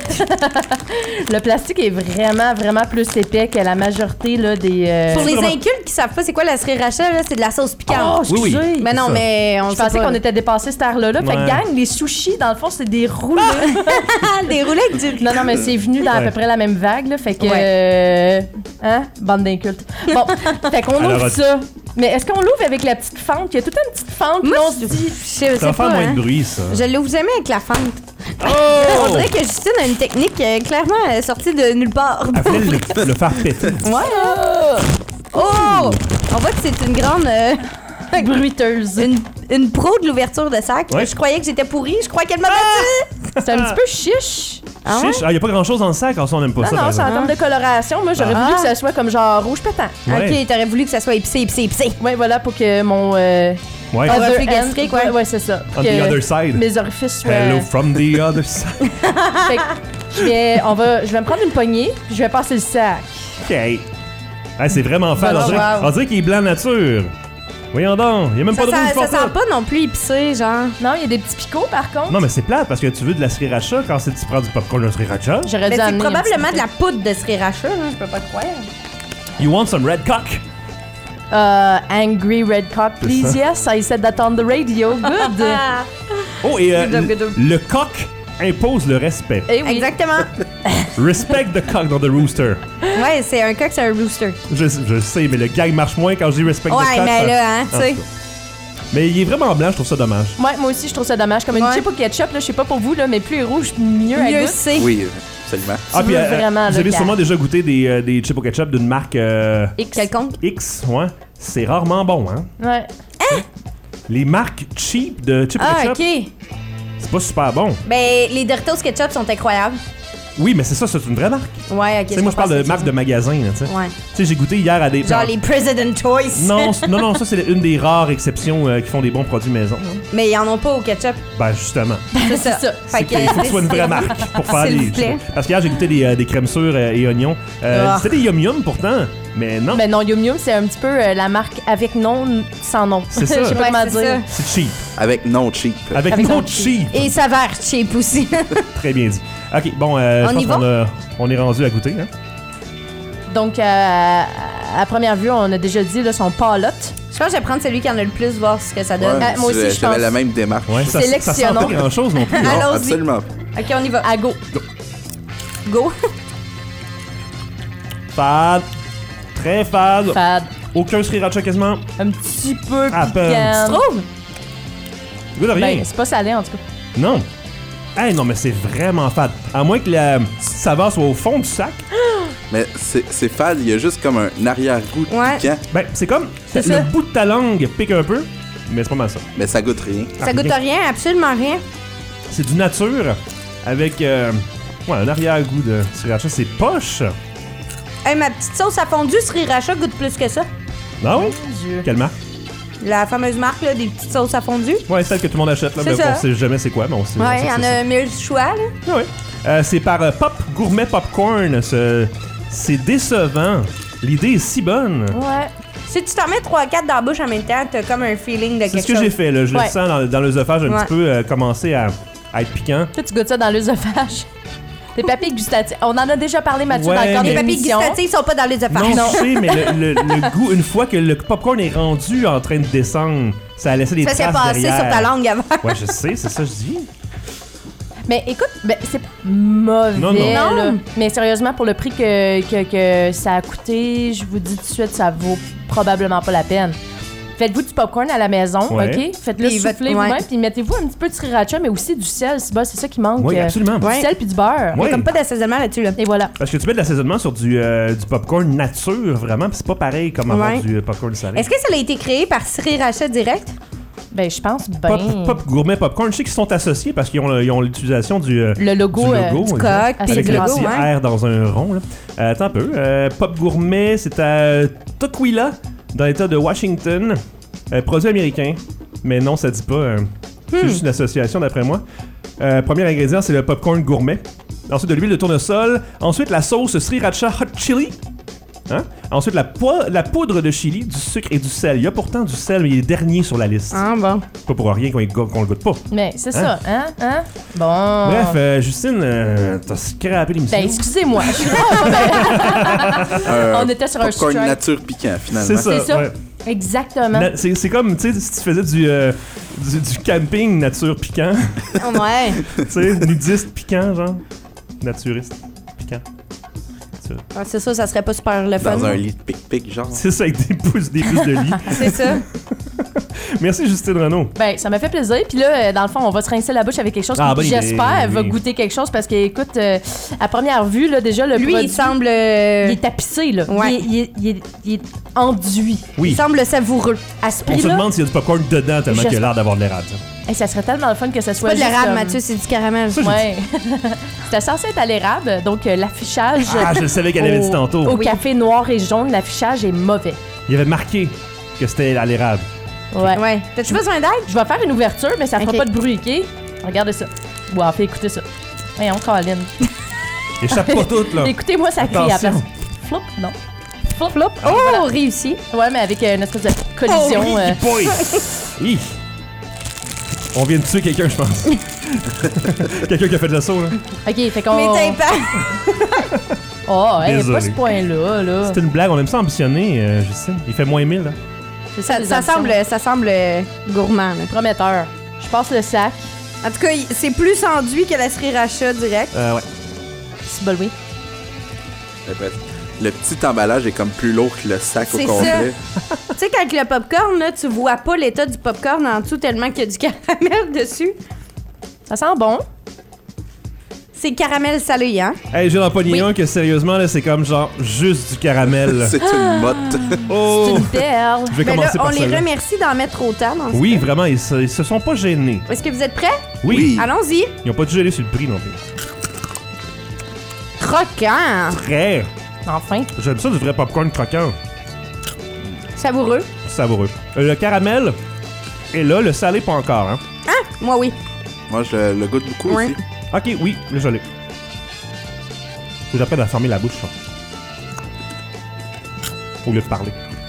le plastique est vraiment, vraiment plus épais que la majorité là, des... euh, Pour les vraiment- incultes qui savent pas c'est quoi la sriracha, là, c'est de la sauce Oh, piquante. Oui, oui. excusez. mais non, ça. mais on Je sait pensais pas. qu'on était dépassé cette ère-là. Là. Fait que Ouais. gang, les sushis, dans le fond, c'est des roulés. Ah, des roulés avec du riz. Non, non, mais c'est venu dans à Ouais. peu près la même vague, là. Fait que. Ouais. euh, hein? Bande d'incultes. Bon, fait qu'on Alors, ouvre ça. Mais est-ce qu'on l'ouvre avec la petite fente? Il y a toute une petite fente, puis Moi, là, on je se dit. je sais Ça va pas, faire moins hein. de bruit, ça. Je l'ouvre jamais avec la fente. On Oh! dirait que Justine a une technique euh, clairement euh, sortie de nulle part. Elle voulait le, le faire péter. Ouais. Oh! On voit que c'est une grande... euh, Bruiteuse. une, une pro de l'ouverture de sac. Ouais. Je croyais que j'étais pourrie. Je crois qu'elle m'a battu. C'est un petit peu chiche. Ah ouais? Chiche. Ah, y a pas grand chose dans le sac, alors ça, on n'aime pas Non, ça. par non, c'est en exemple. termes de coloration. Moi, j'aurais Ah. voulu que ça soit comme genre rouge pétant. Ouais. Ok, t'aurais voulu que ça soit épicé, épicé, épicé. Ouais, voilà, pour que mon. Euh, Ouais. Ah, other reflux end- gastrique, ouais. ouais. Ouais, c'est ça. On Que the other side. Mes orifices soient. Hello from the other side. Fait que je vais, on va, je vais me prendre une poignée, puis je vais passer le sac. OK. Hey, c'est vraiment fade. Oh, On dirait, wow. on dirait qu'il est blanc nature. Voyons donc. Il y a même Ça, pas de rouge sent- ça pour sent pas non plus épicé, genre. Non, il y a des petits picots, par contre. Non, mais c'est plate parce que tu veux de la sriracha quand c'est- tu prends du popcorn de sriracha. J'aurais Mais dû c'est amener un probablement petit de la poudre de sriracha, là. Je peux pas te croire. You want some red cock? Uh, angry red cock, C'est please. ça. Yes, I said that on the radio. Good. Oh, et euh, Good job, good job. le, le coq impose le respect. Eh oui. Exactement. Respect the cock dans The Rooster. Ouais, c'est un coq, c'est un rooster. Je, je sais, mais le gag marche moins quand je dis respect the Ouais, cock. mais ça- là, hein, tu En sais. tout cas. Mais il est vraiment blanc, je trouve ça dommage. Ouais, moi aussi, je trouve ça dommage. Comme une Ouais. chip au ketchup, là, je sais pas pour vous, là, mais plus il est rouge, mieux elle Mieux goûte. c'est. Oui, absolument. Ah, puis veux euh, vraiment vous le avez cas. sûrement déjà goûté des, euh, des chips au ketchup d'une marque euh, X. Quelconque. X, ouais. C'est rarement bon, hein. Ouais. Les marques cheap de chips au Ah, ketchup, ok. c'est pas super bon. Ben, les Doritos ketchup sont incroyables. Oui, mais c'est ça, c'est une vraie marque. Ouais, ok. Tu sais, moi, je parle de marque de magasin, là, tu sais. Ouais. Tu sais, j'ai goûté hier à des... Genre les President Choice. Non, c- non, non, ça, c'est une des rares exceptions euh, qui font des bons produits maison. hein. Mais ils en ont pas au ketchup. Ben, justement. C'est ça. ça. Fait C'est qu'il faut que ce soit une vraie marque pour faire S'il des... vous plaît. Parce qu'hier, j'ai goûté des, euh, des crèmes sûres euh, et oignons. Euh, Ah. C'était des yum yum pourtant, mais non. Ben non, Yum Yum, c'est un petit peu euh, la marque avec nom, sans nom. C'est ça. Je sais pas Ouais, comment c'est dire. ça. C'est cheap. Avec non cheap. Avec, Avec no no cheap. Et ça va être cheap aussi. Très bien dit. OK, bon, euh, On je pense y va? qu'on a- on est rendu à goûter. Hein? Donc, euh, à première vue, on a déjà dit, là, son palotte. Je pense que je vais prendre celui qui en a le plus, voir ce que ça donne. Ah, moi aussi, je J'avais pense. la même démarche. Ouais, ça, ça sent Sélectionnons. pas grand-chose non plus. Non, Allons-y. absolument pas. Ok, on y va. À go. Go. Fade. Très fade. Fade. Aucun sriracha quasiment. Un petit peu À peine. piquant. Tu trouves? Goût de rien. Ben, c'est pas salé, en tout cas. Non. Hey, non, mais c'est vraiment fade. À moins que la saveur soit au fond du sac. Mais c'est c'est fade, il y a juste comme un arrière-goût Ouais. piquant, Ben, c'est comme C'est le ça. bout de ta langue pique un peu, mais c'est pas mal ça. mais ça goûte rien. Ça goûte rien, absolument rien. C'est du nature avec euh, ouais, un arrière-goût de sriracha. C'est poche. Hey, ma petite sauce à fondue sriracha goûte plus que ça. Ah oui? Dieu. Quelle marque? La fameuse marque là, des petites sauces à fondue. Ouais, celle que tout le monde achète. Là, C'est mais ça. on sait jamais c'est quoi, mais on sait. on Ouais, sait il y que en c'est a mille choix, là. ça. Ah ouais. Euh, c'est par euh, Pop Gourmet Popcorn. Ce- C'est décevant. L'idée est si bonne. Ouais. Si tu t'en mets trois quatre dans la bouche en même temps, t'as comme un feeling de C'est quelque ce que chose. j'ai fait. Là. Je Ouais. le sens dans, dans l'œsophage un Ouais. petit peu euh, commencer à, à être piquant. Toi, tu goûtes ça dans l'œsophage. Tes papilles gustatives. On en a déjà parlé, Mathieu, Ouais, dans le cadre mais- Les de papilles l'émission. gustatives sont pas dans les affaires. Non, je sais, mais le, le- le goût, une fois que le popcorn est rendu en train de descendre, ça a laissé des Ça s'est traces passé derrière. sur ta langue avant. Ouais, je sais, c'est ça que je dis. Mais écoute, ben, c'est pas mauvais, Non, non. là. Non. Mais sérieusement, pour le prix que, que, que ça a coûté, je vous dis tout de suite, ça vaut probablement pas la peine. Faites-vous du popcorn à la maison, Ouais. OK? Faites-le Puis votre- souffler ouais. vous-même, puis mettez-vous un petit peu de sriracha, mais aussi du sel, c'est bon, c'est ça qui manque. Oui, euh, absolument. Du Ouais. sel puis du beurre. Il y Ouais. a comme pas d'assaisonnement là-dessus, là. Et voilà. Parce que tu mets de l'assaisonnement sur du, euh, du popcorn nature, vraiment, pis c'est pas pareil comme avoir Ouais. du euh, popcorn salé. Est-ce que ça a été créé par Sriracha Direct? Ben, je pense bien. Pop, Pop Gourmet Popcorn, je sais qu'ils sont associés parce qu'ils ont, le- ils ont l'utilisation du, euh, Le logo, du euh, logo du exact. coq, puis avec du le logo, petit ouais. R dans un rond. Là. Euh, attends un peu. Euh, Pop Gourmet, c'est à Tukwila, dans l'état de Washington. Euh, produit américain. Mais non, ça dit pas. euh, C'est juste une association d'après moi. Euh, premier ingrédient, c'est le popcorn gourmet. Ensuite, de l'huile de tournesol. Ensuite, la sauce sriracha hot chili. Hein? Ensuite, la, po- la poudre de chili, du sucre et du sel. Il y a pourtant du sel, mais il est dernier sur la liste. Ah bon. Pas pour rien qu'on y go- qu'on le goûte pas. Mais c'est Hein? ça, hein? Hein? Bon. Bref, euh, Justine, euh, t'as scrappé l'émission. Ben, excusez-moi. Je suis vraiment pas bien. Euh, On était sur un popcorn strike. nature piquant, finalement. c'est ça. C'est ça. ouais. Exactement. Na- C'est c'est comme, tu sais, si tu faisais du, euh, du, du camping nature piquant. Ouais. Tu sais, nudiste piquant, genre. Naturiste piquant. C'est ça. Ah, c'est ça, ça serait pas super le fun. Dans un lit de pic-pic, genre. C'est ça, avec des pouces, des pouces de lit. C'est ça. Merci, Justine Renaud. Ben, ça m'a fait plaisir. Puis là, euh, dans le fond, on va se rincer la bouche avec quelque chose Ah, qui, bonne idée, j'espère, va oui. goûter quelque chose parce que, écoute, euh, à première vue, là, déjà, le Lui, produit, il semble. euh, il est tapissé, là. Ouais. Il, est, il est- il est- il est enduit. Oui. Il semble savoureux. À ce On se prix-là, demande s'il y a du popcorn dedans tellement qu'il a l'air d'avoir de l'érable. ça. hey, ça serait tellement le fun que ça C'est soit pas de juste l'érable, comme- Mathieu, c'est du caramel. Ça, j'ai Ouais. C'était censé être à l'érable, donc euh, l'affichage Ah, je le savais qu'elle avait dit tantôt. au Oui. café noir et jaune, l'affichage est mauvais. Il avait marqué que c'était à l'érable. Ouais. Ouais. T'as-tu besoin d'aide? Je vais faire une ouverture, mais ça fera Ok. pas de bruit, OK? Regardez ça. Wow, fait écouter ça. Voyons, Colin. Échappe pas toutes, là. Écoutez-moi, ça crie à la place. Attention. Flop, non. Flop, flop. Oh, réussi. Ouais, mais avec euh, une espèce de collision. Oh, euh, boy. Hi. On vient de tuer quelqu'un, je pense. Quelqu'un qui a fait de l'assaut, là. OK, fait qu'on... Mais t'es pas. Oh, hey, Désolé. pas ce point-là, là. C'est une blague, on aime ça ambitionner, euh, Justine. Il fait moins mille, là. C'est Ça, les ça ambitions. semble, ça semble euh, gourmand. là. Prometteur. Je passe le sac. En tout cas, il- c'est plus enduit que la sriracha direct. Euh, ouais. C'est bon, oui. Le petit emballage est comme plus lourd que le sac au C'est complet. Tu sais, quand le popcorn, là, tu vois pas l'état du popcorn en dessous tellement qu'il y a du caramel dessus. Ça sent bon. C'est caramel salé, hein? Hey, j'ai en pogné Oui. un que sérieusement, là, c'est comme genre juste du caramel. là. C'est une motte. C'est Oh! une perle. Je vais Mais là, commencer on par les celle-là. remercie d'en mettre autant. Dans ce Oui, cas. vraiment, ils se, ils se sont pas gênés. Est-ce que vous êtes prêts? Oui. Oui. Allons-y. Ils ont pas dû gêner sur le prix non plus. Croquant. Très. Enfin. J'aime ça du vrai popcorn croquant. Savoureux. Savoureux. Euh, le caramel est là, le salé pas encore, hein. Moi, oui. Moi, je le goûte beaucoup Ouais. aussi. Ok, oui, là je l'ai. Faut que j'apprenne à fermer la bouche, ça. Au lieu de parler.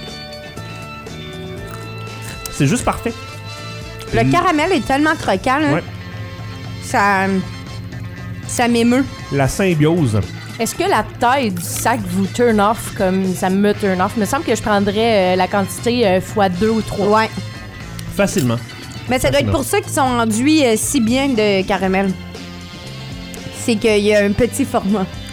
C'est juste parfait. Le Mm. caramel est tellement croquant, là. Ouais. Ça. Ça m'émeut. La symbiose. Est-ce que la taille du sac vous turn off comme ça me turn off? Il me semble que je prendrais euh, la quantité euh, fois deux ou trois. Ouais. Facilement. Mais ça doit être Facilement. pour ça qu'ils sont enduits euh, si bien de caramel. C'est qu'il y a un petit format.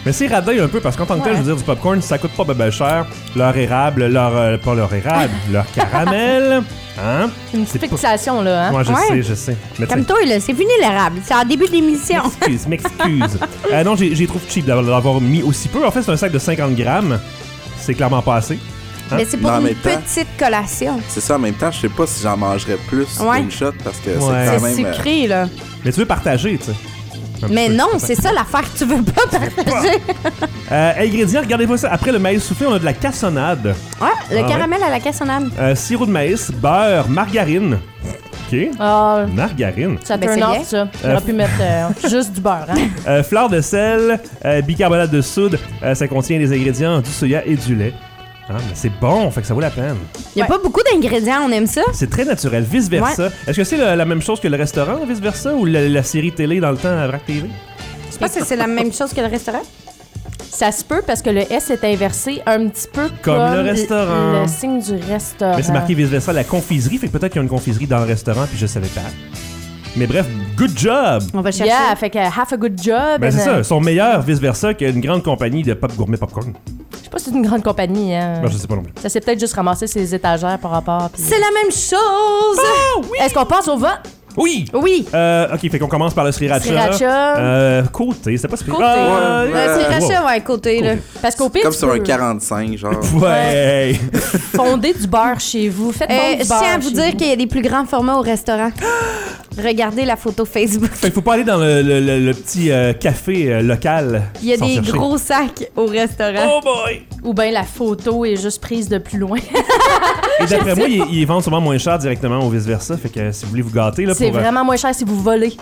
Mais c'est radin un peu parce qu'en tant que tel, Ouais. je veux dire, du popcorn, ça coûte pas ben, ben cher. Leur érable, leur. euh, pas leur érable, leur caramel. Hein? Une C'est petite pas- fixation, là. Hein? Ouais, je Ouais. sais, je sais. Mais tu sais, Comme toi, là, c'est fini l'érable. C'est en début d'émission. m'excuse, m'excuse. euh, non, j'ai j'ai trouvé cheap d'avoir d'avoir mis aussi peu. En fait, c'est un sac de cinquante grammes. C'est clairement pas assez. Hein? Mais c'est pour Non, en une même temps- petite collation. C'est ça, en même temps, je sais pas si j'en mangerais plus Ouais. d'une shot parce que Ouais. c'est quand C'est même. euh, sucré, là. Mais tu veux partager, tu sais. Un Mais petit peu. non, c'est ça l'affaire que tu veux pas partager. Euh, ingrédients, regardez-moi ça. Après le maïs soufflé, on a de la cassonade. Ouais, le Ah, caramel à la cassonade. Euh, sirop de maïs, beurre, margarine. OK. Ah, Margarine. ça Ben, turn c'est off, bien. ça. J'aurais Euh, pu mettre euh, juste du beurre, hein? Euh, fleur de sel, euh, bicarbonate de soude. Euh, ça contient les ingrédients du soya et du lait. Ah, mais c'est bon, fait que ça vaut la peine. Il y a Ouais. pas beaucoup d'ingrédients, on aime ça. C'est très naturel, vice-versa. Est-ce que c'est le- la même chose que le restaurant, vice-versa, ou la, la série télé dans le temps à Vrac T V? Je pense que c'est la même chose que le restaurant. Ça se peut parce que le S est inversé un petit peu Comme comme, le restaurant. le signe du restaurant. Mais c'est marqué vice-versa, la confiserie, fait que peut-être qu'il y a une confiserie dans le restaurant, puis je savais pas. Mais bref, good job! On va chercher. Yeah, fait que half a good job. Ben and, c'est ça, euh, ils sont meilleurs vice-versa qu'une grande compagnie de pop gourmet popcorn. Je sais pas si c'est une grande compagnie. Hein. Ben, je sais pas non plus. Ça s'est peut-être juste ramassé ses étagères par rapport. puis- C'est la même chose. Est-ce qu'on passe au vote? Oui! Oui. Euh, ok, fait qu'on commence par le sriracha. Sriracha. Euh, côté, c'était pas si pire. Côté. Ah, Ouais, Le ouais. sriracha, ouais, côté, là. Parce qu'au pire, Comme tu sur peux un quarante-cinq, genre. Ouais! fonder du beurre chez vous. Faites Euh, fondre je du beurre tiens à vous chez dire qu'il y a des plus grands formats au restaurant. Regardez la photo Facebook. Fait qu'il faut pas aller dans le, le- le- le petit euh, café euh, local. Il y a sans des chercher. gros sacs au restaurant. Oh boy! Ou bien la photo est juste prise de plus loin. Et d'après moi, ils, ils vendent souvent moins cher directement ou vice-versa. Fait que euh, si vous voulez vous gâter, là, C'est pour, euh, vraiment moins cher si vous volez.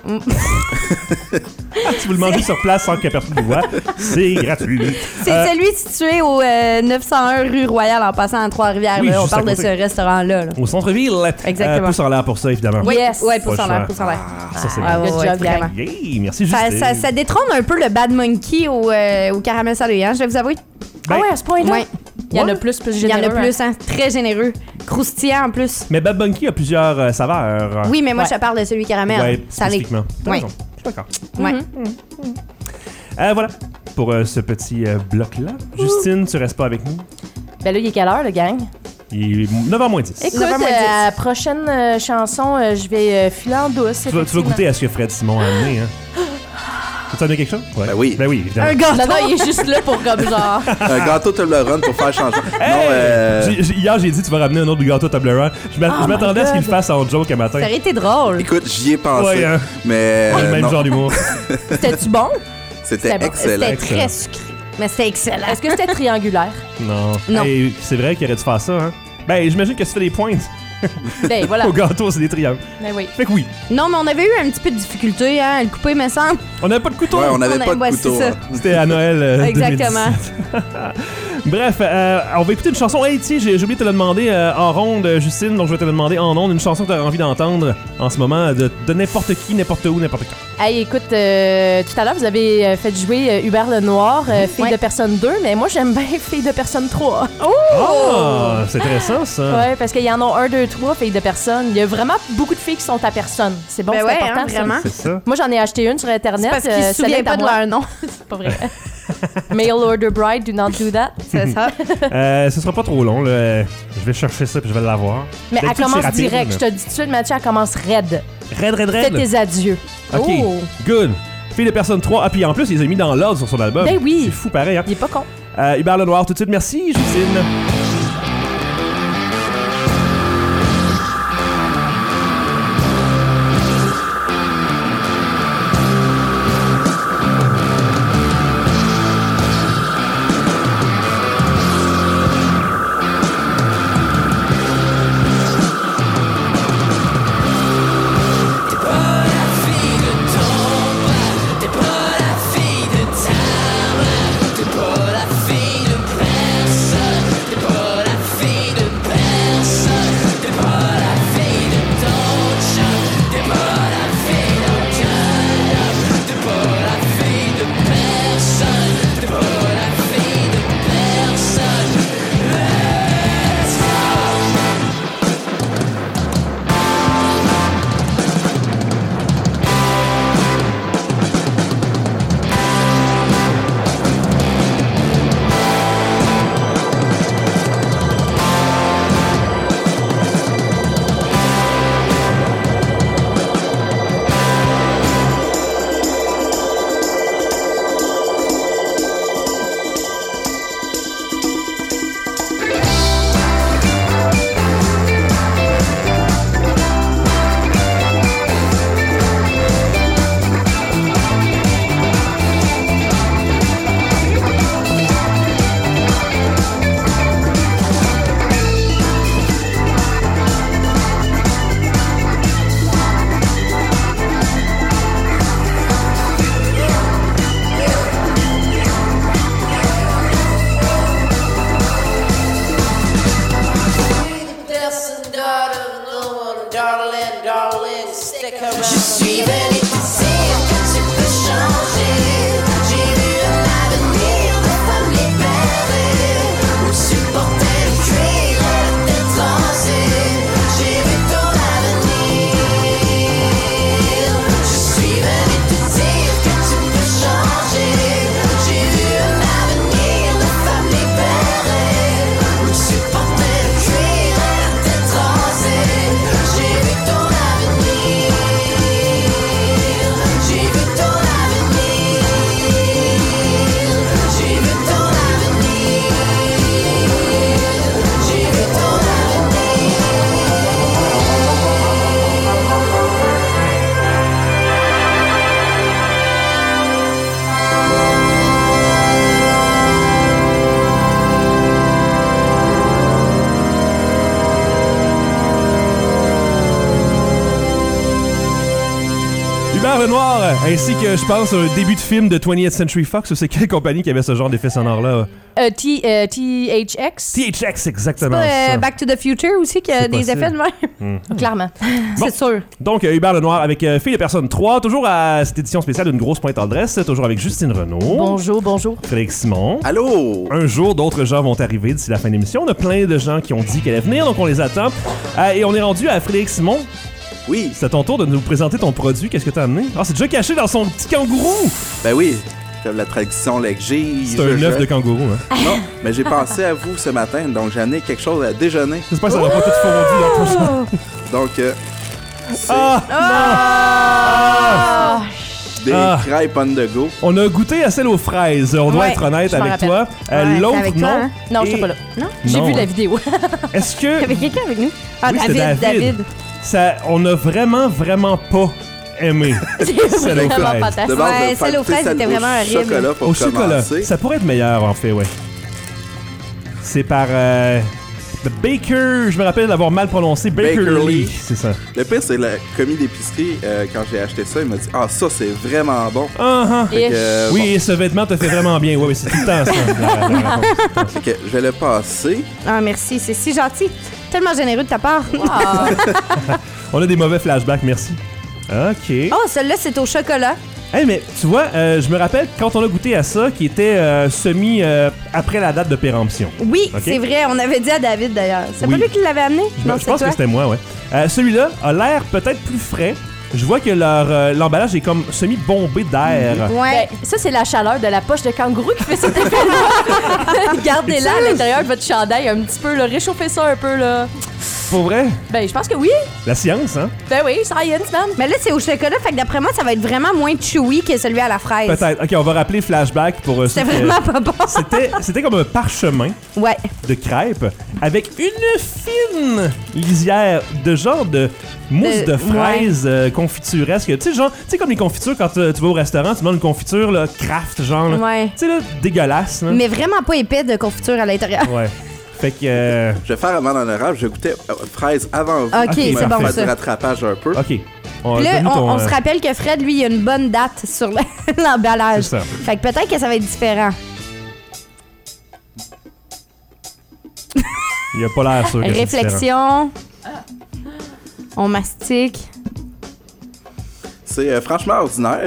si vous le mangez sur place sans que personne vous voit, c'est gratuit. C'est Euh, celui situé au euh, neuf cent un rue Royale en passant à Trois-Rivières. Oui, là. On juste à parle de côté. ce restaurant-là. là. Au centre-ville. Exactement. Euh, pouce en l'air pour ça, évidemment. Oui, Yes. ouais, pour Pas ça cher. l'air, pour ça l'air. Ça, c'est Ah, bon. ouais, Good ouais, job, vraiment. gang. Yay, merci Ça, Justine. ça, ça détrône un peu le Bad Monkey au, euh, au caramel salé, hein, je vais vous avouer. Ben, Ah ouais, à ce point-là? Ouais. Il y en Ouais. a plus, plus Il y en généreux. a plus, hein. Très généreux. Croustillant en plus. Mais Bad Bunky a plusieurs euh, saveurs. Oui, mais moi, Ouais. je te parle de celui caramel. Ouais, salé. spécifiquement. T'as Ouais. raison. Je suis d'accord. Ouais. Euh, voilà. Pour euh, ce petit euh, bloc-là. Justine, tu restes pas avec nous? Ben là, il est quelle heure, le gang? Il est neuf heures moins dix. Écoute, neuf heures moins dix. euh, la prochaine euh, chanson, euh, je vais euh, filer en douce. Tu vas, tu vas goûter à ce que Fred Simon a amené, hein? Tu as amené quelque chose? Ouais. Ben oui. Ben oui, évidemment. Un gâteau. Non, non, il est juste là pour comme genre. Un gâteau Toblerone pour faire changer. Hey! Non, euh, J'ai- j'ai- hier, j'ai dit tu vas ramener un autre gâteau Toblerone. Je m'a- Oh je m'attendais my à ce qu'il le God. fasse en joke un matin. Ça aurait été drôle. écoute, j'y ai pensé. Ouais, hein. Mais. C'est le euh, même non, genre d'humour. C'était-tu bon? C'était C'était bon. excellent. C'était Excellent. très sucré. Mais c'était excellent. Est-ce que c'était triangulaire? Non. Non. Hey, c'est vrai qu'il aurait dû faire ça, hein? Ben, j'imagine que tu fais des pointes. Ben voilà. Au gâteau, c'est des triangles. Ben oui. Fait que oui. Non, mais on avait eu un petit peu de difficulté, hein, à le couper, me semble. On n'avait pas de couteau. Ouais, on n'avait On a- pas de ouais, couteau. c'est ça. hein. C'était à Noël euh, Exactement. deux mille dix-sept. Bref, euh, on va écouter une chanson. Hey, tiens, j'ai j'ai oublié de te le demander euh, en ronde, euh, Justine, donc je vais te le demander en ronde. Une chanson que tu as envie d'entendre en ce moment de, de n'importe qui, n'importe où, n'importe quand. Hey, écoute, euh, tout à l'heure, vous avez euh, fait jouer euh, Hubert Lenoir, euh, Fille Ouais. de personne deux, mais moi, j'aime bien Fille de personne trois. Ah, c'est intéressant ça. Ouais, parce qu'il y en a un, deux, trois filles de personne. Il y a vraiment beaucoup de filles qui sont à personne. C'est bon, Ben c'est ouais, important. hein, ça. vraiment. C'est ça. Moi, j'en ai acheté une sur Internet. C'est parce qu'ils euh, se souviennent celle-là pas de est à leur nom. moi. C'est pas vrai. Mail order bride, do not do that. C'est ça. Euh, ce sera pas trop long, là. Je vais chercher ça puis je vais l'avoir. Mais elle D'habitude, commence c'est rapide, direct. mais- Je te dis tout de suite, Mathieu, elle commence raide. Raide, raide, Fais raide. tes adieux. Ok, Oh. good. Fille de personne trois. Ah, puis en plus, il les a mis dans l'ordre sur son album. Ben oui. C'est fou pareil, hein. Il est pas con. Euh, Hubert Lenoir, tout de suite, merci, Justine. T'es pas la fille de personne, t'es pas darling, darling, stick around. Je suis venu te dire que tu peux changer. J'ai vu un avenir de femme libérée où supporter le cuir et la tête rasée. J'ai vu ton avenir. Je suis venu te dire que tu peux changer. J'ai vu un avenir de femme libérée où supporter le cuir et la tête rasée. J'ai vu ton avenir. J'ai vu ton avenir. J'ai vu ton avenir. J'ai vu ton Hubert Lenoir, ainsi que je pense un début de film de twentieth Century Fox, c'est quelle compagnie qui avait ce genre d'effet sonore-là? Euh, T, euh, T H X. T H X, exactement. Pas, euh, ça. Back to the Future aussi, qui a C'est des possible. effets de même. Hmm. Clairement. Bon. C'est sûr. Donc, euh, Hubert Lenoir avec euh, Fille et Personne trois, toujours à cette édition spéciale d'une grosse pointe en dresse, toujours avec Justine Renaud. Bonjour, bonjour. Frédéric Simon. Allô? Un jour, d'autres gens vont arriver d'ici la fin de l'émission. On a plein de gens qui ont dit qu'elle allait venir, donc on les attend. Euh, et on est rendu à Frédéric Simon. Oui. C'est à ton tour de nous présenter ton produit. Qu'est-ce que t'as amené? Ah, c'est déjà caché dans son petit kangourou! Ben oui, comme la tradition là, que j'ai. C'est un œuf de kangourou, hein? Non, mais j'ai pensé à vous ce matin, donc j'ai amené quelque chose à déjeuner. J'espère que ça va pas tout fondu dans ton Donc, euh, c'est Ah! Ah! des Ah. crêpes on the go. On a goûté à celle aux fraises. On doit Ouais, être honnête je m'en avec rappelle. toi. Euh, Ouais, L'autre, c'est avec non. toi, hein? Non, Et- j'étais pas là. Non? J'ai Non. vu la vidéo. Est-ce Il y que... avait quelqu'un avec nous. Ah, Oui, c'était David, David. David. Ça, on a vraiment, vraiment pas aimé celle aux Vraiment fraises. fantastique. De base, Ouais, de celle aux faire fraises celle était au vraiment horrible. chocolat pour Au chocolat. commencer. Ça pourrait être meilleur, en fait, ouais. C'est par... Euh, The Baker... Je me rappelle d'avoir mal prononcé. Baker, Baker Lee. Lee. C'est ça. Le pire, c'est le commis d'épicerie, euh, quand j'ai acheté ça, il m'a dit « Ah, ça, c'est vraiment bon. Ah, ah. Et- Fait que, euh, Oui, et ce vêtement te fait vraiment bien. Oui, oui, c'est tout le temps ça. la- la- la réponse. bon. Fait que je vais le passer. Ah, merci. C'est si gentil. Tellement généreux de ta part. On a des mauvais flashbacks, merci. OK. Oh, celle-là, c'est au chocolat. Hey, mais tu vois, euh, je me rappelle quand on a goûté à ça, qui était euh, semi euh, après la date de péremption. Oui, Ok. c'est vrai. On avait dit à David, d'ailleurs. C'est Oui. pas lui qui l'avait amené? Je, me- Non, je c'est pense toi. que c'était moi, ouais. Euh, Celui-là a l'air peut-être plus frais. Je vois que leur euh, l'emballage est comme semi-bombé d'air. Ouais. Ben, ça, c'est la chaleur de la poche de kangourou qui fait cet effet-là. Gardez-la à l'intérieur de votre chandail un petit peu, là. Réchauffez ça un peu, là. Pour vrai? Ben, je pense que oui. La science, hein? Ben oui, science, man. Mais là, c'est au chocolat, fait que d'après moi, ça va être vraiment moins chewy que celui à la fraise. Peut-être. OK, on va rappeler flashback pour... euh, ceux C'était qui- vraiment pas bon. C'était, c'était comme un parchemin Ouais. de crêpes avec une fine lisière de genre de mousse De- de fraises euh, confituresque. Tu sais, genre, tu sais, comme les confitures quand euh, tu vas au restaurant, tu demandes une confiture, là, craft, genre. là. Ouais. Tu sais, là, dégueulasse. Là. Mais vraiment pas épais de confiture à l'intérieur. Ouais. Fait que. euh, Je vais faire amende honorable. Je goûtais euh, fraise avant vous. Ok, c'est parfait. bon Faire ça. du rattrapage un peu. OK. On, Puis là, donne-nous on, ton, on euh, se rappelle que Fred, lui, il a une bonne date sur le- l'emballage. C'est ça. Fait que peut-être que ça va être différent. Il a pas l'air sûr que c'est différent. Réflexion. On mastique. C'est euh, franchement ordinaire.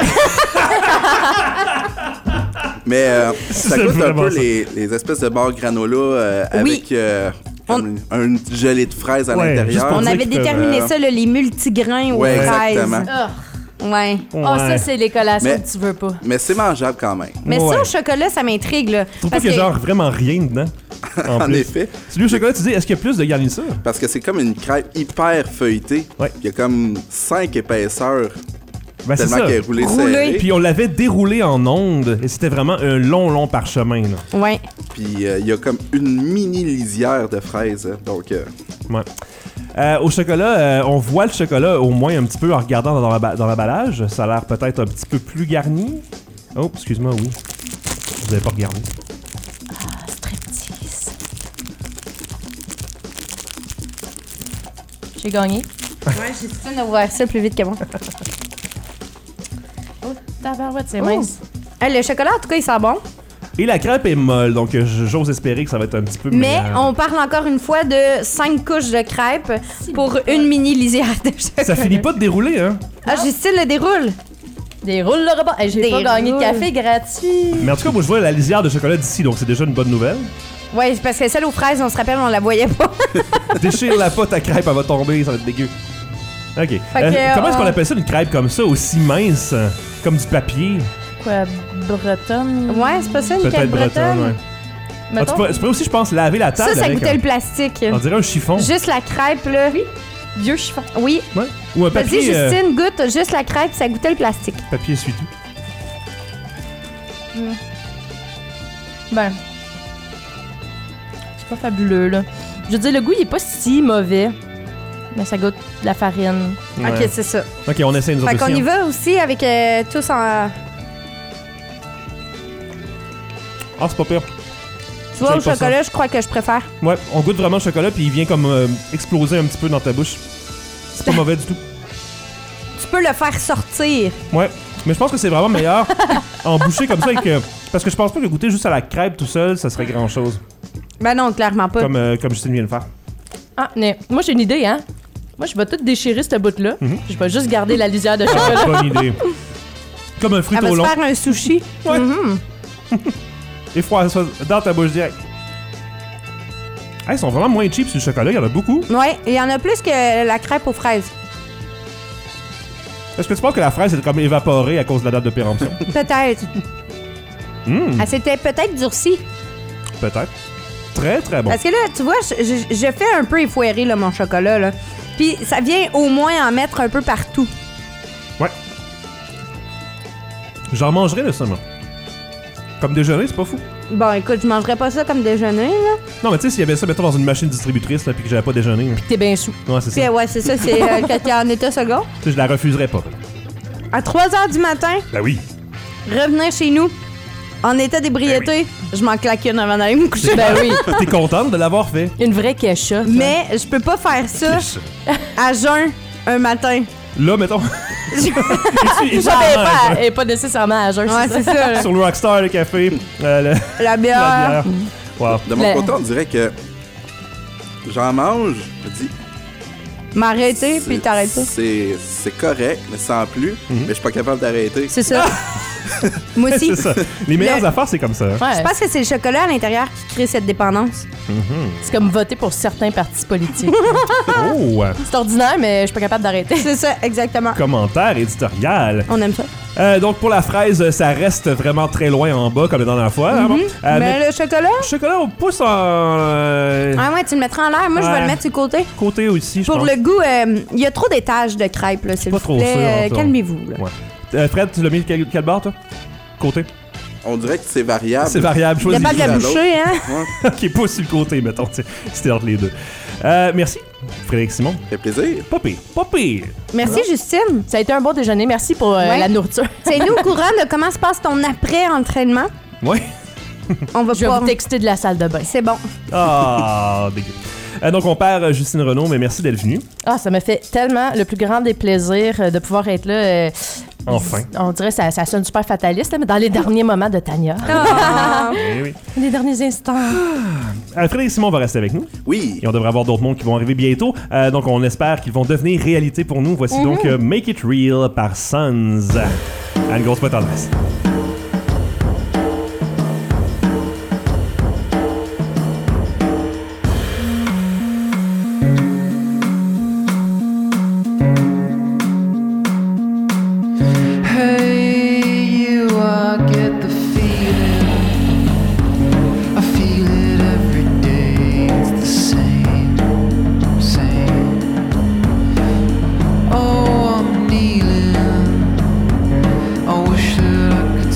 Mais euh, ça C'est goûte un vraiment peu ça. les, les espèces de barres granola euh, Oui. avec euh, comme un gelée de fraises à Ouais, juste l'intérieur. pour On dire avait qu'ils peuvent, déterminé euh, ça, là, les multigrains aux Ouais, fraises. exactement. Ah. Ouais. Oh, Ouais. ça, c'est les collations Mais- que tu veux pas. Mais c'est mangeable quand même. Mais Ouais. ça, au chocolat, ça m'intrigue, là. Je trouve pas Parce qu'il y a que- genre vraiment rien dedans. En, En plus. effet. Celui au chocolat, tu dis, est-ce qu'il y a plus de garniture? Parce que c'est comme une crêpe hyper feuilletée. Ouais. Il y a comme cinq épaisseurs Ben, c'est tellement ça. qu'elle est roulée Roulée. serrée. Puis on l'avait déroulé en ondes et c'était vraiment un long, long parchemin. Là. Ouais. Puis euh, il y a comme une mini lisière de fraises. Donc, euh, Ouais. Euh, au chocolat, euh, on voit le chocolat au moins un petit peu en regardant dans, l'emba- dans l'emballage. Ça a l'air peut-être un petit peu plus garni. Oh, excuse-moi, oui. Vous avez pas regardé. Striptease. J'ai gagné. Ouais, j'ai dit de voir ça plus vite que moi. Oh, tabarouette, c'est Oh. mince. Hey, le chocolat, en tout cas, il sent bon. Et la crêpe est molle, donc euh, j'ose espérer que ça va être un petit peu Mais meilleur. on parle encore une fois de cinq couches de crêpes pour une mini lisière de chocolat. Ça finit pas de dérouler, hein? Ah, Justine le déroule. Déroule le repas. Hey, j'ai pas Déroule. gagné de café gratuit. Mais en tout cas, moi, je vois la lisière de chocolat d'ici, donc c'est déjà une bonne nouvelle. Ouais, c'est parce que celle aux fraises, on se rappelle, on la voyait pas. Déchire la pote à crêpe, elle va tomber, ça va être dégueu. OK. Fait Euh, que, comment est-ce qu'on on- appelle ça, une crêpe comme ça, aussi mince, euh, comme du papier? Quoi, bretonne? Ouais, c'est pas ça, une Peut-être crêpe bretonne, bretonne. ouais. Ah, Mettons, tu, pourrais, tu pourrais aussi, je pense, laver la table Ça, ça avec goûtait un- le plastique. On dirait un chiffon. Juste la crêpe, là. Oui. vieux chiffon. Oui. Ouais. Ou un Vas-y, papier, euh, Justine, goûte juste la crêpe, ça goûtait le plastique. papier essuie-tout. Ben. C'est pas fabuleux, là. Je veux dire, le goût, il est pas si mauvais. Mais ça goûte de la farine. Ouais. Ok, c'est ça. OK, on essaie nous autres Fait qu'on aussi, y hein. va aussi avec euh, tous en. Ah, c'est pas pire. Tu vois, au J'aime pas chocolat, je crois que je préfère. Ouais, on goûte vraiment le chocolat, puis il vient comme euh, exploser un petit peu dans ta bouche. C'est pas mauvais du tout. Tu peux le faire sortir. Ouais, mais je pense que c'est vraiment meilleur en boucher comme ça avec, euh, parce que je pense pas que goûter juste à la crêpe tout seul, ça serait grand chose. Ben non, clairement pas. Comme, euh, comme Justine vient de faire. Ah, mais moi, j'ai une idée, hein. Moi, je vais tout déchirer cette bout-là. Mhm. Je vais juste garder la lisière de Ah, chocolat. bonne idée. Comme un fruit Elle va au se long. faire un sushi. Ouais. Mhm. Et François, dans ta bouche direct. Hey, ils sont vraiment moins cheap sur le chocolat, il y en a beaucoup. Ouais, il y en a plus que la crêpe aux fraises. Est-ce que tu penses que la fraise est comme évaporée à cause de la date de péremption? Peut-être. Hmm, Elle s'était peut-être durcie. peut-être. Très, très bon. Parce que là, tu vois, je, je- je fais un peu effoirer là, mon chocolat. Là. Puis ça vient au moins en mettre un peu partout. Ouais. J'en mangerais de ça, moi. Comme déjeuner, c'est pas fou. Bon, écoute, je mangerais pas ça comme déjeuner. Là. Non, mais tu sais, s'il y avait ça, mettons, dans une machine distributrice, là, puis que j'avais pas déjeuné. là. T'es bien sous. Ouais, c'est Puis ça. ouais, c'est ça, c'est euh, quand t'es en état second. Tu sais, je la refuserais pas. À trois heures du matin, Ben oui. revenir chez nous, en état d'ébriété, je m'en claque une avant d'aller me coucher. Ben oui. T'es contente de l'avoir fait? Une vraie quecha. Mais je peux pas faire ça à jeun un matin. Là, mettons. Je Es-tu- es-tu ne à l'aise, pas, hein? elle est pas nécessairement à jeun, Ouais, c'est c'est ça. ça. là. Sur le Rockstar, le café, euh, le- La bière. la bière. Wow. De mon Le- côté, on dirait que j'en mange, je me dis. M'arrêter, c'est- puis t'arrêtes pas. C'est c'est correct, mais sans plus. Mhm. Mais je suis pas capable d'arrêter. C'est ça. Moi aussi. C'est ça. Les meilleures Le- affaires, c'est comme ça. hein. Ouais. Je pense que c'est le chocolat à l'intérieur qui crée cette dépendance. C'est comme voter pour certains partis politiques. Oh! C'est ordinaire, mais je suis pas capable d'arrêter. C'est ça, exactement. Commentaire éditorial. On aime ça. Euh, donc, pour la fraise, ça reste vraiment très loin en bas, comme la dernière fois. hein, bon. Euh, mais, mais le chocolat? le chocolat, on pousse en euh, Ah ouais, tu le mettras en l'air. Moi, je vais Ouais. le mettre sur le côté. côté aussi, je Pour pense. le goût, euh, il y a trop d'étages de crêpes, là, s'il Pas vous trop plaît. sûr, Euh, en fait. Calmez-vous, là. Ouais. Euh, Fred, tu l'as mis quel, quel bar, toi? Côté. On dirait que c'est variable. C'est variable, Il n'y a choisis. pas de la à l'autre. bouchée, hein? Ouais, Qui est pas sur le côté, mettons. tu sais. C'était entre les deux. Euh, merci, Frédéric Simon. ça fait plaisir. Pas pire, pas pire. Merci, Justine. Ça a été un bon déjeuner. Merci pour euh, Ouais. la nourriture. Tiens-nous au courant de comment se passe ton après-entraînement. Ouais. On va Je vais pas... vous texter de la salle de bain. C'est bon. Ah, dégueu. Euh, donc, on perd euh, Justine Renaud, mais merci d'être venue. Ah, ça me fait tellement le plus grand des plaisirs euh, de pouvoir être là. euh, Enfin. On dirait que ça, ça sonne super fataliste, là, mais dans les derniers moments de Tania. Ah. Eh oui. Les derniers instants. Euh, Frédéric Simon va rester avec nous. Oui. Et on devrait avoir d'autres mondes qui vont arriver bientôt. Euh, donc, on espère qu'ils vont devenir réalité pour nous. Voici donc euh, Make It Real par Sons. À une grosse pointe en adresse. Hey, you, I get the feeling. I feel it every day. It's the same, same. Oh, I'm kneeling. I wish that I could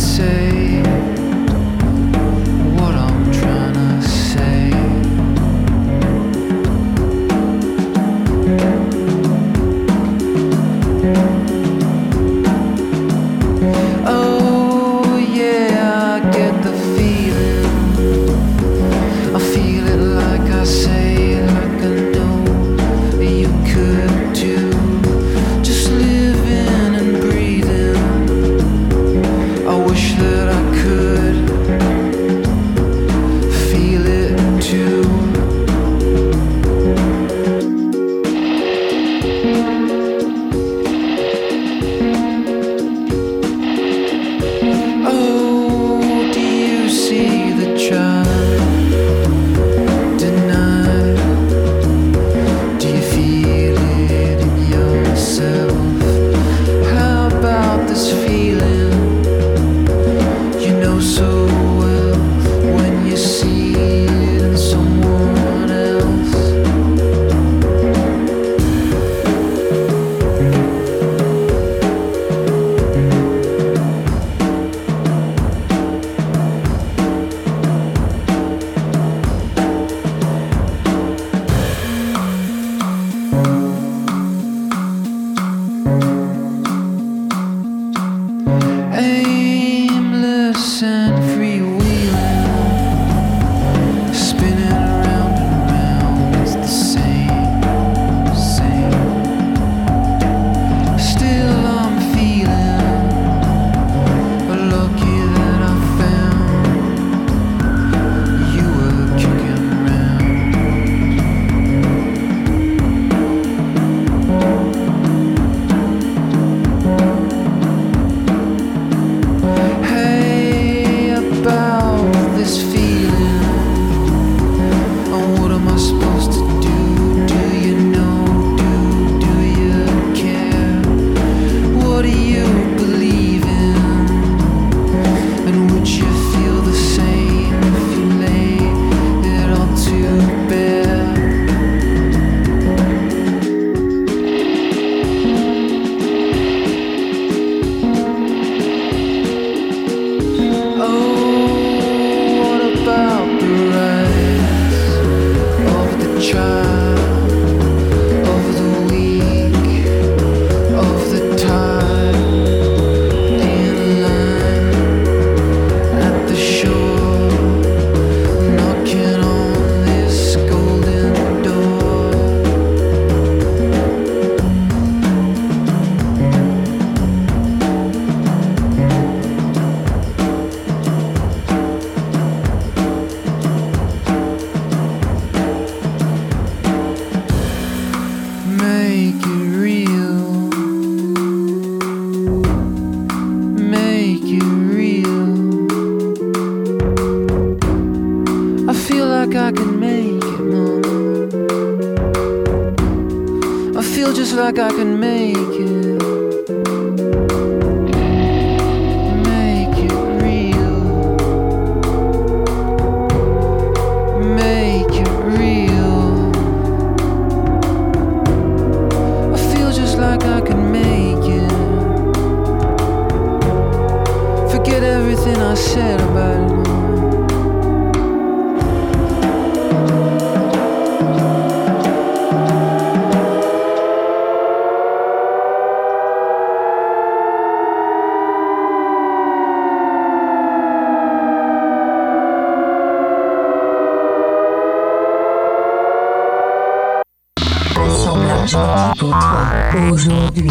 make it, make it real, make it real. I feel just like I can make it. Forget everything I said about it. Assemblage pour toi aujourd'hui.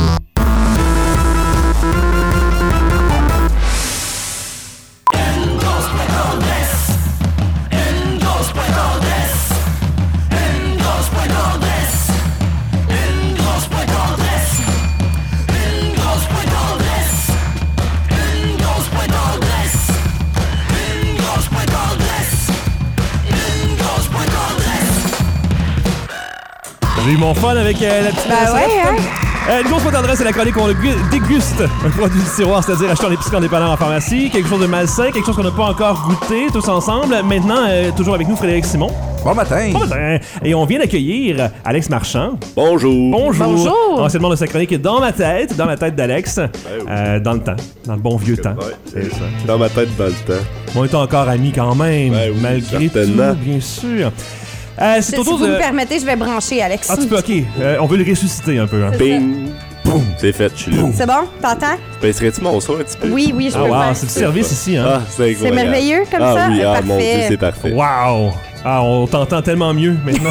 J'ai eu mon fun avec euh, la petite Ben recette. ouais, hein? Euh, une grosse fois tendresse, c'est la chronique où on gu- déguste un produit du tiroir, c'est-à-dire acheter en épicerie en dépanneur en pharmacie, quelque chose de malsain, quelque chose qu'on n'a pas encore goûté tous ensemble. Maintenant, euh, toujours avec nous, Frédéric Simon. Bon matin. Bon matin. Et on vient d'accueillir Alex Marchand. Bonjour. Bonjour. Bonjour. Anciennement de sa chronique dans ma tête, dans la tête d'Alex, euh, dans le temps, dans le bon vieux temps. Ouais, C'est ça. Dans ma tête, dans le temps. On est encore amis quand même, Ben oui, malgré certainement. tout, bien sûr. Euh, c'est Si au tour vous de... me permettez, je vais brancher, Alex. Ah, tu peux, ok. Euh, on veut le ressusciter un peu. Hein. Bing. Boum. C'est fait, je suis là. C'est bon? T'entends? Baisserais-tu mon son un petit peu? Oui, oui, je Ah, peux le wow, faire. c'est du service ici, hein? Ah, c'est C'est incroyable. merveilleux comme ah, ça? Oui, ah, Parfait. mon Dieu, c'est parfait. Wow! Ah, on t'entend tellement mieux maintenant.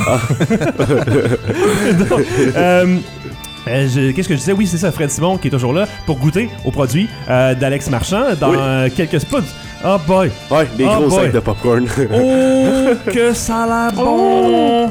Donc, euh, euh, je- Qu'est-ce que je disais? Oui, c'est ça, Fred Simon qui est toujours là pour goûter aux produits euh, d'Alex Marchand dans Oui. euh, quelques spots. Oh boy! Ouais, des Oh gros boy. sacs de popcorn. Oh, que ça a l'air bon!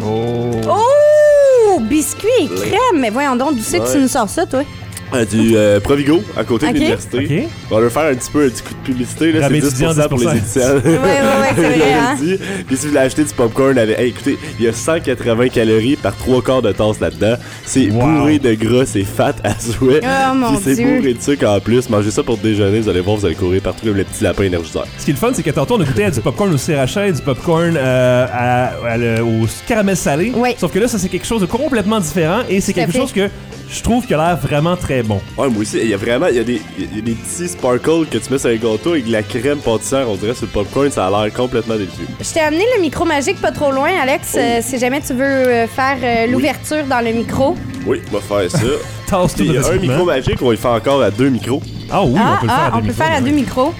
Oh! Biscuits et crème! Mais voyons donc, d'où c'est que Ouais. tu nous sors ça, toi? Euh, du euh, Provigo, à côté Ok. de l'université. Ok. On va leur faire un petit peu un petit coup de publicité. Là, Rabais c'est dix pour cent étudiant, pour les dix pour cent. étudiants. Ouais, ouais, ouais, c'est vrai, Je hein? l'avais dit. Puis si vous voulez acheter du popcorn, avec... hey, écoutez, il y a cent quatre-vingts calories par trois quarts de tasse là-dedans. C'est Wow. bourré de gras, c'est fat à souhait. Oh, mon Puis c'est Dieu. bourré de sucre en plus. Mangez ça pour déjeuner, vous allez voir, vous allez courir partout comme les petits lapins énergiseurs. Ce qui est le fun, c'est que tantôt on a goûté à du popcorn au sriracha et du popcorn euh, à- à le- au caramel salé. Oui. Sauf que là, ça c'est quelque chose de complètement différent et c'est Tout à quelque fait. chose que je trouve qui a l'air vraiment très bon. Ouais, moi aussi, il y a vraiment, il y a des, il y a des petits sparkles que tu mets sur un gâteau avec de la crème pâtissière, on dirait sur le popcorn, ça a l'air complètement délicieux. Je t'ai amené le micro magique pas trop loin, Alex. Euh, si jamais tu veux euh, faire euh, l'ouverture dans le micro. Oui, on va faire ça. Tasse tout Puis il y a un facilement. micro magique, on va le faire encore à deux micros. Ah oui, ah, on peut le ah, faire à deux on peut micros, faire à ouais. deux micros.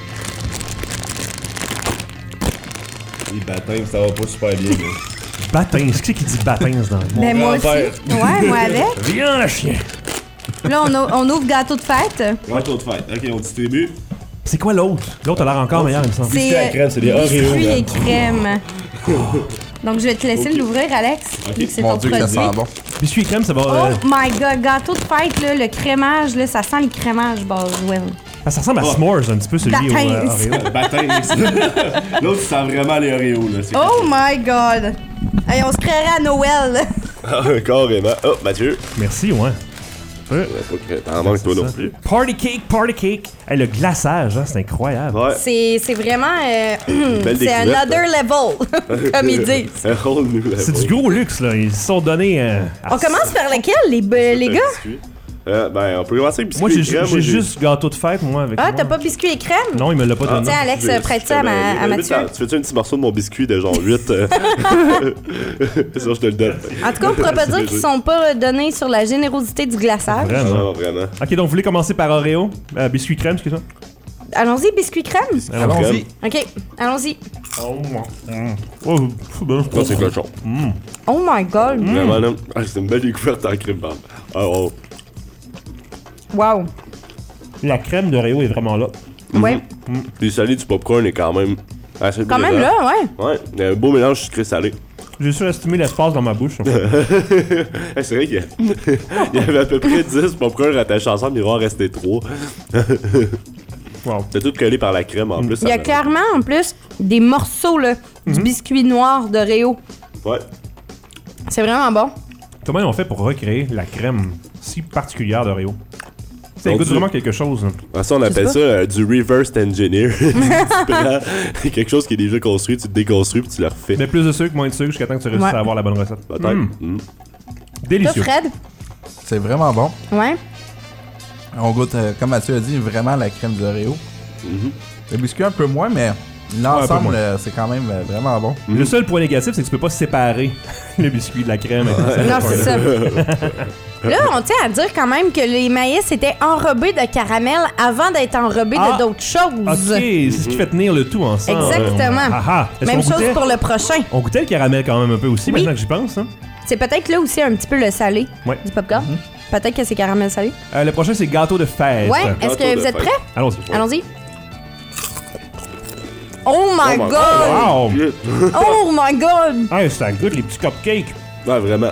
Les baptêmes, ça va pas super bien. là. Baptême, c'est qui qui dit baptême dans le monde? Ben, moi aussi. grand-père. Ouais, moi avec. Viens, le chien! Là, on, a- on ouvre gâteau de fête. Gâteau de fête. Ok, on distribue. C'est quoi l'autre? L'autre a l'air encore meilleur, il me semble. Biscuits à euh, crème, c'est des Oreos, biscuits là. et crème. Donc, je vais te laisser Ok. l'ouvrir, Alex. Ok. vu que c'est Mon ton Dieu, que ça produit. sent bon. Biscuits et crème, ça va. Oh euh, my god, gâteau de fête, là, le crémage, là, ça sent le crémage Boswell. ah, ça ressemble à Oh. S'mores un petit peu, celui au euh, Baptême. Oreo. Baptême. L'autre, il sent vraiment les Oreos, là. c'est- Oh my god. Hey, on se créerait à Noël. Ah, carrément. Oh, Mathieu. Merci, ouais. Euh, Faut que t'en manques toi non plus. Party cake, party cake. Hey, le glaçage, hein, c'est incroyable. Ouais. C'est c'est vraiment... euh, Belle c'est découverte, another level, comme ils disent. Un whole new level. C'est du gros luxe, là. Ils se sont donnés. euh, à- On commence par lequel, les, be- les gars? Biscuit. Euh, ben, on peut commencer avec biscuit Moi, j'ai et crème. j'ai juste gâteau de fête, moi, avec Ah, moi. t'as pas biscuit et crème? Non, il me l'a pas donné. Tiens, Alex, Je- prête je ça à, te ma- mets- à mets- Mathieu. Tu fais-tu un petit morceau de mon biscuit de genre huit? euh? Ça, je te le donne. En tout cas, on pourrait pas dire qu'ils sont pas donnés sur la générosité du glaçage. Vraiment. Non, vraiment. Ok, donc vous voulez commencer par Oreo, euh, biscuit crème, excuse-moi. Allons-y, biscuit crème? Allons-y. OK, allons-y. Oh, mm. Oh, c'est bon. Non, c'est cochon. Mm. Oh my god. Vraiment, là. Ah, c'est une belle découverte en crème barbe. Ah, oh. Wow. La crème d'Oreo est vraiment là. Ouais. Les salés du popcorn est quand même assez Quand même plaisant. là, ouais. Ouais, il y a un beau mélange sucré-salé. J'ai surestimé l'espace dans ma bouche. Hey, c'est vrai qu'il y, a- il y avait à peu près dix popcorn attachés ensemble, il va en rester trois. Wow. C'est tout collé par la crème en plus. Il y a ça me- clairement, en plus, des morceaux, là, du Mhm. biscuit noir d'Oreo. Ouais. C'est vraiment bon. Comment ils ont fait pour recréer la crème si particulière d'Oreo. Ça Donc, goûte tu- vraiment quelque chose. Ah, ça, on appelle ça euh, du reverse engineer. Tu prends quelque chose qui est déjà construit, tu le déconstruis puis tu le refais. Mais plus de sucre, moins de sucre, jusqu'à temps que tu réussisses Ouais. à avoir la bonne recette. Peut-être. Mm. Mm. Toi, Délicieux. Fred? C'est vraiment bon. Ouais. On goûte, euh, comme Mathieu a dit, vraiment la crème d'Oreo. Mhm. Le biscuit un peu moins, mais un peu l'ensemble, moins. euh, c'est quand même euh, vraiment bon. Le seul point négatif, c'est que tu peux pas séparer le biscuit de la crème. Non, c'est ça. Là, on tient à dire quand même que les maïs étaient enrobés de caramel avant d'être enrobés Ah. de d'autres choses. Ok, c'est ce qui fait tenir le tout ensemble. Exactement. Ah, ah. Est-ce Même qu'on chose goûtait- pour le prochain. On goûtait le caramel quand même un peu aussi, Oui. maintenant que j'y pense. Hein? C'est peut-être là aussi un petit peu le salé Ouais. du popcorn. Peut-être que c'est caramel salé. Euh, le prochain, c'est gâteau de fête. Ouais, est-ce que Gâteau de vous êtes fête. prêts? Allons-y. Allons-y. Oh my Oh my god! Wow! Oh my god! Ah, ça goûte les petits cupcakes. Ouais, vraiment.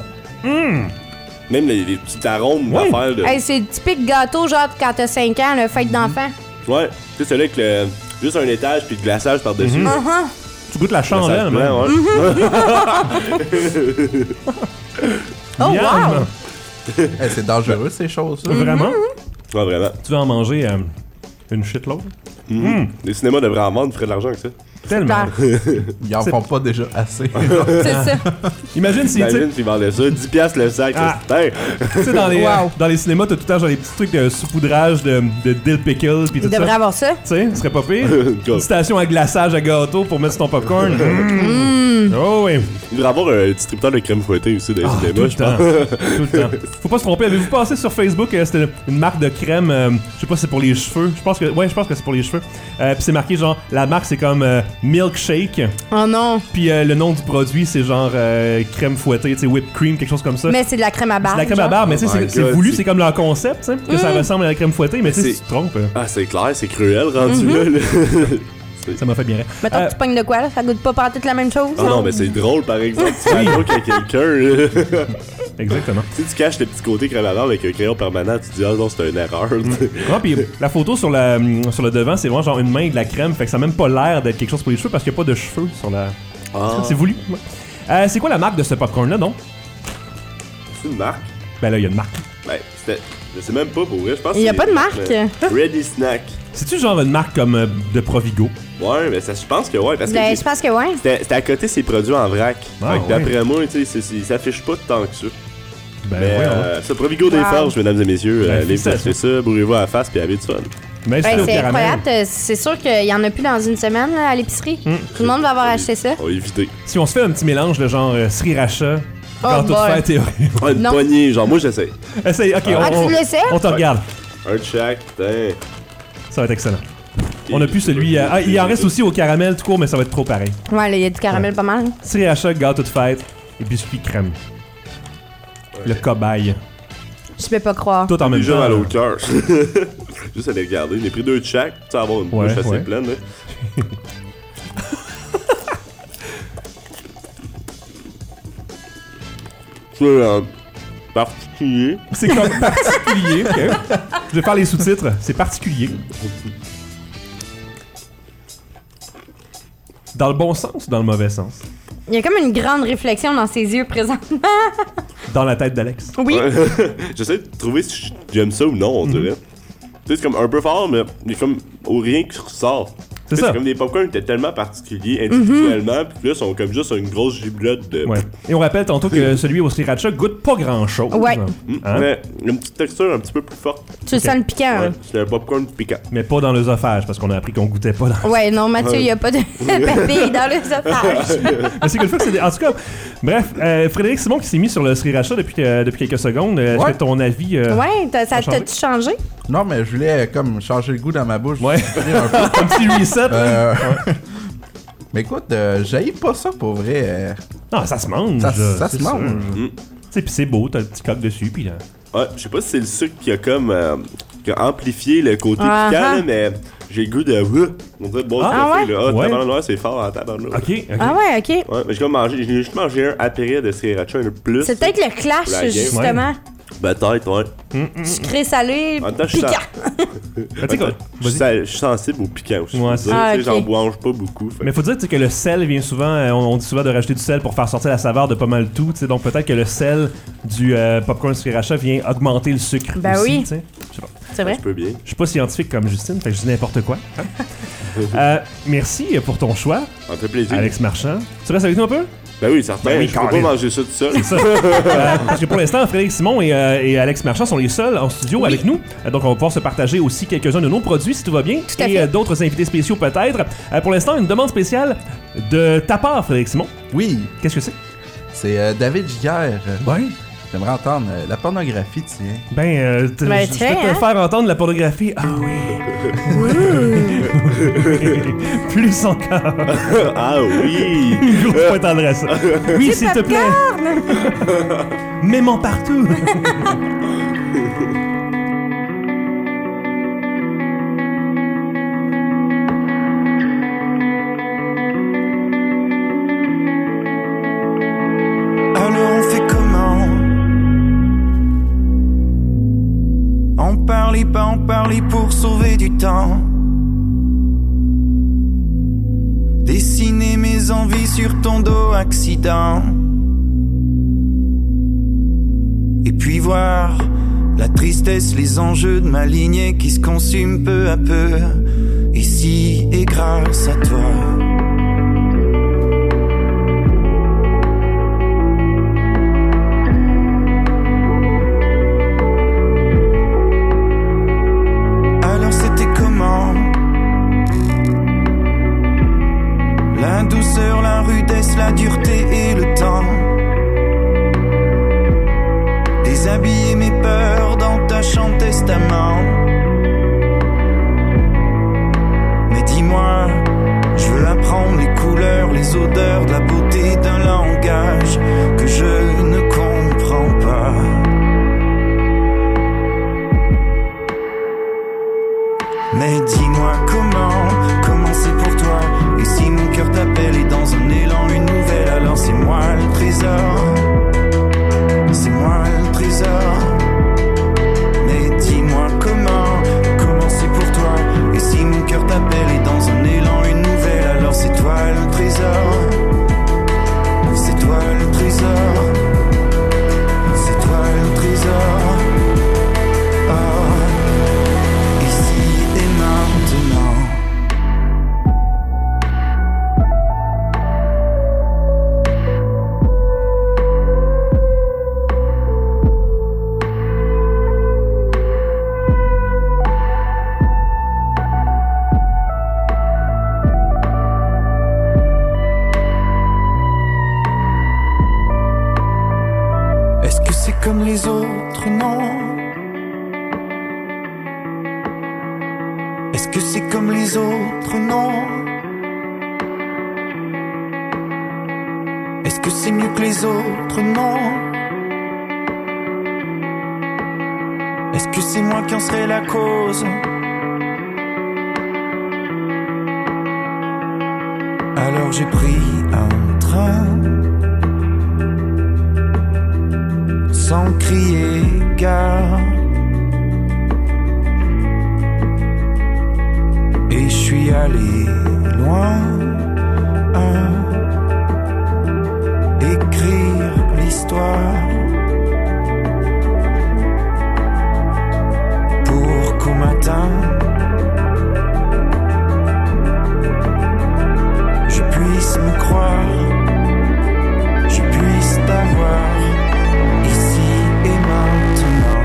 Même les, les petits arômes Ouais. d'affaires de. Hey, c'est typique gâteau, genre quand t'as cinq ans, le fête d'enfant. Ouais, tu sais, celui avec le. Juste un étage puis le glaçage par-dessus. Mhm. Uh-huh. Tu goûtes la chandelle, Glaçage même. blanc, ouais. Oh Miam. wow! Eh, c'est dangereux, ces choses-là. Vraiment? Ouais, vraiment. Tu veux en manger euh, une shitload? Mhm. Les cinémas devraient en vendre, ils feraient de l'argent avec ça. Tellement. Ils en C'est- font pas déjà assez. C'est ça. Imagine si, tu sais- Imagine s'ils vendaient ça, dix piastres le sac. Ah. c'est- tu sais, dans les, Wow. euh, dans les cinémas, t'as tout le temps genre des petits trucs de saupoudrage de, de dill pickle pis tout Il devrait ça. avoir ça. Tu sais, ce serait pas pire. Go. Une station à glaçage à gâteau pour mettre sur ton popcorn. Mmh. Oh oui. Il devrait avoir un distributeur de crème fouettée aussi dans les Ah, tout cinémas, le je temps. pense. Tout le temps. Faut pas se tromper. Avez-vous passé sur Facebook? euh, C'était une marque de crème. euh, je sais pas si c'est pour les cheveux. Je pense que, ouais, je pense que c'est pour les cheveux. Euh, Puis c'est marqué genre, la marque c'est comme euh, Milkshake. Oh non. Puis euh, le nom du produit c'est genre euh, crème fouettée, tu sais, whipped cream, quelque chose comme ça. Mais c'est de la crème à C'est barbe. de la crème à genre. barbe, mais tu sais, Oh my c'est- c'est God, voulu, c'est- c'est comme leur concept, tu sais, que ça Mm. ressemble à la crème fouettée, mais tu sais, C'est- si tu te trompes, euh, Ah, c'est clair, c'est cruel rendu Mhm. là. là. ça m'a fait bien rire. Mettons Euh, que tu pognes de quoi, là? Ça goûte pas partout la même chose? Ah non, mais c'est drôle par exemple. Tu fais un joke avec quelqu'un. là. Exactement. Tu sais, tu caches le petit côté crème à barbe avec un crayon permanent, tu te dis, ah non, c'est une erreur. Ouais, puis la photo sur, la, sur le devant, c'est vraiment genre une main et de la crème, fait que ça a même pas l'air d'être quelque chose pour les cheveux parce qu'il n'y a pas de cheveux sur la. Ah, C'est voulu. Ouais. Euh, c'est quoi la marque de ce popcorn-là, non? c'est une marque. Ben là, il y a une marque. Ben, c'était. Je sais même pas pour vrai, je pense. Il y a que pas c'est- de marque. mais- Ready Snack. C'est-tu genre une marque comme euh, de Provigo? Ouais, mais ça, je pense que ouais. Parce que Ben, j'ai- je pense que ouais. c'était c'était à côté ses produits en vrac. Ah, fait que ouais. d'après moi, tu sais, c'est- c'est- il s'affiche pas tant que ça. Ben mais ouais, euh, ce Provigo des Wow. Forges, mesdames et messieurs, Ben, euh, allez vous félicitations. acheter ça, bourrez-vous à la face puis avez du fun. Mais Ben, le c'est caramel. incroyable. euh, C'est sûr qu'il y en a plus dans une semaine là, à l'épicerie. Mm. Tout le monde va avoir acheté ça. On va éviter. Si on se fait un petit mélange de genre euh, sriracha, Oh gâteau de boy. fête et Oreo. Ah, une Non. poignée, genre moi j'essaie. Essaye, ok, Ah, on, tu l'essaies? on te regarde. Un de chaque, putain. Ça va être excellent. On a plus celui. euh, ah, il en reste aussi au caramel tout court, mais ça va être trop pareil. Ouais, là, il y a du caramel pas mal. Sriracha, gâteau de fête et biscuit crème. Le cobaye. Je peux pas croire. Tout en même Déjà temps. mal au cœur. Juste à les regarder. J'en ai pris deux de chaque, tu sais, avoir une Ouais, bouche assez ouais. pleine. Là. C'est euh, particulier. C'est comme particulier. ok. Je vais faire les sous-titres. C'est particulier. Dans le bon sens ou dans le mauvais sens? Il y a comme une grande réflexion dans ses yeux présentement. Dans la tête d'Alex. Oui. Ouais. J'essaie de trouver si j'aime ça ou non, on dirait. Tu sais, c'est comme un peu fort, mais il y a comme au rien qui ressort. C'est Tu sais, ça. C'est comme des popcorn qui étaient tellement particuliers individuellement, puis là, ils sont comme juste une grosse giblotte de. Ouais. Et on rappelle tantôt que celui au sriracha goûte pas grand-chose. Ouais. Mm. Hein? Mais une petite texture un petit peu plus forte. Tu le sens le piquant. Ouais, hein? c'est un popcorn piquant. Mais pas dans l'œsophage, parce qu'on a appris qu'on goûtait pas dans. Ouais, non, Mathieu, il y a pas de papille dans le sophage. Mais c'est que le fait que c'est des- En tout cas, bref, euh, Frédéric Simon qui s'est mis sur le sriracha depuis, que- depuis quelques secondes. Euh, Est-ce Ouais. que ton avis. euh, Ouais, t'as- ça a changé? t'a-tu changé? Non, mais je voulais euh, comme changer le goût dans ma bouche. Ouais. Un peu. Un petit reset. là? Euh, Mais écoute, euh, j'haïs pas ça pour vrai. euh. Non, ça se mange. Ça- là, ça c'est se mange. Mm. Tu sais, puis c'est beau, t'as le petit coq dessus, puis là. Ouais, je sais pas si c'est le sucre qui a comme. euh, qui a amplifié le côté Ah, piquant, ah. là, mais j'ai le goût de. euh, On dirait de boire Ah, du café, là. Ah, Ouais. tabarnak, ouais, c'est fort en tabarnak. Ok, ok. Ah ouais, ok. Ouais, mais j'ai comme mangé. J'ai juste mangé un après de sriracha un peu plus. C'est peut-être le clash, La game. justement. Peut-être, ouais. Sucré, salé, En même temps, je suis piquant. sen- En fait, je suis sal- je suis sensible au piquant aussi. Ouais, Tu c'est- sais, Ah, tu sais, J'en ok. mange pas beaucoup. fait- Mais faut dire tu sais, que le sel vient souvent, euh, on, on dit souvent de rajouter du sel pour faire sortir la saveur de pas mal tout, tu sais, donc peut-être que le sel du euh, popcorn sriracha vient augmenter le sucre Ben aussi, oui. tu sais. Je sais pas. C'est vrai? Je peux bien. Je suis pas scientifique comme Justine, fait que je dis n'importe quoi. hein. Euh, merci pour ton choix, Ça me fait plaisir. Alex Marchand. Tu restes avec nous un peu? Ben oui, certain. Ben oui, je peux pas carrément. manger ça tout seul. C'est ça. Euh, parce que pour l'instant, Frédéric Simon et, euh, et Alex Marchand sont les seuls en studio avec nous. Euh, donc, on va pouvoir se partager aussi quelques-uns de nos produits si tout va bien. à et fait. euh, d'autres invités spéciaux peut-être. Euh, pour l'instant, une demande spéciale de ta part, Frédéric Simon. Oui. Qu'est-ce que c'est? C'est euh, David Giguère. Ouais. J'aimerais entendre euh, la pornographie, tiens. Ben, euh, t- Ben, je je tiens, vais te hein. faire entendre la pornographie. Ah oui. Plus encore. Ah oui. Gros point tendresse. Oui, s'il te plaît. Mets-m'en partout. Alors on fait comment? On parlait pas, on parlait pour sauver du temps. Dessiner mes envies sur ton dos, accident. Et puis voir la tristesse, les enjeux de ma lignée qui se consument peu à peu. Ici et grâce à toi. Alors c'était comment? La douceur, la rudesse, la dureté et le temps. Déshabiller mes peurs dans ta chambre testament. Mais dis-moi, je veux apprendre les couleurs, les odeurs de la beauté d'un langage que je ne comprends pas. Mais dis-moi comment, comment c'est pour toi. Et si mon cœur t'appelle et dans un élan une nouvelle, alors c'est moi le trésor. C'est moi le trésor. Mais dis-moi comment, comment c'est pour toi. Et si mon cœur t'appelle et dans un élan une nouvelle, alors c'est toi le trésor. C'est toi le trésor. C'est toi le trésor. Oh, ici et maintenant. Est-ce que c'est comme les autres? Non. Est-ce que c'est comme les autres? Non. Est-ce que c'est mieux que les autres? Non. Est-ce que c'est moi qui en serais la cause? Alors j'ai pris un train sans crier gare. Et je suis allé loin, hein, écrire l'histoire pour qu'au matin je puisse me croire, je puisse t'avoir ici et maintenant.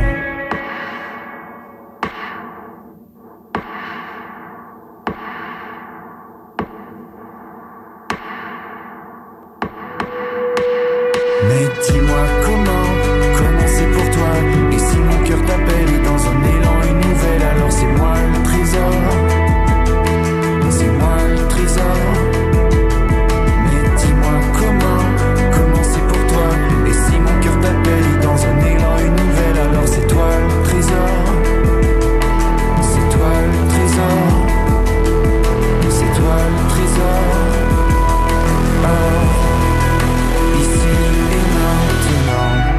Mais dis-moi comment, comment c'est pour toi. Et si mon cœur t'appelle et dans un élan une nouvelle, alors c'est moi le trésor. C'est moi le trésor. Mais dis-moi comment, comment c'est pour toi. Et si mon cœur t'appelle et dans un élan une nouvelle, alors c'est toi le trésor. C'est toi le trésor. C'est toi le trésor. Oh. Ici et maintenant.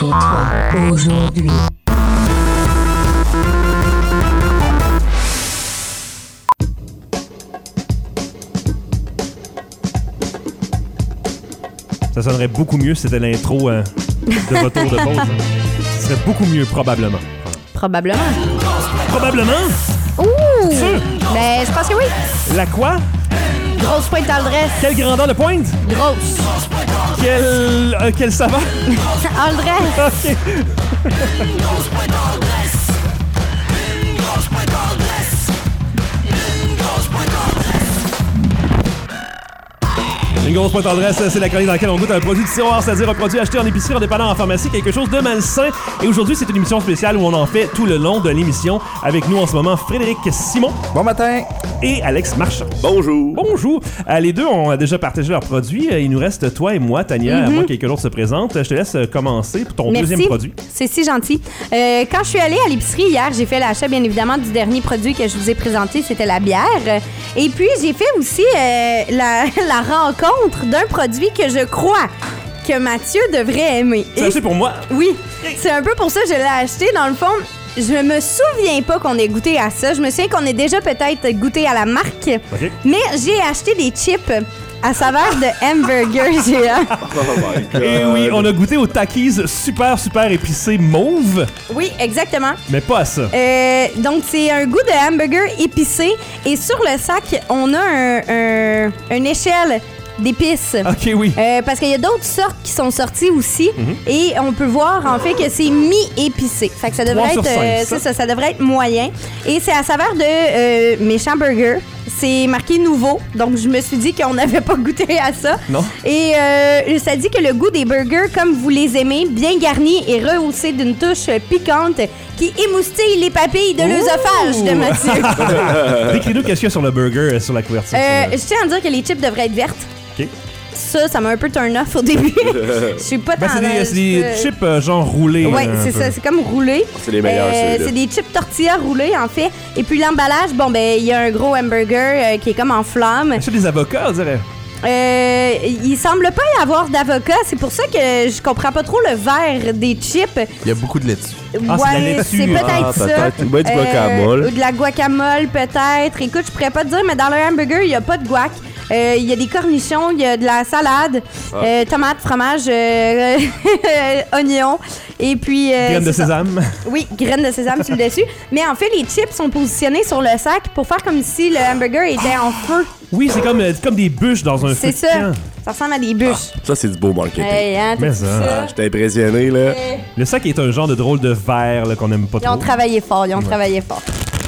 pour toi aujourd'hui. Ça sonnerait beaucoup mieux si c'était l'intro euh, de retour de pause. Hein. Ce serait beaucoup mieux, probablement. Probablement. Probablement? Ouh! Sûr? Ben, je pense que oui. La quoi? Grosse pointe dans le dress. Quelle grandeur de pointe? Grosse. Quelle... Euh, quelle saveur? En le dress. OK. Une grosse pointe tendresse, c'est la chronique dans laquelle on goûte un produit de tiroir, c'est-à-dire un produit acheté en épicerie, en dépanneur, en pharmacie, quelque chose de malsain. Et aujourd'hui, c'est une émission spéciale où on en fait tout le long de l'émission. Avec nous en ce moment, Frédéric Simon. Bon matin. Et Alex Marchand. Bonjour. Bonjour. Euh, les deux ont déjà partagé leurs produits. Il nous reste toi et moi, Tania, à Mhm. moins que quelqu'un d'autre se présente. Je te laisse commencer pour ton Merci. deuxième produit. C'est si gentil. Euh, quand je suis allée à l'épicerie hier, j'ai fait l'achat, bien évidemment, du dernier produit que je vous ai présenté, c'était la bière. Et puis, j'ai fait aussi euh, la, la rencontre d'un produit que je crois que Mathieu devrait aimer. C'est Et- acheté pour moi. Oui, c'est un peu pour ça que je l'ai acheté. Dans le fond, je me souviens pas qu'on ait goûté à ça. Je me souviens qu'on ait déjà peut-être goûté à la marque. OK. Mais j'ai acheté des chips à saveur de hamburger géant. Oh my God. Et oui, on a goûté aux Takis super, super épicé mauve, Oui, exactement. mais pas à ça. Euh, donc, c'est un goût de hamburger épicé. Et sur le sac, on a un, un- une échelle d'épices. OK, oui. Euh, parce qu'il y a d'autres sortes qui sont sorties aussi. Mhm. Et on peut voir, en fait, que c'est mi-épicé. Fait que ça devrait Trois être... sur cinq, euh, ça. c'est ça, ça devrait être moyen. Et c'est à saveur de euh, méchant burger. C'est marqué nouveau. Donc, je me suis dit qu'on n'avait pas goûté à ça. Non. Et euh, ça dit que le goût des burgers, comme vous les aimez, bien garnis et rehaussé d'une touche piquante qui émoustille les papilles de l'œsophage de Mathieu. Décris-nous qu'est-ce qu'il y a sur le burger, euh, sur la couverture. Euh, sur le- je tiens à dire que les chips devraient être vertes. OK. Ça, ça m'a un peu turn off au début. Je suis pas Ben, tant c'est des, à- c'est des euh, chips euh, genre roulés. Ouais, euh, un c'est peu. ça, c'est comme roulé. C'est les meilleurs, ceux-là. C'est des chips tortilla roulés, en fait. Et puis l'emballage, bon, ben, il y a un gros hamburger euh, qui est comme en flamme. C'est des avocats, on dirait. Euh, il semble pas y avoir d'avocat. C'est pour ça que je comprends pas trop le vert des chips. Il y a beaucoup de laitue. Ah, c'est de la Ouais, laitue. c'est peut-être Ah, ça. peut-être. Ou bien du guacamole. Ou de la guacamole, peut-être. Écoute, je pourrais pas te dire, mais dans le hamburger, il y a pas de guac. Euh, Il y a des cornichons, il y a de la salade, Ah. euh, tomates, fromage, euh, oignons, et puis... euh, Graines de c'est ça. sésame. Oui, graines de sésame sur le dessus. Mais en fait, les chips sont positionnés sur le sac pour faire comme si le hamburger était en feu. Oui, c'est comme, euh, c'est comme des bûches dans un feu C'est de ça. camp. Ça ressemble à des bûches. Ça, c'est du beau marketing. Hey, hein, t'as Mais vu ça. ça? Ah, j'étais impressionné, là. Le sac est un genre de drôle de verre là, qu'on aime pas Ils ont trop. travaillé fort, ils ont Ouais. travaillé fort.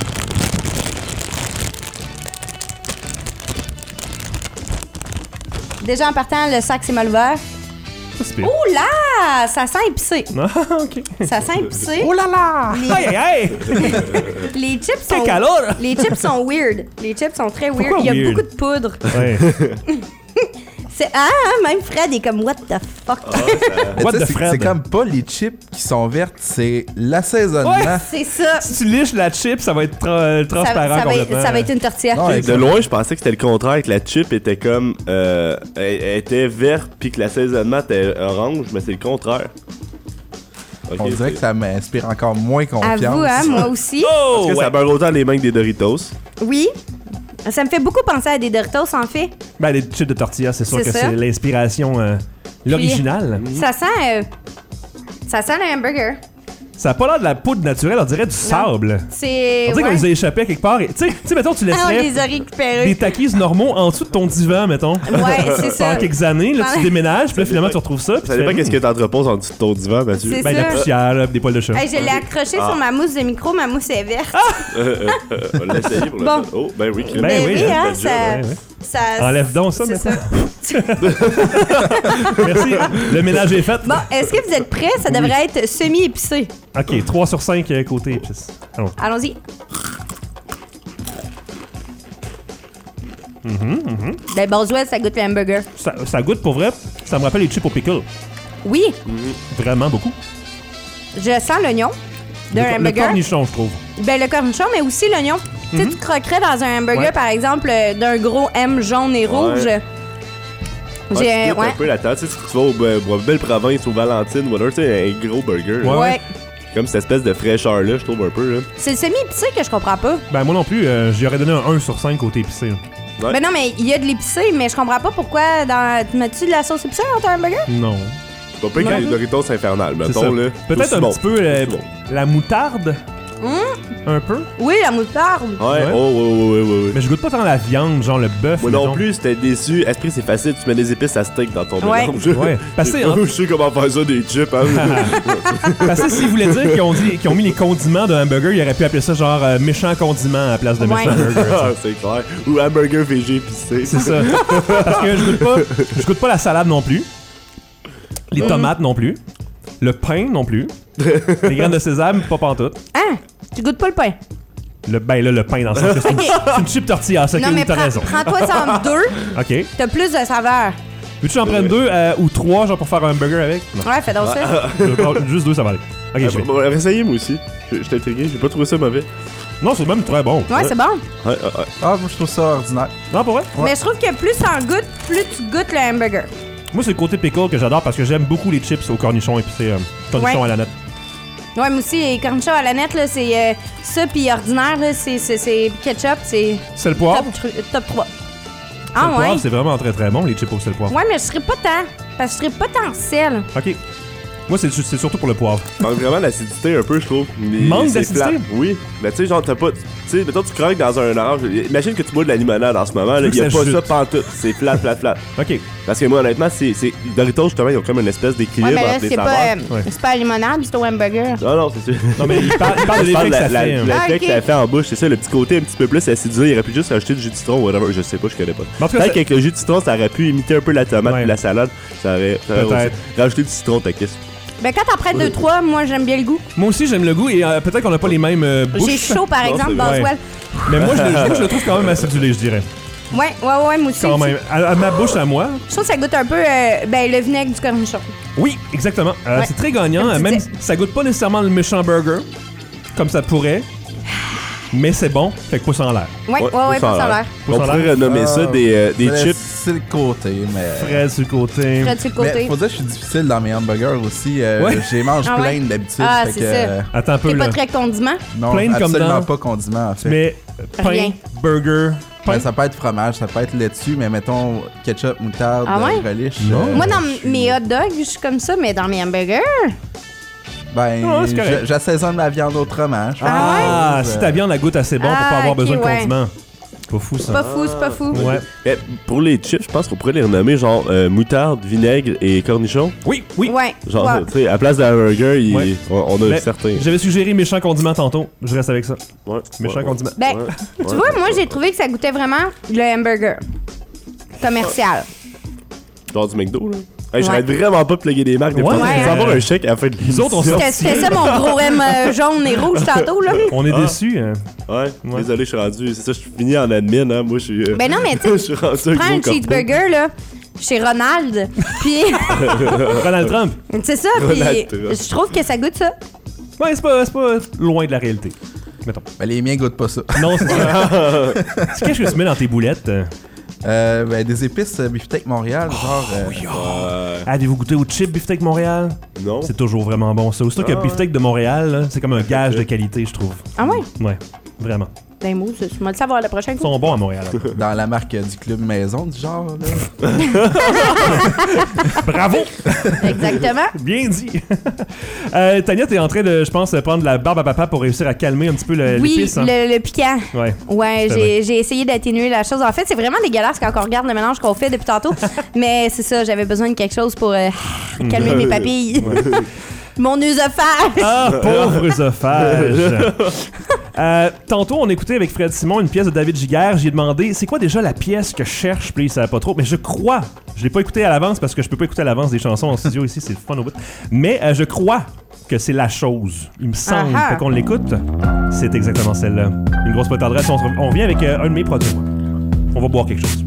Déjà en partant, le sac c'est mal ouvert. Ça, c'est pire. Ouh là! Ça sent épicé. Ah, OK. Ça sent épicé. Oh là là! Les- Aïe, aïe, aïe! Les chips sont. Quel calor! Les chips sont weird. Les chips sont très weird. Pourquoi Il y a weird? beaucoup de poudre. Ouais. C'est ah, même Fred est comme what the fuck. Mais What tu sais, the c'est- Fred? C'est comme pas les chips qui sont vertes, c'est l'assaisonnement. Ouais. C'est ça. Si tu liches la chip, ça va être tra- Ça, transparent ça va être, complètement. ça va être une tortilla. Non, De loin, je pensais que c'était le contraire, que la chip était comme. Euh, elle, elle était verte, puis que l'assaisonnement était orange, mais c'est le contraire. Ok, On dirait c'est- que ça m'inspire encore moins confiance. Avoue, hein, moi aussi. Oh! Est-ce que ouais. ça beurre autant les mains que des Doritos? Oui. Ça me fait beaucoup penser à des Doritos, en fait. Ben, les chips de tortilla, c'est sûr C'est que ça. c'est l'inspiration, euh, l'original. Ça sent. euh, ça sent le hamburger. Ça a pas l'air de la poudre naturelle, on dirait du sable. C'est. On dirait qu'on ouais. les a échappés quelque part. et- Tu sais, tu sais, mettons, tu Ah, on laisserais les a récupérés. des takis normaux en dessous de ton divan, mettons. Ouais, c'est ça. Pendant quelques années, là, tu Ouais. déménages, puis là, finalement, tu retrouves ça. puis Ça tu dépend fais, qu'est-ce que t'entreposes en dessous de ton divan, Mathieu. C'est Ben, de la ça. poussière, là, des poils de chat. Hey, je l'ai accroché Ah. sur ma mousse de micro. Ma mousse est verte. Euh, euh, euh, on l'a essayé pour le Bon. fun. Oh, ben oui, crème. Ben Ben oui, oui, hein, hein, belle ça, ouais, ouais. ça. Enlève donc ça, c'est maintenant. ça. Merci. Le ménage est fait. Bon, est-ce que vous êtes prêts? Ça devrait être semi-épicé. Ok, trois sur cinq euh, côté épices. Allons. Allons-y. Mhm, mhm. Ben, Boswell, ça goûte le hamburger. Ça, ça goûte pour vrai. Ça me rappelle les chips au pickle. Oui, Vraiment beaucoup. je sens l'oignon d'un Le, le hamburger. cornichon, je trouve. Ben, le cornichon, mais aussi l'oignon. Tu sais, tu croquerais dans un hamburger, Ouais. par exemple, euh, d'un gros M jaune et rouge. J'ai- Ouais, tu goûtes ouais. un peu la-dedans. Tu sais, si tu vas au au Belle Province ou Valentine, whatever, tu sais, un gros burger. là. Ouais. Comme cette espèce de fraîcheur-là, je trouve un peu. Là. C'est le semi-épicé que je comprends pas. Ben, moi non plus, euh, j'y aurais donné un un sur cinq côté épicé. là. Ouais. Ben non, mais il y a de l'épicé, mais je comprends pas pourquoi dans. Tu mets-tu de la sauce épicée dans ton hamburger? Non. C'est pas pire que Ouais. les Doritos infernales, C'est mettons. ça. Là. Peut-être Aussi un bon. petit peu euh, Aussi bon. la moutarde. Hum? Un peu. Oui, la moutarde. Ouais, Ouais. oh, ouais, ouais, ouais, ouais. Mais je goûte pas tant la viande, genre le bœuf. Moi non mettons. plus, c'était déçu. Esprit, c'est facile, tu mets des épices à steak dans ton Ouais. mélange. Ouais. Parce que, Moi, je sais comment faire ça des chips. Hein. Parce que s'ils voulaient dire qu'ils ont, dit, qu'ils ont mis les condiments d'un hamburger, ils auraient pu appeler ça genre euh, méchant condiment à la place de Ouais. méchant burger. Ah, c'est clair. Ou hamburger végé épicé. C'est ça. Parce que je goûte pas, je goûte pas la salade non plus. Les tomates non plus. Le pain non plus. Les graines de sésame, pas pantoute. Hein? Tu goûtes pas le pain? Le, ben là, le pain dans le sens que c'est une, Ok. c'est une chip tortilla, ça, Non, Kim, mais t'as prends- raison. prends-toi ça en deux. Ok. T'as plus de saveur. Veux-tu que j'en prenne deux euh, ou trois, genre pour faire un burger avec? Non. Ouais, fais donc ça. Juste deux, ça va aller. Ok, Ah, je vais. bon, on va essayer, moi aussi. Je je t'ai intrigué, j'ai pas trouvé ça mauvais. Non, c'est même très bon. Ouais, c'est bon. Ouais, ouais, ouais. Ah, moi, je trouve ça ordinaire. Non, pour vrai? Mais je trouve que plus t'en goûtes, plus tu goûtes le hamburger. Moi, c'est le côté pickle que j'adore parce que j'aime beaucoup les chips au cornichon épicé. Euh, cornichon Ouais. à la nette. Ouais, moi aussi, les cornichons à la nette, là, c'est euh, ça, puis ordinaire, là, c'est, c'est, c'est ketchup, c'est C'est le poivre. top, tru- top trois. Le Ah ouais? poivre, c'est vraiment très très bon, les chips au sel poivre. Ouais, mais je serais pas tant. Parce que je serais pas tant sel. Ok. Moi, c'est c'est surtout pour le poivre. Manque vraiment d'acidité un peu, je trouve. Mais Manque c'est d'acidité? plat. Oui. Mais tu sais, genre, t'as pas. Tu sais, mettons, tu croques dans un orange. Imagine que tu bois de la limonade en ce moment. Là, Vu que y a ça pas jute. ça pantoute. C'est plat, plat, plat. Ok. Parce que moi, honnêtement, c'est. c'est- Doritos, justement, ils ont comme une espèce Ouais, d'équilibre mais là, entre les c'est pas, saveurs. euh, Ouais. c'est pas la limonade, c'est au hamburger. Non, non, c'est sûr. Non, mais il parle, il parle de Je parle l'effet de que la- ça la- fait. hein. L'effet Ah, ok. que ça fait en bouche, c'est ça, le petit côté un petit peu plus acidulé. Il aurait pu juste ajouter du jus de citron ou whatever. Je sais pas, je connais pas. Mais en tout cas, Peut-être ça- qu'avec le jus de citron, ça aurait pu imiter un peu la tomate Ouais. et la salade. Ça aurait, ça aurait Peut-être. aussi rajouté du citron, ta kiss. Ben, quand t'en prends deux, trois, moi, j'aime bien le goût. Moi aussi, j'aime le goût et euh, peut-être qu'on n'a pas les mêmes euh, bouches. J'ai chaud, par Non, exemple, c'est dans vrai. ce well. Mais moi, je, le- moi, je le trouve quand même acidulé, je dirais. Ouais, ouais, ouais, moi aussi. Quand même. À, à ma bouche, à moi. Je trouve que ça goûte un peu euh, ben, le vinaigre du cornichon. Oui, exactement. Euh, Ouais. C'est très gagnant. Comme tu Même disais. ça goûte pas nécessairement le méchant burger, comme ça pourrait. Mais c'est bon, fait que pouce en l'air. Ouais, ouais, ouais, pouce en pas ça l'air. l'air. Pouce On en pourrait l'air. renommer ça Ah, des, euh, des c'est- chips. C'est le côté, mais. Frais sur le côté. Fred sur le Mais côté. faut dire que je suis difficile dans mes hamburgers aussi. Euh, Ouais. J'ai mange Ah ouais? plein d'habitude. Ah, fait c'est que, ça. euh, Attends un peu T'es là. pas très condiment? non, Plain comme absolument dans- pas condiment en fait. Mais pain, Rien. burger, pain. Ben, ça peut être fromage, ça peut être laitue, mais mettons ketchup, moutarde, Ah ouais? euh, relish. Non. euh, Moi, dans je suis- mes hot dogs, je suis comme ça, mais dans mes hamburgers. Ben, Ah, c'est correct. je- j'assaisonne ma viande autrement. je fais Ah, des choses, si euh, ta viande la goûte assez bon pour Ah, pas avoir ok, besoin de ouais. condiments. C'est pas fou ça. C'est pas fou, c'est pas fou. Ouais. Mais pour les chips, je pense qu'on pourrait les renommer genre euh, moutarde, vinaigre et cornichon. Oui, oui. Ouais. Genre, ouais. tu sais, à la place d'un burger, il- Ouais. on, on a Mais certains. J'avais suggéré méchant condiment tantôt. Je reste avec ça. Ouais, Méchant ouais, condiment. Ben, ouais, tu ouais. vois, moi, j'ai trouvé que ça goûtait vraiment le hamburger commercial. Genre du McDo, là. Hey, Ouais. J'arrête vraiment pas de plugger des marques. Des Ouais, fois, ouais. on va avoir un chèque à la fin de Nous autres, on l'émission. sort- C'était c'était ça mon gros M euh, jaune et rouge tantôt, là. On est Ah. déçus. Hein. Ouais, Ouais. désolé, je suis rendu. C'est ça, je suis fini en admin, hein. Moi, je suis. euh, Ben non, mais tu je sais, suis rendu tu prends un gros corpo. cheeseburger, là, chez Ronald, puis Donald Trump. c'est ça, Ronald puis Trump. je trouve que ça goûte ça. Ouais, c'est pas, c'est pas loin de la réalité. Mettons. Ben, les miens goûtent pas ça. Non, c'est ça. C'est qu'est-ce que tu mets dans tes boulettes? Euh, ben, des épices euh, beefsteak Montréal, genre. euh, Ouais. Avez-vous goûté au chip beefsteak Montréal? Non. C'est toujours vraiment bon. Ça, aussitôt que Ah, le ouais. beefsteak de Montréal, là, c'est comme un gage de qualité, je trouve. Ah ouais? Ouais, vraiment. Ben mou, tu vas le savoir la prochaine Ils fois. sont bons à Montréal. hein. dans la marque euh, du club maison, du genre. Là. Bravo! Exactement. Bien dit! euh, Tania, t'es en train de, je pense, prendre la barbe à papa pour réussir à calmer un petit peu le- Oui, l'épice. hein? le, le piquant. Ouais. Ouais, C'est j'ai j'ai essayé d'atténuer la chose. En fait, c'est vraiment dégueulasse quand on regarde le mélange qu'on fait depuis tantôt. Mais c'est ça, j'avais besoin de quelque chose pour euh, calmer mes papilles. Mon œsophage. Ah, pauvre œsophage! Euh, tantôt, on écoutait avec Fred Simon une pièce de David Giguère. J'ai demandé, c'est quoi déjà la pièce que je cherche? Puis il savait pas trop. Mais je crois, je l'ai pas écouté à l'avance parce que je peux pas écouter à l'avance des chansons en studio ici, c'est le fun au bout. Mais euh, je crois que c'est La Chose. Il me semble. Ah ah. Fait qu'on l'écoute. C'est exactement celle-là. Une grosse pointe d'adresse. On, se re- on revient avec euh, un de mes produits. On va boire quelque chose.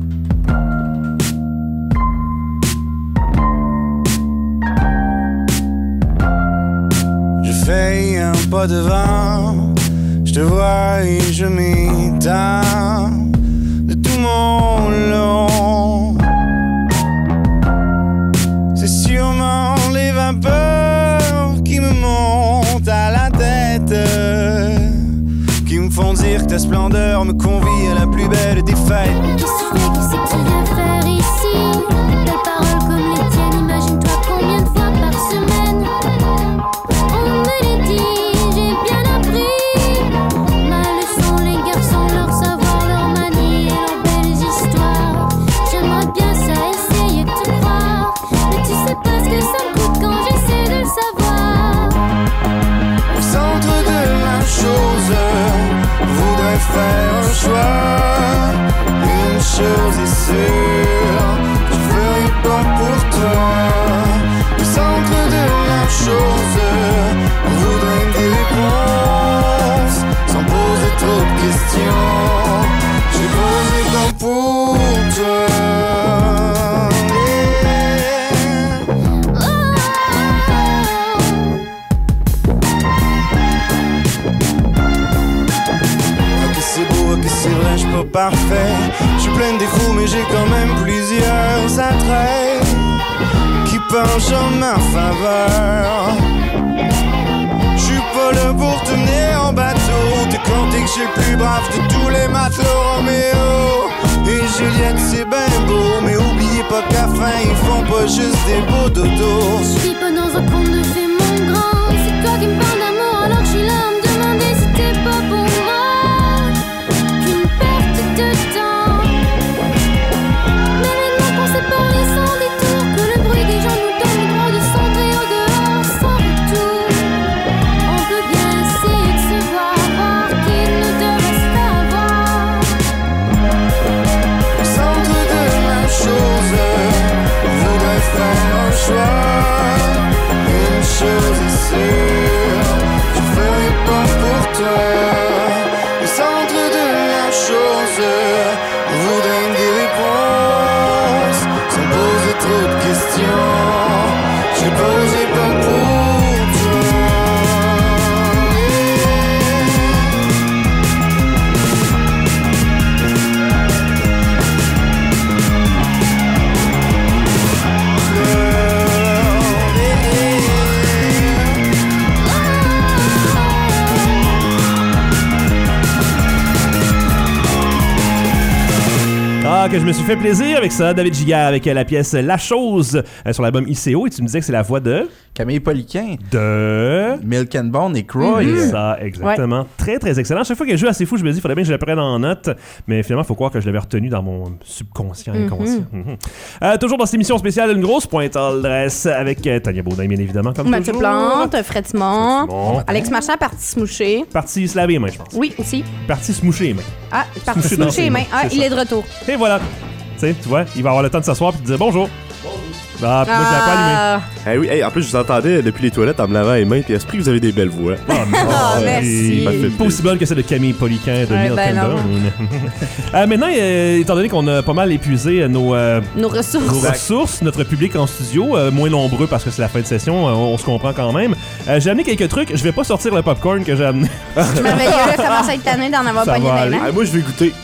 Je fais un pas devant, je te vois et je m'éteins de tout mon long. dire que ta splendeur me convie à la plus belle des fêtes. Qu'est-ce que tu fais, qu'est-ce que tu viens faire ici? Belles paroles comme les tiennes, imagine-toi combien de fois par semaine. On me les dit, j'ai bien appris ma leçon, les garçons, leur savoir, leur manie et leurs belles histoires. J'aimerais bien ça, essayer de te croire, mais tu sais pas ce que ça me coûte quand j'essaie de le savoir. Au centre de la chose, voudrais faire un choix. Une chose est sûre, je ferai pas pour toi. Au centre de la chose, voudrais des réponses sans poser trop de questions. J'ai posé comme pour toi. C'est beau, que c'est vrai, j'suis pas parfait. J'suis plein de défauts, mais j'ai quand même plusieurs attraits qui penchent en ma faveur. J'suis pas là pour te mener en bateau, te compter que j'ai le plus brave de tous les matelots. Roméo et Juliette, c'est ben beau, mais oubliez pas qu'à fin, ils font pas juste des beaux dodos. J'vis pas dans un conte de fées, mon grand. C'est toi qui me parles d'amour alors que j'suis là à me demander si t'es pas pour moi. Qu'une perte de temps. Mais maintenant qu'on s'est parlé sans détour, que le bruit des gens nous donne le droit de sombrer au dehors sans retour, on peut bien essayer de se voir, voir qu'il ne te reste qu'à voir. Au centre de la chose, voudrais faire un choix. Une chose est sûre, je ferai pas pour toi. Au centre de la chose, voudrais des réponses sans poser trop de questions. Je les posais pas pour toi. Ah, que je me suis fait plaisir avec ça. David Giguère avec euh, la pièce La Chose euh, sur l'album I C O. Et tu me disais que c'est la voix de... Camille Poliquin. De... Milk and Bone et Croy. Mm-hmm. Ça, exactement. Ouais. Très, très excellent. Chaque fois que je joue assez fou, je me dis, il faudrait bien que je le prenne en note. Mais finalement, il faut croire que je l'avais retenu dans mon subconscient inconscient. Mm-hmm. Mm-hmm. Euh, toujours dans cette émission spéciale, une grosse pointe à l'adresse avec euh, Tania Baudin, bien évidemment, comme Mathieu toujours. Plante, Fred Simon, Bon. Alex Marchand, parti se moucher. Parti se laver les mains, je pense. Oui, aussi. Parti se moucher les mains. Ah, parti se moucher les mains. Ah, il est de retour. Et voilà. Tu sais, tu vois, il va avoir le temps de s'asseoir et de dire bonjour. Ah, puis moi, je l'ai pas allumé. Eh oui, hey, en plus, je vous entendais depuis les toilettes en me lavant les mains, puis esprit que vous avez des belles voix. Oh, oh, merci. Pas aussi bonne que celle de Camille Poliquin de Ouais, Milk ben and Bone. euh, maintenant, euh, étant donné qu'on a pas mal épuisé nos, euh, nos ressources, nos ressources, notre public en studio, euh, moins nombreux parce que c'est la fin de session, euh, on se comprend quand même. Euh, j'ai amené quelques trucs. Je vais pas sortir le popcorn que j'ai amené. Je suis merveilleux, je commence à être tanné d'en avoir Ça pogné va des aller. mains. Ah, moi, je vais goûter.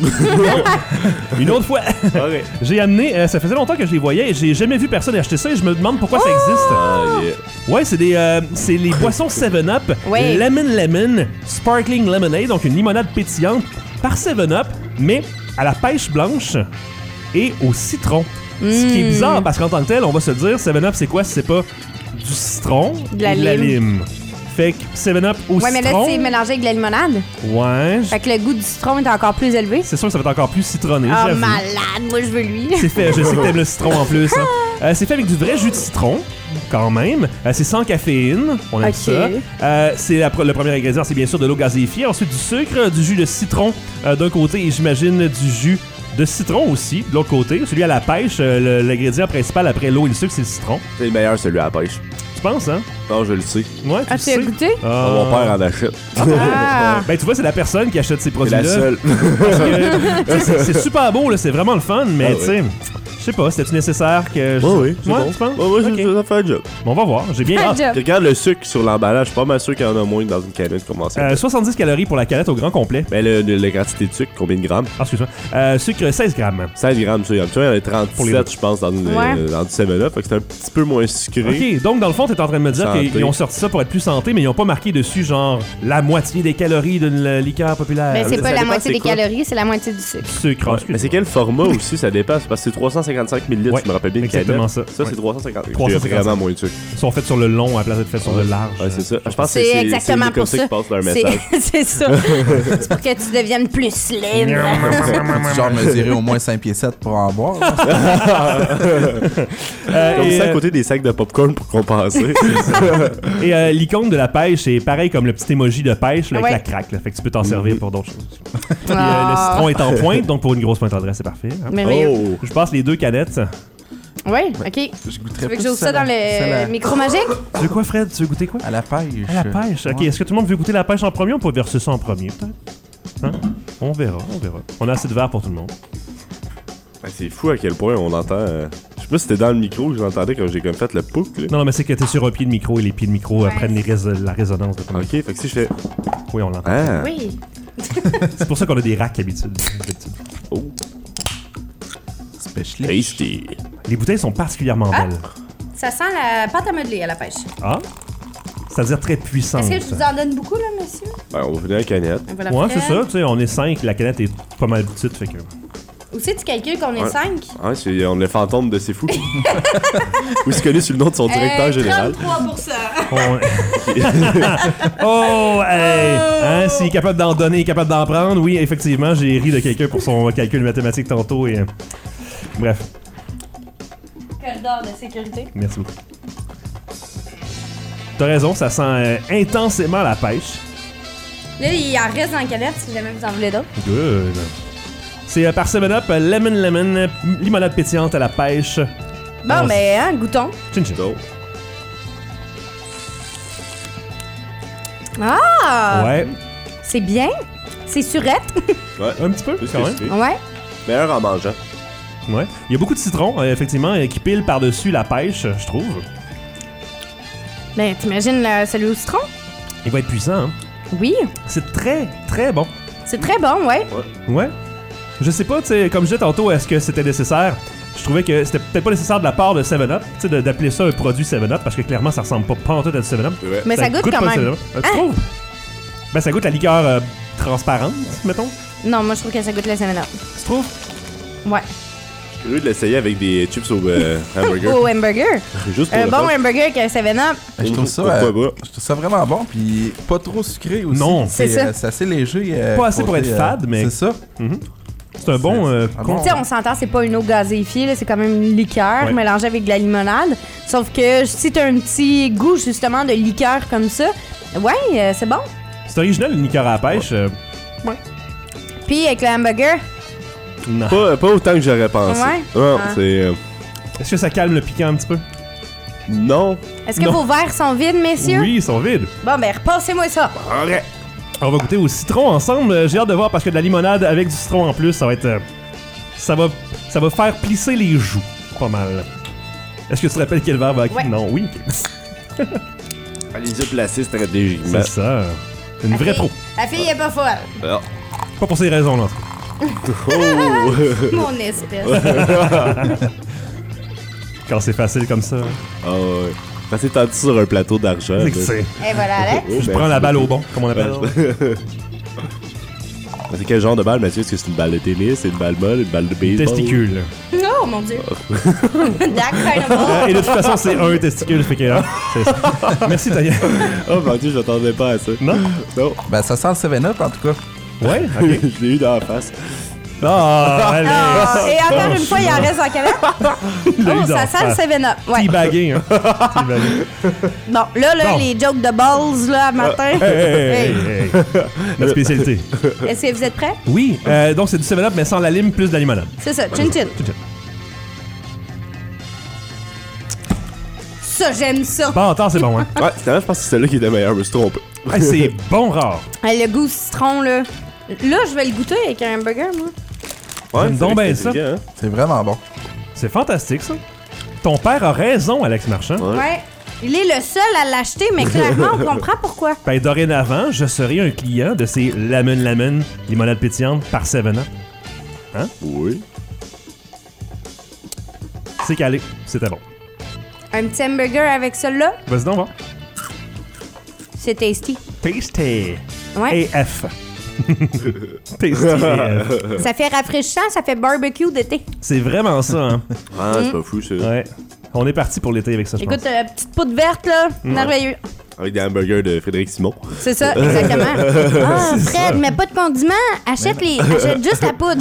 Une autre fois. Okay. J'ai amené, euh, ça faisait longtemps que je les voyais et j'ai jamais vu personne acheter ça et je me demande pourquoi ça existe. Ah, yeah. Ouais, c'est des, euh, c'est les boissons seven up, Ouais. Lemon Lemon, Sparkling Lemonade, donc une limonade pétillante par seven up, mais à la pêche blanche et au citron. Mm. Ce qui est bizarre parce qu'en tant que tel, on va se dire, seven up c'est quoi si c'est pas du citron De la et de la lime. lime. Fait que seven up au Ouais, mais là, citron. c'est mélangé avec de la limonade. Ouais. Fait que le goût du citron est encore plus élevé. C'est sûr que ça va être encore plus citronné. Ah, j'avoue. malade, moi je veux lui. C'est fait, je sais que t'aimes le citron en plus. Hein. Euh, c'est fait avec du vrai jus de citron, quand même. Euh, c'est sans caféine, on aime Ok. ça. Euh, c'est la, le premier ingrédient, c'est bien sûr de l'eau gazéifiée. Ensuite, du sucre, du jus de citron euh, d'un côté et j'imagine du jus de citron aussi de l'autre côté. Celui à la pêche, euh, le- l'ingrédient principal après l'eau et le sucre, c'est le citron. C'est le meilleur, celui à la pêche. Tu penses, hein? Non, je le sais. Ouais, Ah, tu tu as sais. goûté? Ah. Mon père en achète. Ah. Ben, tu vois, c'est la personne qui achète ces C'est produits-là. la seule. Parce que, tu sais, c'est, c'est super beau, là, c'est vraiment le fun, mais Ah tu sais, sais pas, c'était-tu nécessaire que. Je... Ouais, oui, c'est Ouais, bon. tu penses? Ouais, ouais, Ok. ça, ça fait un job. Bon, on va voir. J'ai bien Un hâte. job. Regarde le sucre sur l'emballage, je suis pas mal sûr qu'il y en a moins que dans une canette conventionnelle. Euh, soixante-dix calories pour la canette au grand complet. Mais le, le- la quantité de sucre, combien de grammes? Ah, excuse-moi. Euh, sucre, seize grammes. seize grammes, ça. Il y en a- tu vois, il y en a Pour les trente-sept, je pense, dans, une, Ouais. euh, dans du seven up. Fait que c'est un petit peu moins sucré. Ok, donc dans le fond, t'es en train de me dire Santé. qu'ils ont sorti ça pour être plus santé, mais ils ont pas marqué dessus, genre, la moitié des calories d'une euh, liqueur populaire. Mais c'est ça pas la dépend, moitié c'est des quoi? calories, c'est la moitié du sucre. Sucre. Ouais, excuse-moi. mais c'est quel format aussi, ça dépasse? Parce que c'est trois cent cinquante-cinq millilitres, Ouais, je me rappelle bien. une exactement canette. ça. Ça, Ouais. c'est trois cent cinquante. trois cent J'ai cinquante. vraiment moins de sucre. Ils sont faits sur le long à la place d'être faits sur le large. Ouais, c'est ça. Je pense que C'est c'est exactement c'est comme pour ça ça. qu'ils passent leur C'est message. c'est ça. C'est pour que tu deviennes plus slim. Faut-tu genre mesurer au moins cinq pieds sept pour en boire? Euh, Comme et, ça, à euh, côté des sacs de popcorn pour compenser. Et euh, l'icône de la pêche, c'est pareil comme le petit emoji de pêche là, avec Ouais. la craque. Là, fait que tu peux t'en servir pour d'autres choses. Puis, euh, Ah. le citron est en pointe, donc pour une grosse pointe d'adresse, c'est parfait. hein. Merveilleux. Oh! Je passe les deux canettes. Oui, ok. Je goûterais Tu veux que plus j'ouvre ça celle-là. dans le Celle-là. micro magique? Tu veux quoi, Fred? Tu veux goûter quoi? À la pêche. À la pêche. Ok, est-ce que tout le monde veut goûter la pêche en premier ou on peut verser ça en premier, peut-être? Hein? On verra, on verra. On a assez de verre pour tout le monde. Ben, c'est fou à quel point on entend. euh, Je sais pas si c'était dans le micro que j'entendais quand j'ai comme fait le pouc. Là. Non, non, mais c'est que t'es sur un pied de micro et les pieds de micro euh, prennent les rés- la résonance de ton Ok, fait que si je fais. Oui, on l'entend. Ah! Oui. C'est pour ça qu'on a des racks d'habitude. d'habitude. Oh! Special. Tasty! Les bouteilles sont particulièrement Ah. belles. Ça sent la pâte à modeler à la pêche. Ah? C'est-à-dire très puissante. Est-ce que je vous en donne beaucoup, là, monsieur? Ben, on va finir la canette. Voilà, Ouais, Fred. c'est ça, tu sais, on est cinq, la canette est pas mal petite, fait que. Où c'est tu calcules qu'on est Ouais. cinq? Ouais, c'est on est le fantôme de C'est Fou. Ou se connaît sur le nom de son directeur Euh, général. trente-trois pour cent. On- oh, hey! Hein, s'il est capable d'en donner, il est capable d'en prendre, oui, effectivement, j'ai ri de quelqu'un pour son calcul mathématique tantôt et. euh, Bref, Corridor de sécurité. merci beaucoup. T'as raison, ça sent euh, intensément la pêche. Là, il en reste dans la canette si jamais vous en voulez d'autres. Good. C'est euh, par seven up, euh, Lemon Lemon, euh, limonade pétillante à la pêche. Bon, On- mais hein, goûtons. Chin chin. Ah! Ouais. C'est bien. C'est surette. Ouais. Un petit peu, Plus quand que même. c'est. Ouais. Meilleur en mangeant. Ouais. Il y a beaucoup de citron, euh, effectivement, euh, qui pile par-dessus la pêche, je trouve. Ben, t'imagines le- celui au citron? Il va être puissant, hein. Oui. C'est très, très bon. C'est très bon, ouais. Ouais. Je sais pas, tu sais, comme je disais tantôt, est-ce que c'était nécessaire? Je trouvais que c'était peut-être pas nécessaire de la part de seven up, tu sais, de- d'appeler ça un produit seven up, parce que clairement, ça ressemble pas, pas en tout à du seven up. Ouais. Mais ça goûte quand pas le même. seven up. Euh, tu Hein? trouves? Ben, ça goûte la liqueur euh, transparente, mettons. Non, moi, je trouve que ça goûte le seven up. Tu trouves? Ouais. Je suis curieux de l'essayer avec des chips au euh, hamburger. Au hamburger. Juste pour Un le bon fun. hamburger avec un seven up. Je trouve ça, Pourquoi euh, pas? je trouve ça vraiment bon, puis pas trop sucré aussi. Non. C'est ça. euh, C'est assez léger. euh, Pas assez pour côté, être euh, fade, mais- C'est ça. Mhm. C'est un bon. euh, Ah con- bon? Tu sais, on s'entend, c'est pas une eau gazéifiée, là, c'est quand même une liqueur Ouais. mélangée avec de la limonade. Sauf que si t'as un petit goût, justement, de liqueur comme ça, ouais, euh, c'est bon. C'est original, une liqueur à la pêche. euh, Puis avec le hamburger, non. Pas, pas autant que j'aurais pensé. Ouais? Non, Ah. c'est. euh, Est-ce que ça calme le piquant un petit peu? Non. est-ce que Non. vos verres sont vides, messieurs? Oui, ils sont vides. Bon, ben, repassez-moi ça. Arrête. On va goûter au citron ensemble. Euh, J'ai hâte de voir parce que de la limonade avec du citron en plus, ça va être. euh, ça va, ça va faire plisser les joues. Pas mal. Est-ce que tu te rappelles quel verre va Ouais. Non, oui. Allez-y, placer stratégiquement. C'est ça. Une La vraie fille- pro. La fille est pas folle. Ah. Pas pour ces raisons-là. Oh! Mon espèce. Quand c'est facile comme ça. Ah ouais. Quand c'est tendu sur un plateau d'argent. C'est que là. c'est. Et voilà, Alex. Oh, Je ben, prends la balle au bon, comme on appelle. C'est quel genre de balle, Mathieu? Est-ce que c'est une balle de tennis, c'est une balle molle, une balle de baseball? Testicule. Non, mon Dieu. That kind of ball. Et de toute façon, c'est un testicule, fait que. hein, c'est ça. Merci, Tania. Oh mon Dieu, j'attendais pas à ça. Non? Non. Ben, ça sent le seven up en tout cas. Ouais, ok. Je l'ai eu dans la face. Ah, allez. Ah, et encore une fois, il en reste en canette. Il l'a eu Oh, dans ça la sent le face. seven up. Ouais. Teabagging, hein. Teabagging. Bon, là, là, Bon. les jokes de balls, là, matin. Hey, hey, hey, hey. Notre spécialité. Est-ce que vous êtes prêts? Oui, euh, donc c'est du seven up, mais sans la lime, plus de la limonade. C'est ça, chin chin. Chin chin. Ça, j'aime ça. Bon, attends, c'est bon, hein. Ouais, finalement, je pense que c'est celle-là qui était meilleure, je me suis trompé. Hey, c'est bon rare. Hey, le goût citron, là. Là, je vais le goûter avec un hamburger, moi. Ouais, J'aime c'est donc vrai bien que c'est ça. intelligent, hein. C'est vraiment bon. C'est fantastique, ça. Ton père a raison, Alex Marchand. Ouais. Il est le seul à l'acheter, mais clairement, on comprend pourquoi. Ben, dorénavant, je serai un client de ces Lemon Lemon limonade pétillante par seven up. Hein? Oui. C'est calé. C'était bon. Un petit hamburger avec celui-là, Vas-y donc, va. c'est tasty. Tasty. Ouais. A F. Tasty A F. Ça fait rafraîchissant, ça fait barbecue d'été. C'est vraiment ça, hein? Ah, c'est Mm. pas fou, ça. Ouais. On est parti pour l'été avec ça, je Écoute, pense. euh, petite poudre verte, là, Mm. merveilleux. Avec des hamburgers de Frédéric Simon. C'est ça, exactement. Ah, C'est Fred, ça. mets pas de condiments, achète, les, achète juste la poudre.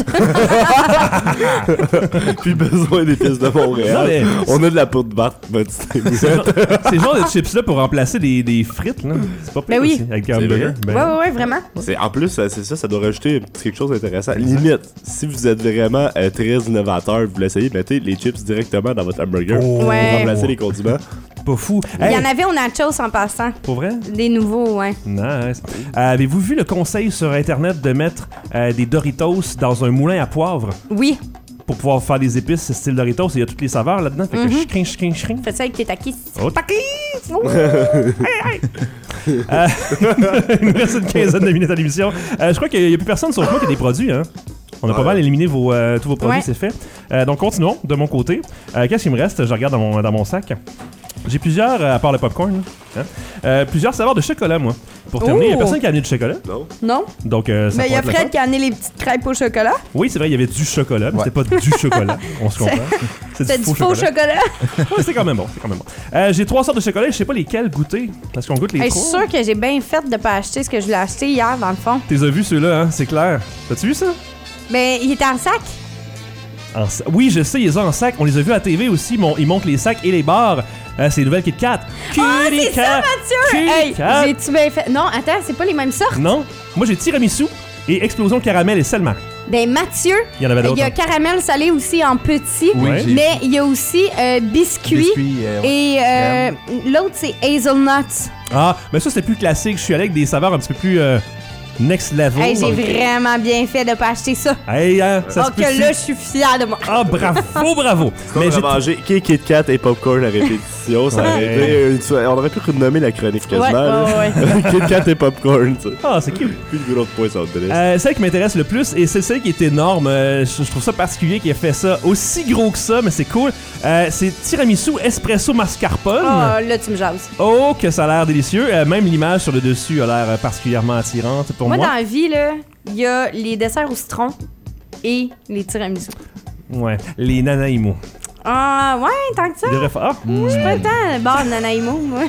Plus besoin des pistes de Montréal. Non, mais- On a de la poudre verte, votre C'est genre, c'est le genre de chips-là pour remplacer des, des frites, là. C'est pas Ben pire oui. aussi, avec un C'est hamburger. vrai? Ben, Ouais, ouais, ouais, vraiment. C'est, en plus, euh, c'est ça, ça doit rajouter quelque chose d'intéressant. Limite, si vous êtes vraiment euh, très innovateur, vous l'essayez, mettez les chips directement dans votre hamburger Oh. pour Ouais. remplacer les condiments. Pas fou. Il y Hey, en avait au nachos en passant. pour vrai? Des nouveaux, ouais. Nice. Euh, avez-vous vu le conseil sur Internet de mettre euh, des Doritos dans un moulin à poivre Oui. pour pouvoir faire des épices style Doritos? Il y a toutes les saveurs là-dedans. Fait que Mhm. ch'crin, ch'crin, ch'crin. Fais ça avec tes takis. Oh, takis! Ouh. Hey, hey! Euh, il nous reste une quinzaine de minutes à l'émission. Euh, je crois qu'il n'y a plus personne sur moi qui a des produits, hein? On a pas Ouais. mal éliminé vos, euh, tous vos produits, Ouais. c'est fait. Euh, donc continuons de mon côté. Euh, Qu'est-ce qu'il me reste? Je regarde dans mon, dans mon sac. J'ai plusieurs, euh, à part le popcorn, là, hein, euh, plusieurs saveurs de chocolat, moi. Pour terminer, il n'y a Oh! personne qui a amené du chocolat. Non. Non? Donc, euh, ça Mais il y a pourrait être le Fred qui a amené les petites crêpes au chocolat. fun. Oui, c'est vrai, il y avait du chocolat, mais Ouais. c'était pas du chocolat. On se comprend. C'est du faux chocolat. Ouais, c'est quand même bon, c'est quand même bon. Euh, j'ai trois sortes de chocolat, je sais pas lesquels goûter. Est-ce qu'on goûte les Hey, je suis trois? sûre que j'ai bien fait de pas acheter ce que je voulais acheter hier, dans le fond. T'es as vu ceux-là, hein? C'est clair. T'as-tu vu ça? Ben, il était en sac. En sa- Oui, je sais, ils ont en sac. On les a vus à la T V aussi. Mon- Ils montent les sacs et les barres. Euh, c'est les nouvelles Kit Kat. Ah, Kitty c'est ça, Kat! Mathieu! Kitty Hey, Kat! j'ai-tu bien fait? Non, attends, c'est pas les mêmes sortes. Non, moi j'ai tiramisu et explosion caramel et sel marin. Ben, Mathieu, Il y en avait d'autres, il y a hein. caramel salé aussi en petit. Oui, j'ai- Mais il y a aussi euh, biscuit. Biscuit, euh, Et euh, l'autre, c'est hazelnuts. Ah, mais ça c'était plus classique. Je suis allé avec des saveurs un petit peu plus euh, next level. Hey, j'ai Donc- vraiment bien fait de pas acheter ça. Hey, hein, ça se Donc peut-tu? là, je suis fière de moi. Ah, bravo, bravo. On Mais a j'ai mangé Kit Kit Kat et popcorn à répétition. Ça aurait Ouais. été une soirée- on aurait pu renommer la chronique quasiment. Ouais, là. ouais, Kit Kat et popcorn, tu sais. Ah, c'est cute. Plus de gros points sur le dress. Euh, celle qui m'intéresse le plus, et c'est celle qui est énorme, euh, je, je trouve ça particulier qu'il ait fait ça aussi gros que ça, mais c'est cool. Euh, c'est tiramisu espresso mascarpone. Oh, là, tu me jases. Oh, que ça a l'air délicieux. Euh, même l'image sur le dessus a l'air euh, particulièrement attirante pour Moi, moi. dans la vie, là, il y a les desserts au citron et les tiramisu. Ouais, les nanaimo. Ah, ouais, tant que ça. Il devrait faire. Ah! Je suis pas tant bar de Nanaimo, moi.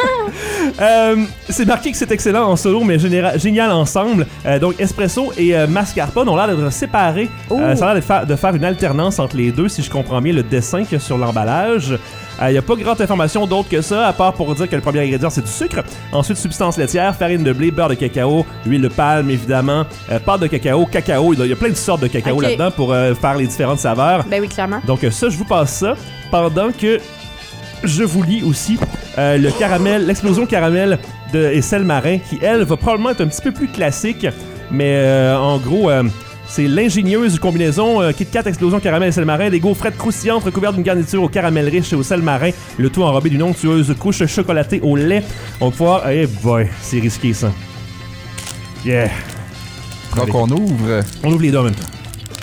Euh, c'est marqué que c'est excellent en solo, mais généra- génial ensemble. Euh, donc, espresso et euh, mascarpone ont l'air d'être séparés. Euh, ça a l'air de faire, de faire une alternance entre les deux, si je comprends bien le dessin qu'il y a sur l'emballage. Il n'y a pas grande information d'autre que ça, à part pour dire que le premier ingrédient, c'est du sucre. Ensuite, substance laitière, farine de blé, beurre de cacao, huile de palme, évidemment, euh, pâte de cacao, cacao. Il y a plein de sortes de cacao Ok. là-dedans pour euh, faire les différentes saveurs. Ben oui, clairement. Donc euh, ça, je vous passe ça pendant que je vous lis aussi euh, le caramel, l'explosion caramel de, et sel marin qui, elle, va probablement être un petit peu plus classique. Mais euh, en gros, euh, c'est l'ingénieuse combinaison euh, Kit Kat, explosion caramel et sel marin, des gaufrettes croustillantes recouvertes d'une garniture au caramel riche et au sel marin, le tout enrobé d'une onctueuse couche chocolatée au lait. On va pouvoir... Eh boy, c'est risqué ça. Yeah. Donc Allez. on ouvre. On ouvre les deux en même temps.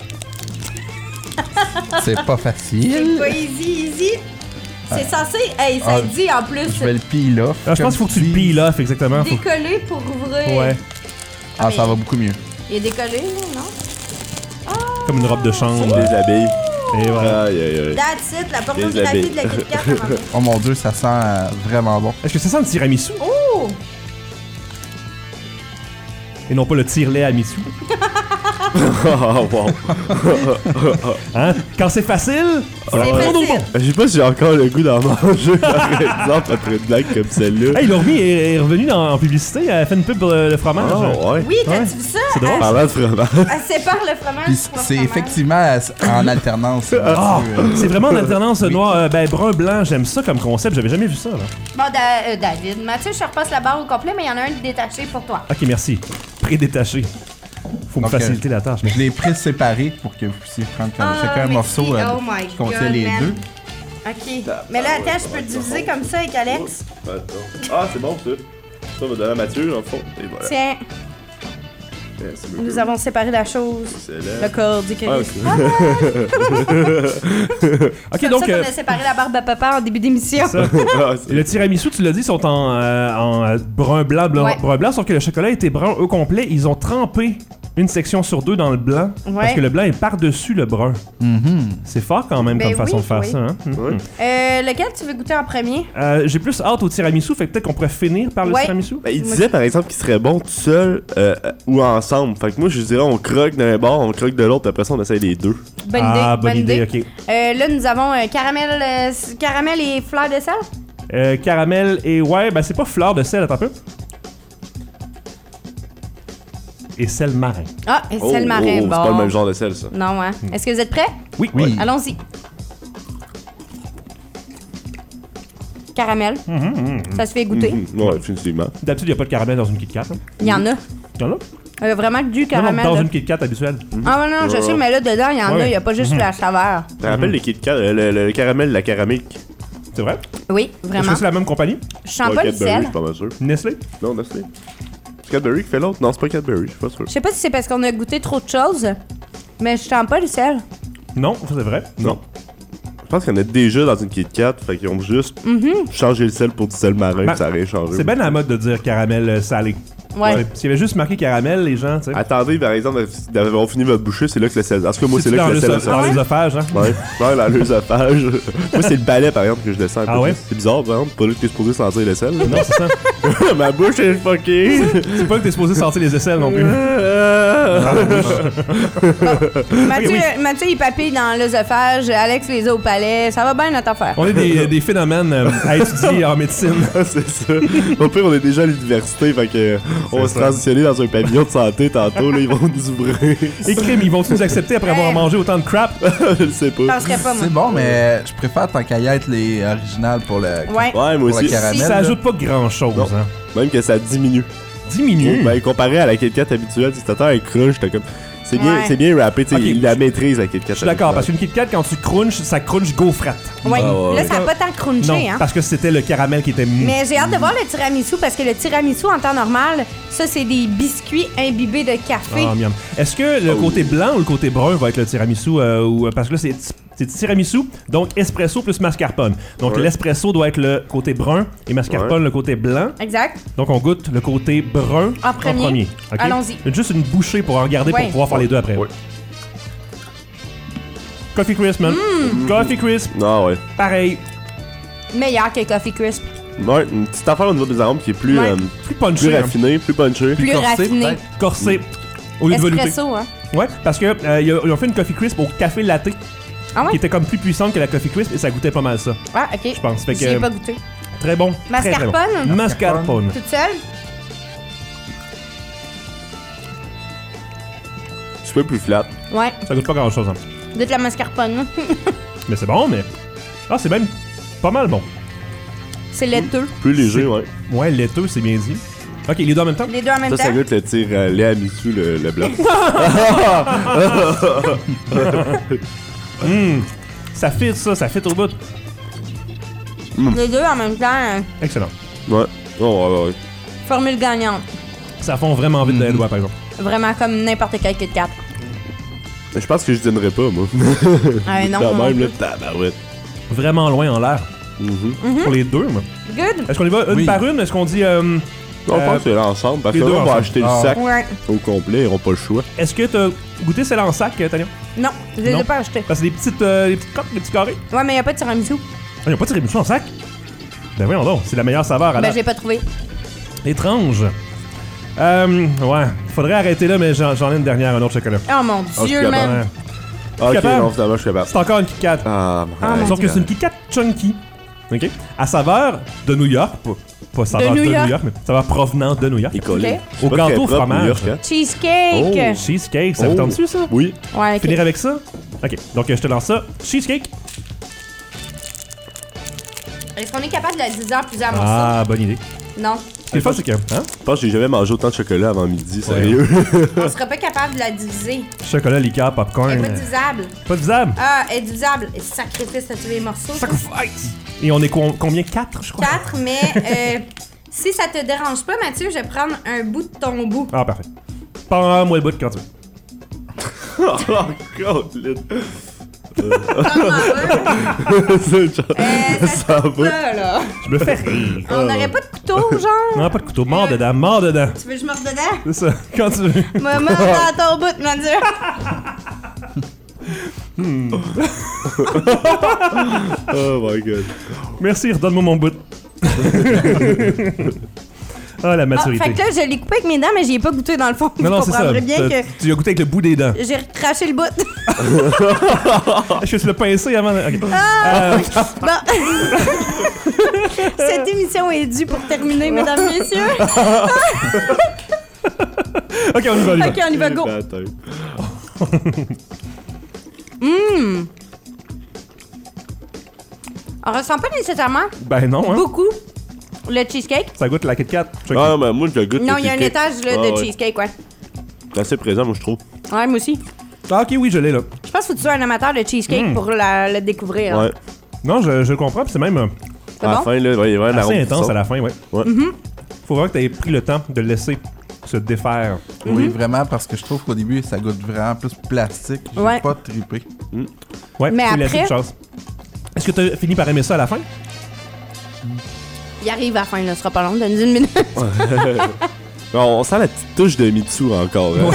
C'est pas facile. C'est pas easy, easy. C'est censé. Hey, ça Ah, dit en plus. Je vais le peel off. Ah, je pense qu'il faut que tu le peel off, exactement. Faut- Décoller pour ouvrir. Ouais, Ah, ça va beaucoup mieux. Il est décollé, là, non? comme une robe de chambre. Des abeilles. Et voilà. Aïe, aïe, aïe. That's it, la Des pornographie abeilles. de la Kit Kat. à ma main. Oh mon dieu, ça sent euh, vraiment bon. Est-ce que ça sent le tiramisu Oh! et non pas le tire-lait à misu? Oh, wow. Hein? Quand c'est facile, C'est alors, facile. bon, bon. Je sais pas si j'ai encore le goût d'en manger, par exemple, après une blague comme celle-là. Hey, Laurmy est, est revenue dans- en publicité, elle a fait une pub pour le, le fromage. Ah, ouais. Oui, t'as-tu Ouais. vu ça? C'est drôle. Elle- Parlant de fromage. Elle sépare le fromage. Puis pour le c'est fromage. effectivement en alternance. Ah, Euh, c'est vraiment en alternance noir, euh, ben brun, blanc. J'aime ça comme concept, j'avais jamais vu ça. Là. Bon, Da- euh, David, Mathieu, je te repasse la barre au complet, mais il y en a un détaché pour toi. Ok, merci. Prédétaché. Faut me Donc, euh, faciliter la tâche. mais- Je l'ai pris séparé pour que vous puissiez prendre comme Ah, chacun un merci. morceau euh, Oh my qui contient God, les man. deux. Ok. Mais là, attends, je peux le diviser comme ça avec Alex. Ah, c'est bon ça. Ça va donner à Mathieu, en fond. Et voilà. Tiens, Merci beaucoup. nous avons séparé la chose. Excellent. Le corps du Ah, Christ. Ok, Comme donc. ça euh, qu'on a séparé la barbe à papa en début d'émission. ça. Et le tiramisu, tu l'as dit, sont en, euh, en euh, brun blanc, blanc, Ouais. brun blanc, sauf que le chocolat était brun au complet. Ils ont trempé une section sur deux dans le blanc Ouais. parce que le blanc est par-dessus le brun. C'est fort quand même Ben comme façon oui, de faire oui. ça. Hein? Mhm. Euh, lequel tu veux goûter en premier? Euh, J'ai plus hâte au tiramisu, fait que peut-être qu'on pourrait finir par le Ouais. tiramisu. Ben, il disait par exemple qu'il serait bon tout seul euh, euh, ou ensemble. Fait que moi je dirais on croque d'un bord, on croque de l'autre, puis après ça on essaye les deux. Bonne ah, idée, bonne bonne idée, idée. ok. Euh, là, nous avons euh, caramel, euh, s- caramel et fleur de sel. Euh, caramel et ouais, ben c'est pas fleur de sel, attends un peu. Et sel marin. Ah, et Oh, sel marin, oh, bon. C'est pas le même genre de sel ça. Non, hein. Est-ce que vous êtes prêts? Oui. Oui. Allons-y. Caramel. Ça se fait goûter. Mhm. Ouais, définitivement. D'habitude, il n'y a pas de caramel dans une Kit Kat. hein. Il y en a. Il y en a? Euh, vraiment que du Non, caramel. non, dans là. une Kit Kat habituelle. Ah, ouais, non, je Ouais. sais, mais là, dedans, il y en Ouais. a. Il n'y a pas juste Mhm. la saveur. Tu te rappelles les Kit Kat, euh, le, le caramel, la caramique? C'est vrai? Oui, Est-ce vraiment. que c'est la même compagnie? Je sens Ouais, pas le Cadbury, sel. je suis pas mal sûr. Nestlé? Non, Nestlé. C'est Cadbury qui fait l'autre? Non, c'est pas Cadbury, je suis pas sûr. Je sais pas si c'est parce qu'on a goûté trop de choses, mais je sens pas le sel. Non, ça c'est vrai. Non. Je pense qu'il y en a déjà dans une Kit Kat, fait qu'ils ont juste Mhm. changé le sel pour du sel marin, Ben, puis ça a rien changé. C'est bien à la mode de dire caramel euh, salé. Ouais. S'il y avait juste marqué caramel, les gens, tu sais. Attendez, par exemple, d'avoir fini votre bouchée, c'est là que le sel. En tout cas, moi, c'est là dans que le le sel. so- dans l'œsophage, hein? Ouais, ouais, dans l'œsophage. Moi, c'est le balai, par exemple, que je descends un Ah peu ouais? plus. C'est bizarre, par exemple. Pas là que t'es supposé sentir le sel. là. Non, c'est ça. Ma bouche est fuckée. C'est pas que t'es supposé sentir les aisselles non plus. Mathieu, Ok, oui. Mathieu, il papille dans l'œsophage, Alex les a au palais. Ça va bien notre affaire. On est des, des phénomènes euh, à étudier en médecine. C'est ça. Au pire, on est déjà à l'université, fait que euh, on va se ça. transitionner dans un pavillon de santé tantôt. Là, ils vont nous ouvrir. Et crime, ils vont-ils nous accepter après avoir Hey. mangé autant de crap? Je le sais Je pas. penserais pas, moi. C'est bon, mais je préfère tant qu'à y être les originales pour le, Ouais. Ouais, moi pour aussi. le caramel. Ça là. ajoute pas grand-chose, Non. hein. Même que ça diminue. Diminue. Ben, comparé à la Kit Kat habituelle, si t'attends un crunch, t'as comme. C'est bien, Ouais. c'est bien rappé, tu sais, Ok. il la maîtrise la Kit Kat. Je suis d'accord, parce qu'une Kit Kat, quand tu crunches, ça crunch gaufrette. Ouais. Ah, ouais, Là, ouais. ça a pas tant crunché, Non, hein. parce que c'était le caramel qui était mou. Mais j'ai hâte de voir le tiramisu parce que le tiramisu en temps normal, ça c'est des biscuits imbibés de café. Ah, miam. Est-ce que le côté blanc ou le côté brun va être le tiramisu euh, ou, parce que là c'est c'est tiramisu, donc espresso plus mascarpone. Donc Ouais. l'espresso doit être le côté brun et mascarpone Ouais. le côté blanc. Exact. Donc on goûte le côté brun En premier. Ok? Allons-y. Juste une bouchée pour en regarder Ouais. pour pouvoir faire les deux après. Ouais. Coffee Crisp, man. Mm. Coffee Crisp, Ah ouais. pareil. Meilleur que Coffee Crisp. Ouais, une petite affaire au niveau des arômes qui est plus, Ouais. euh, Plus punché. plus hein. raffiné, plus punché. Plus corsé, raffiné. peut-être. Corsé. Au lieu de velouté. Espresso, hein. Ouais, parce que euh, ils ont ils ont fait une Coffee Crisp au café latte Ah ouais? qui était comme plus puissante que la Coffee Crisp et ça goûtait pas mal ça. Ah, ok. Je pense. Fait que, J'y ai pas goûté. Très bon. Très, très bon. Mascarpone? Mascarpone. Toute seule? Un peu plus flat. Ouais. Ça goûte pas grand chose. Hein. Dites la mascarpone. Mais c'est bon, mais. Ah, c'est même pas mal bon. C'est laiteux. Plus léger, ouais. Ouais, laiteux, c'est bien dit. Ok, les deux en même temps? Les deux en même Ça, ça temps. goûte le tir euh, lait à Mitsou, le, le blanc. Hum, ça fit ça, ça fit au bout. Les deux en même temps. euh, Excellent. Ouais. Oh, ouais, ouais. Formule gagnante. Ça fond vraiment vite dans les doigts, par exemple. Vraiment comme n'importe quel Kit Kat. Mais je pense que je dînerais pas, moi. Ah, non, Quand moi même, non là, tabarouette. Vraiment loin en l'air. Mhm. Mhm. Pour les deux, moi. Good. Est-ce qu'on y va une Oui. par une? Est-ce qu'on dit. euh, Non, je Euh, pense que c'est l'ensemble, parce les que deux là, on va ensemble. acheter Ah. le sac Ouais. au complet, ils n'auront pas le choix. Est-ce que t'as goûté celle en sac, euh, Tania? Non, je les Non. ai pas achetés. Parce que des petites, euh, des petites coques, des petits carrés. Ouais, mais y a pas de tiramisu. Ah, ils ont pas tiré en sac? Ben voyons donc, c'est la meilleure saveur à Ben, la... j'ai pas trouvé. Étrange. Euh, ouais, faudrait arrêter là, mais j'en j'en ai une dernière, un autre chocolat. Oh mon je suis dieu, capable. man. Ouais. Ah, ok, capable? non, finalement, je suis capable. C'est encore une Kit Kat. Ah, Ah, ouais. mon Sauf que c'est une Kit Kat chunky. OK? À saveur de New York. Pas, pas saveur de New New York. York, mais saveur provenant de New York. Il est collé. Ok. C'est Au pas gâteau très au propre, fromage. New York, hein? Cheesecake. Cheesecake, ça vous Oh. tente dessus, ça? Oui. Ouais, ok. Finir avec ça? OK, donc euh, je te lance ça. Cheesecake. Est-ce qu'on est capable de la diviser en plusieurs morceaux? Ah, bonne idée. Non. Ce qui est fun, c'est que. Hein? Je pense que j'ai jamais mangé autant de chocolat avant midi, sérieux. On serait pas capable de la diviser. Chocolat, liqueur, popcorn. Elle est pas divisable. Pas divisable? Ah, elle est divisable. Et sacrifice, t'as tué les morceaux. Sacrifice! Et on est co- combien? Quatre, je crois? Quatre, mais euh, si ça te dérange pas, Mathieu, je vais prendre un bout de ton bout. Ah, parfait. Prends-moi le bout quand tu veux. Oh, God, Lynn. Euh, ça va. Ça, là. Je me fais rire. On n'aurait pas de couteau, genre? Non, pas de couteau. Mort dedans, mort dedans. Tu veux que je morde dedans? C'est ça, quand tu veux. Maman, dans ton bout, Mathieu. Hmm. Oh my God. Merci, redonne-moi mon bout. Ah, la maturité. Ah, fait que là, je l'ai coupé avec mes dents, mais j'y ai pas goûté dans le fond. Non, non, c'est ça. bien T'as- que Tu as goûté avec le bout des dents. j'ai recraché le bout. Est-ce que tu l'as pincé avant? Ok. Ah! Euh, Bon. Cette émission est due pour terminer, mesdames, messieurs. ok, on y va, on y va. Ok, on y va, go. Hum. On ressent pas nécessairement Ben non, hein. beaucoup le cheesecake. Ça goûte la Kit Kat. Ah, mais moi, je goûte. Non, le il y a un cheesecake. étage là, Ah, de ouais. cheesecake, ouais. C'est assez présent, moi, je trouve. Ouais, moi aussi. Ah, ok, oui, je l'ai là. Je pense qu'il faut que tu sois un amateur de cheesecake Mm. pour la- le découvrir. Ouais. Non, je, je le comprends, puis c'est même euh, C'est À la bon? fin, là, ouais, il y a vraiment assez l'arôme qui intense sort. à la fin, ouais. Ouais. Mhm. Faut vraiment que tu aies pris le temps de le laisser se défaire. Oui, vraiment, parce que je trouve qu'au début, ça goûte vraiment plus plastique. J'ai Ouais. pas trippé. Ouais, Mais faut lui laisser après- une chance. Est-ce que tu as fini par aimer ça à la fin? Il arrive à la fin, là, ce sera pas long, donne une minute. on, on sent la petite touche de Mitsu encore. Hein.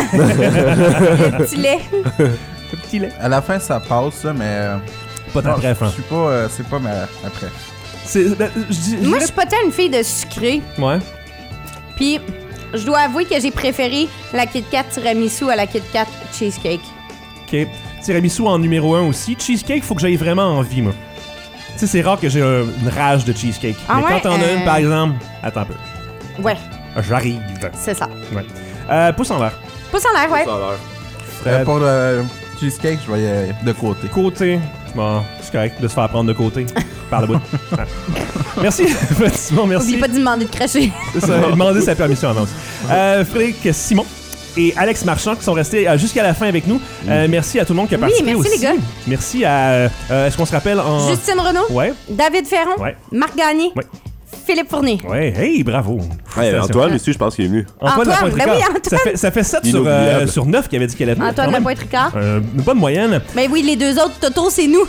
Le petit lait. Le petit lait. À la fin, ça passe, là, mais. euh, Pas ta non, préf, Je hein. suis pas. euh, c'est pas ma, ma préf. C'est. ben, je dis- je Moi, je dirais- suis pas tant une fille de sucré. Ouais. Puis, je dois avouer que j'ai préféré la Kit Kat tiramisu à la Kit Kat cheesecake. Ok. Tiramisu en numéro un aussi. Cheesecake, faut que j'aille vraiment envie, moi. Tu sais, c'est rare que j'ai un- une rage de cheesecake. Ah Mais ouais, quand t'en as euh, une, par exemple. Attends un peu. Ouais, J'arrive. c'est ça. Ouais. Euh, pouce en l'air. Pouce en l'air, ouais. Euh, pour le cheesecake, je vais y aller de côté. Côté. Bon, c'est correct de se faire prendre de côté. Par le bout. Ah. Merci, Simon, merci. Oublie pas de demander de cracher. C'est ça, demander sa permission avant aussi. Euh, Frédéric Simon et Alex Marchand qui sont restés euh, jusqu'à la fin avec nous. Euh, merci à tout le monde qui a Oui, participé merci, aussi. les gars. Merci à... euh, est-ce qu'on se rappelle en... Justine Renaud, Ouais, David Ferron, ouais, Marc Gagné, ouais. Philippe Fournier. Ouais, hey, bravo. Hey, Félicitations. Antoine, aussi, je pense qu'il est venu. Antoine, Lapointe ben Ricard. oui, Antoine. Ça fait, ça fait sept sur, Inoubliable. euh, sur neuf qui avait dit qu'elle était. Antoine Lapointe-Ricard. Euh, une bonne moyenne. Ben oui, les deux autres, Toto, c'est nous.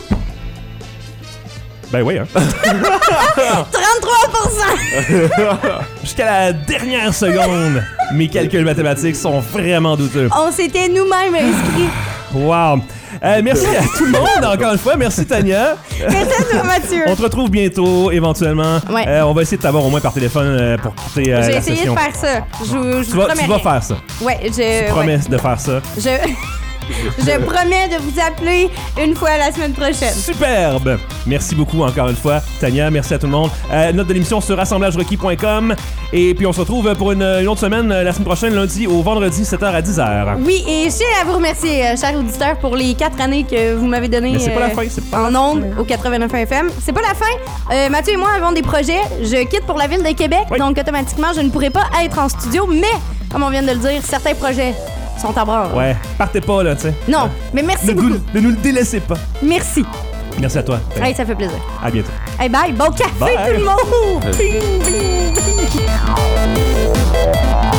Ben oui, hein. trente-trois pour cent. Jusqu'à la dernière seconde, mes calculs mathématiques sont vraiment douteux. On s'était nous-mêmes inscrits. Wow. Euh, merci à tout le monde, encore une fois. Merci, Tania. Merci à toi, Mathieu. On te retrouve bientôt, éventuellement. Ouais. Euh, on va essayer de t'avoir au moins par téléphone euh, pour quitter euh, J'ai la essayé session. de faire ça. Je, je Tu vous vas, promets tu vas rien. faire ça. Ouais, je. Tu ouais. promets de faire ça. Je. Je promets de vous appeler une fois la semaine prochaine. Superbe! Merci beaucoup encore une fois, Tania. Merci à tout le monde. Euh, note de l'émission sur assemblage requis point com. Et puis on se retrouve pour une, une autre semaine euh, la semaine prochaine, lundi au vendredi, sept heures à dix heures. Oui, et je tiens à vous remercier, euh, chers auditeurs, pour les quatre années que vous m'avez données Mais c'est pas la euh, fin, c'est pas en ondes au quatre-vingt-neuf F M. C'est pas la fin. Euh, Mathieu et moi avons des projets. Je quitte pour la ville de Québec, donc automatiquement, je ne pourrai pas être en studio, mais, comme on vient de le dire, certains projets sont à bord. Ouais, partez pas là, tu sais. Non, mais merci Ne, beaucoup. vous- ne nous le délaissez pas. Merci. Merci à toi. Hey, ça fait plaisir. À bientôt. Hey, bye. Bon café, Bye. tout le monde! Bye. Bing, bing, bing.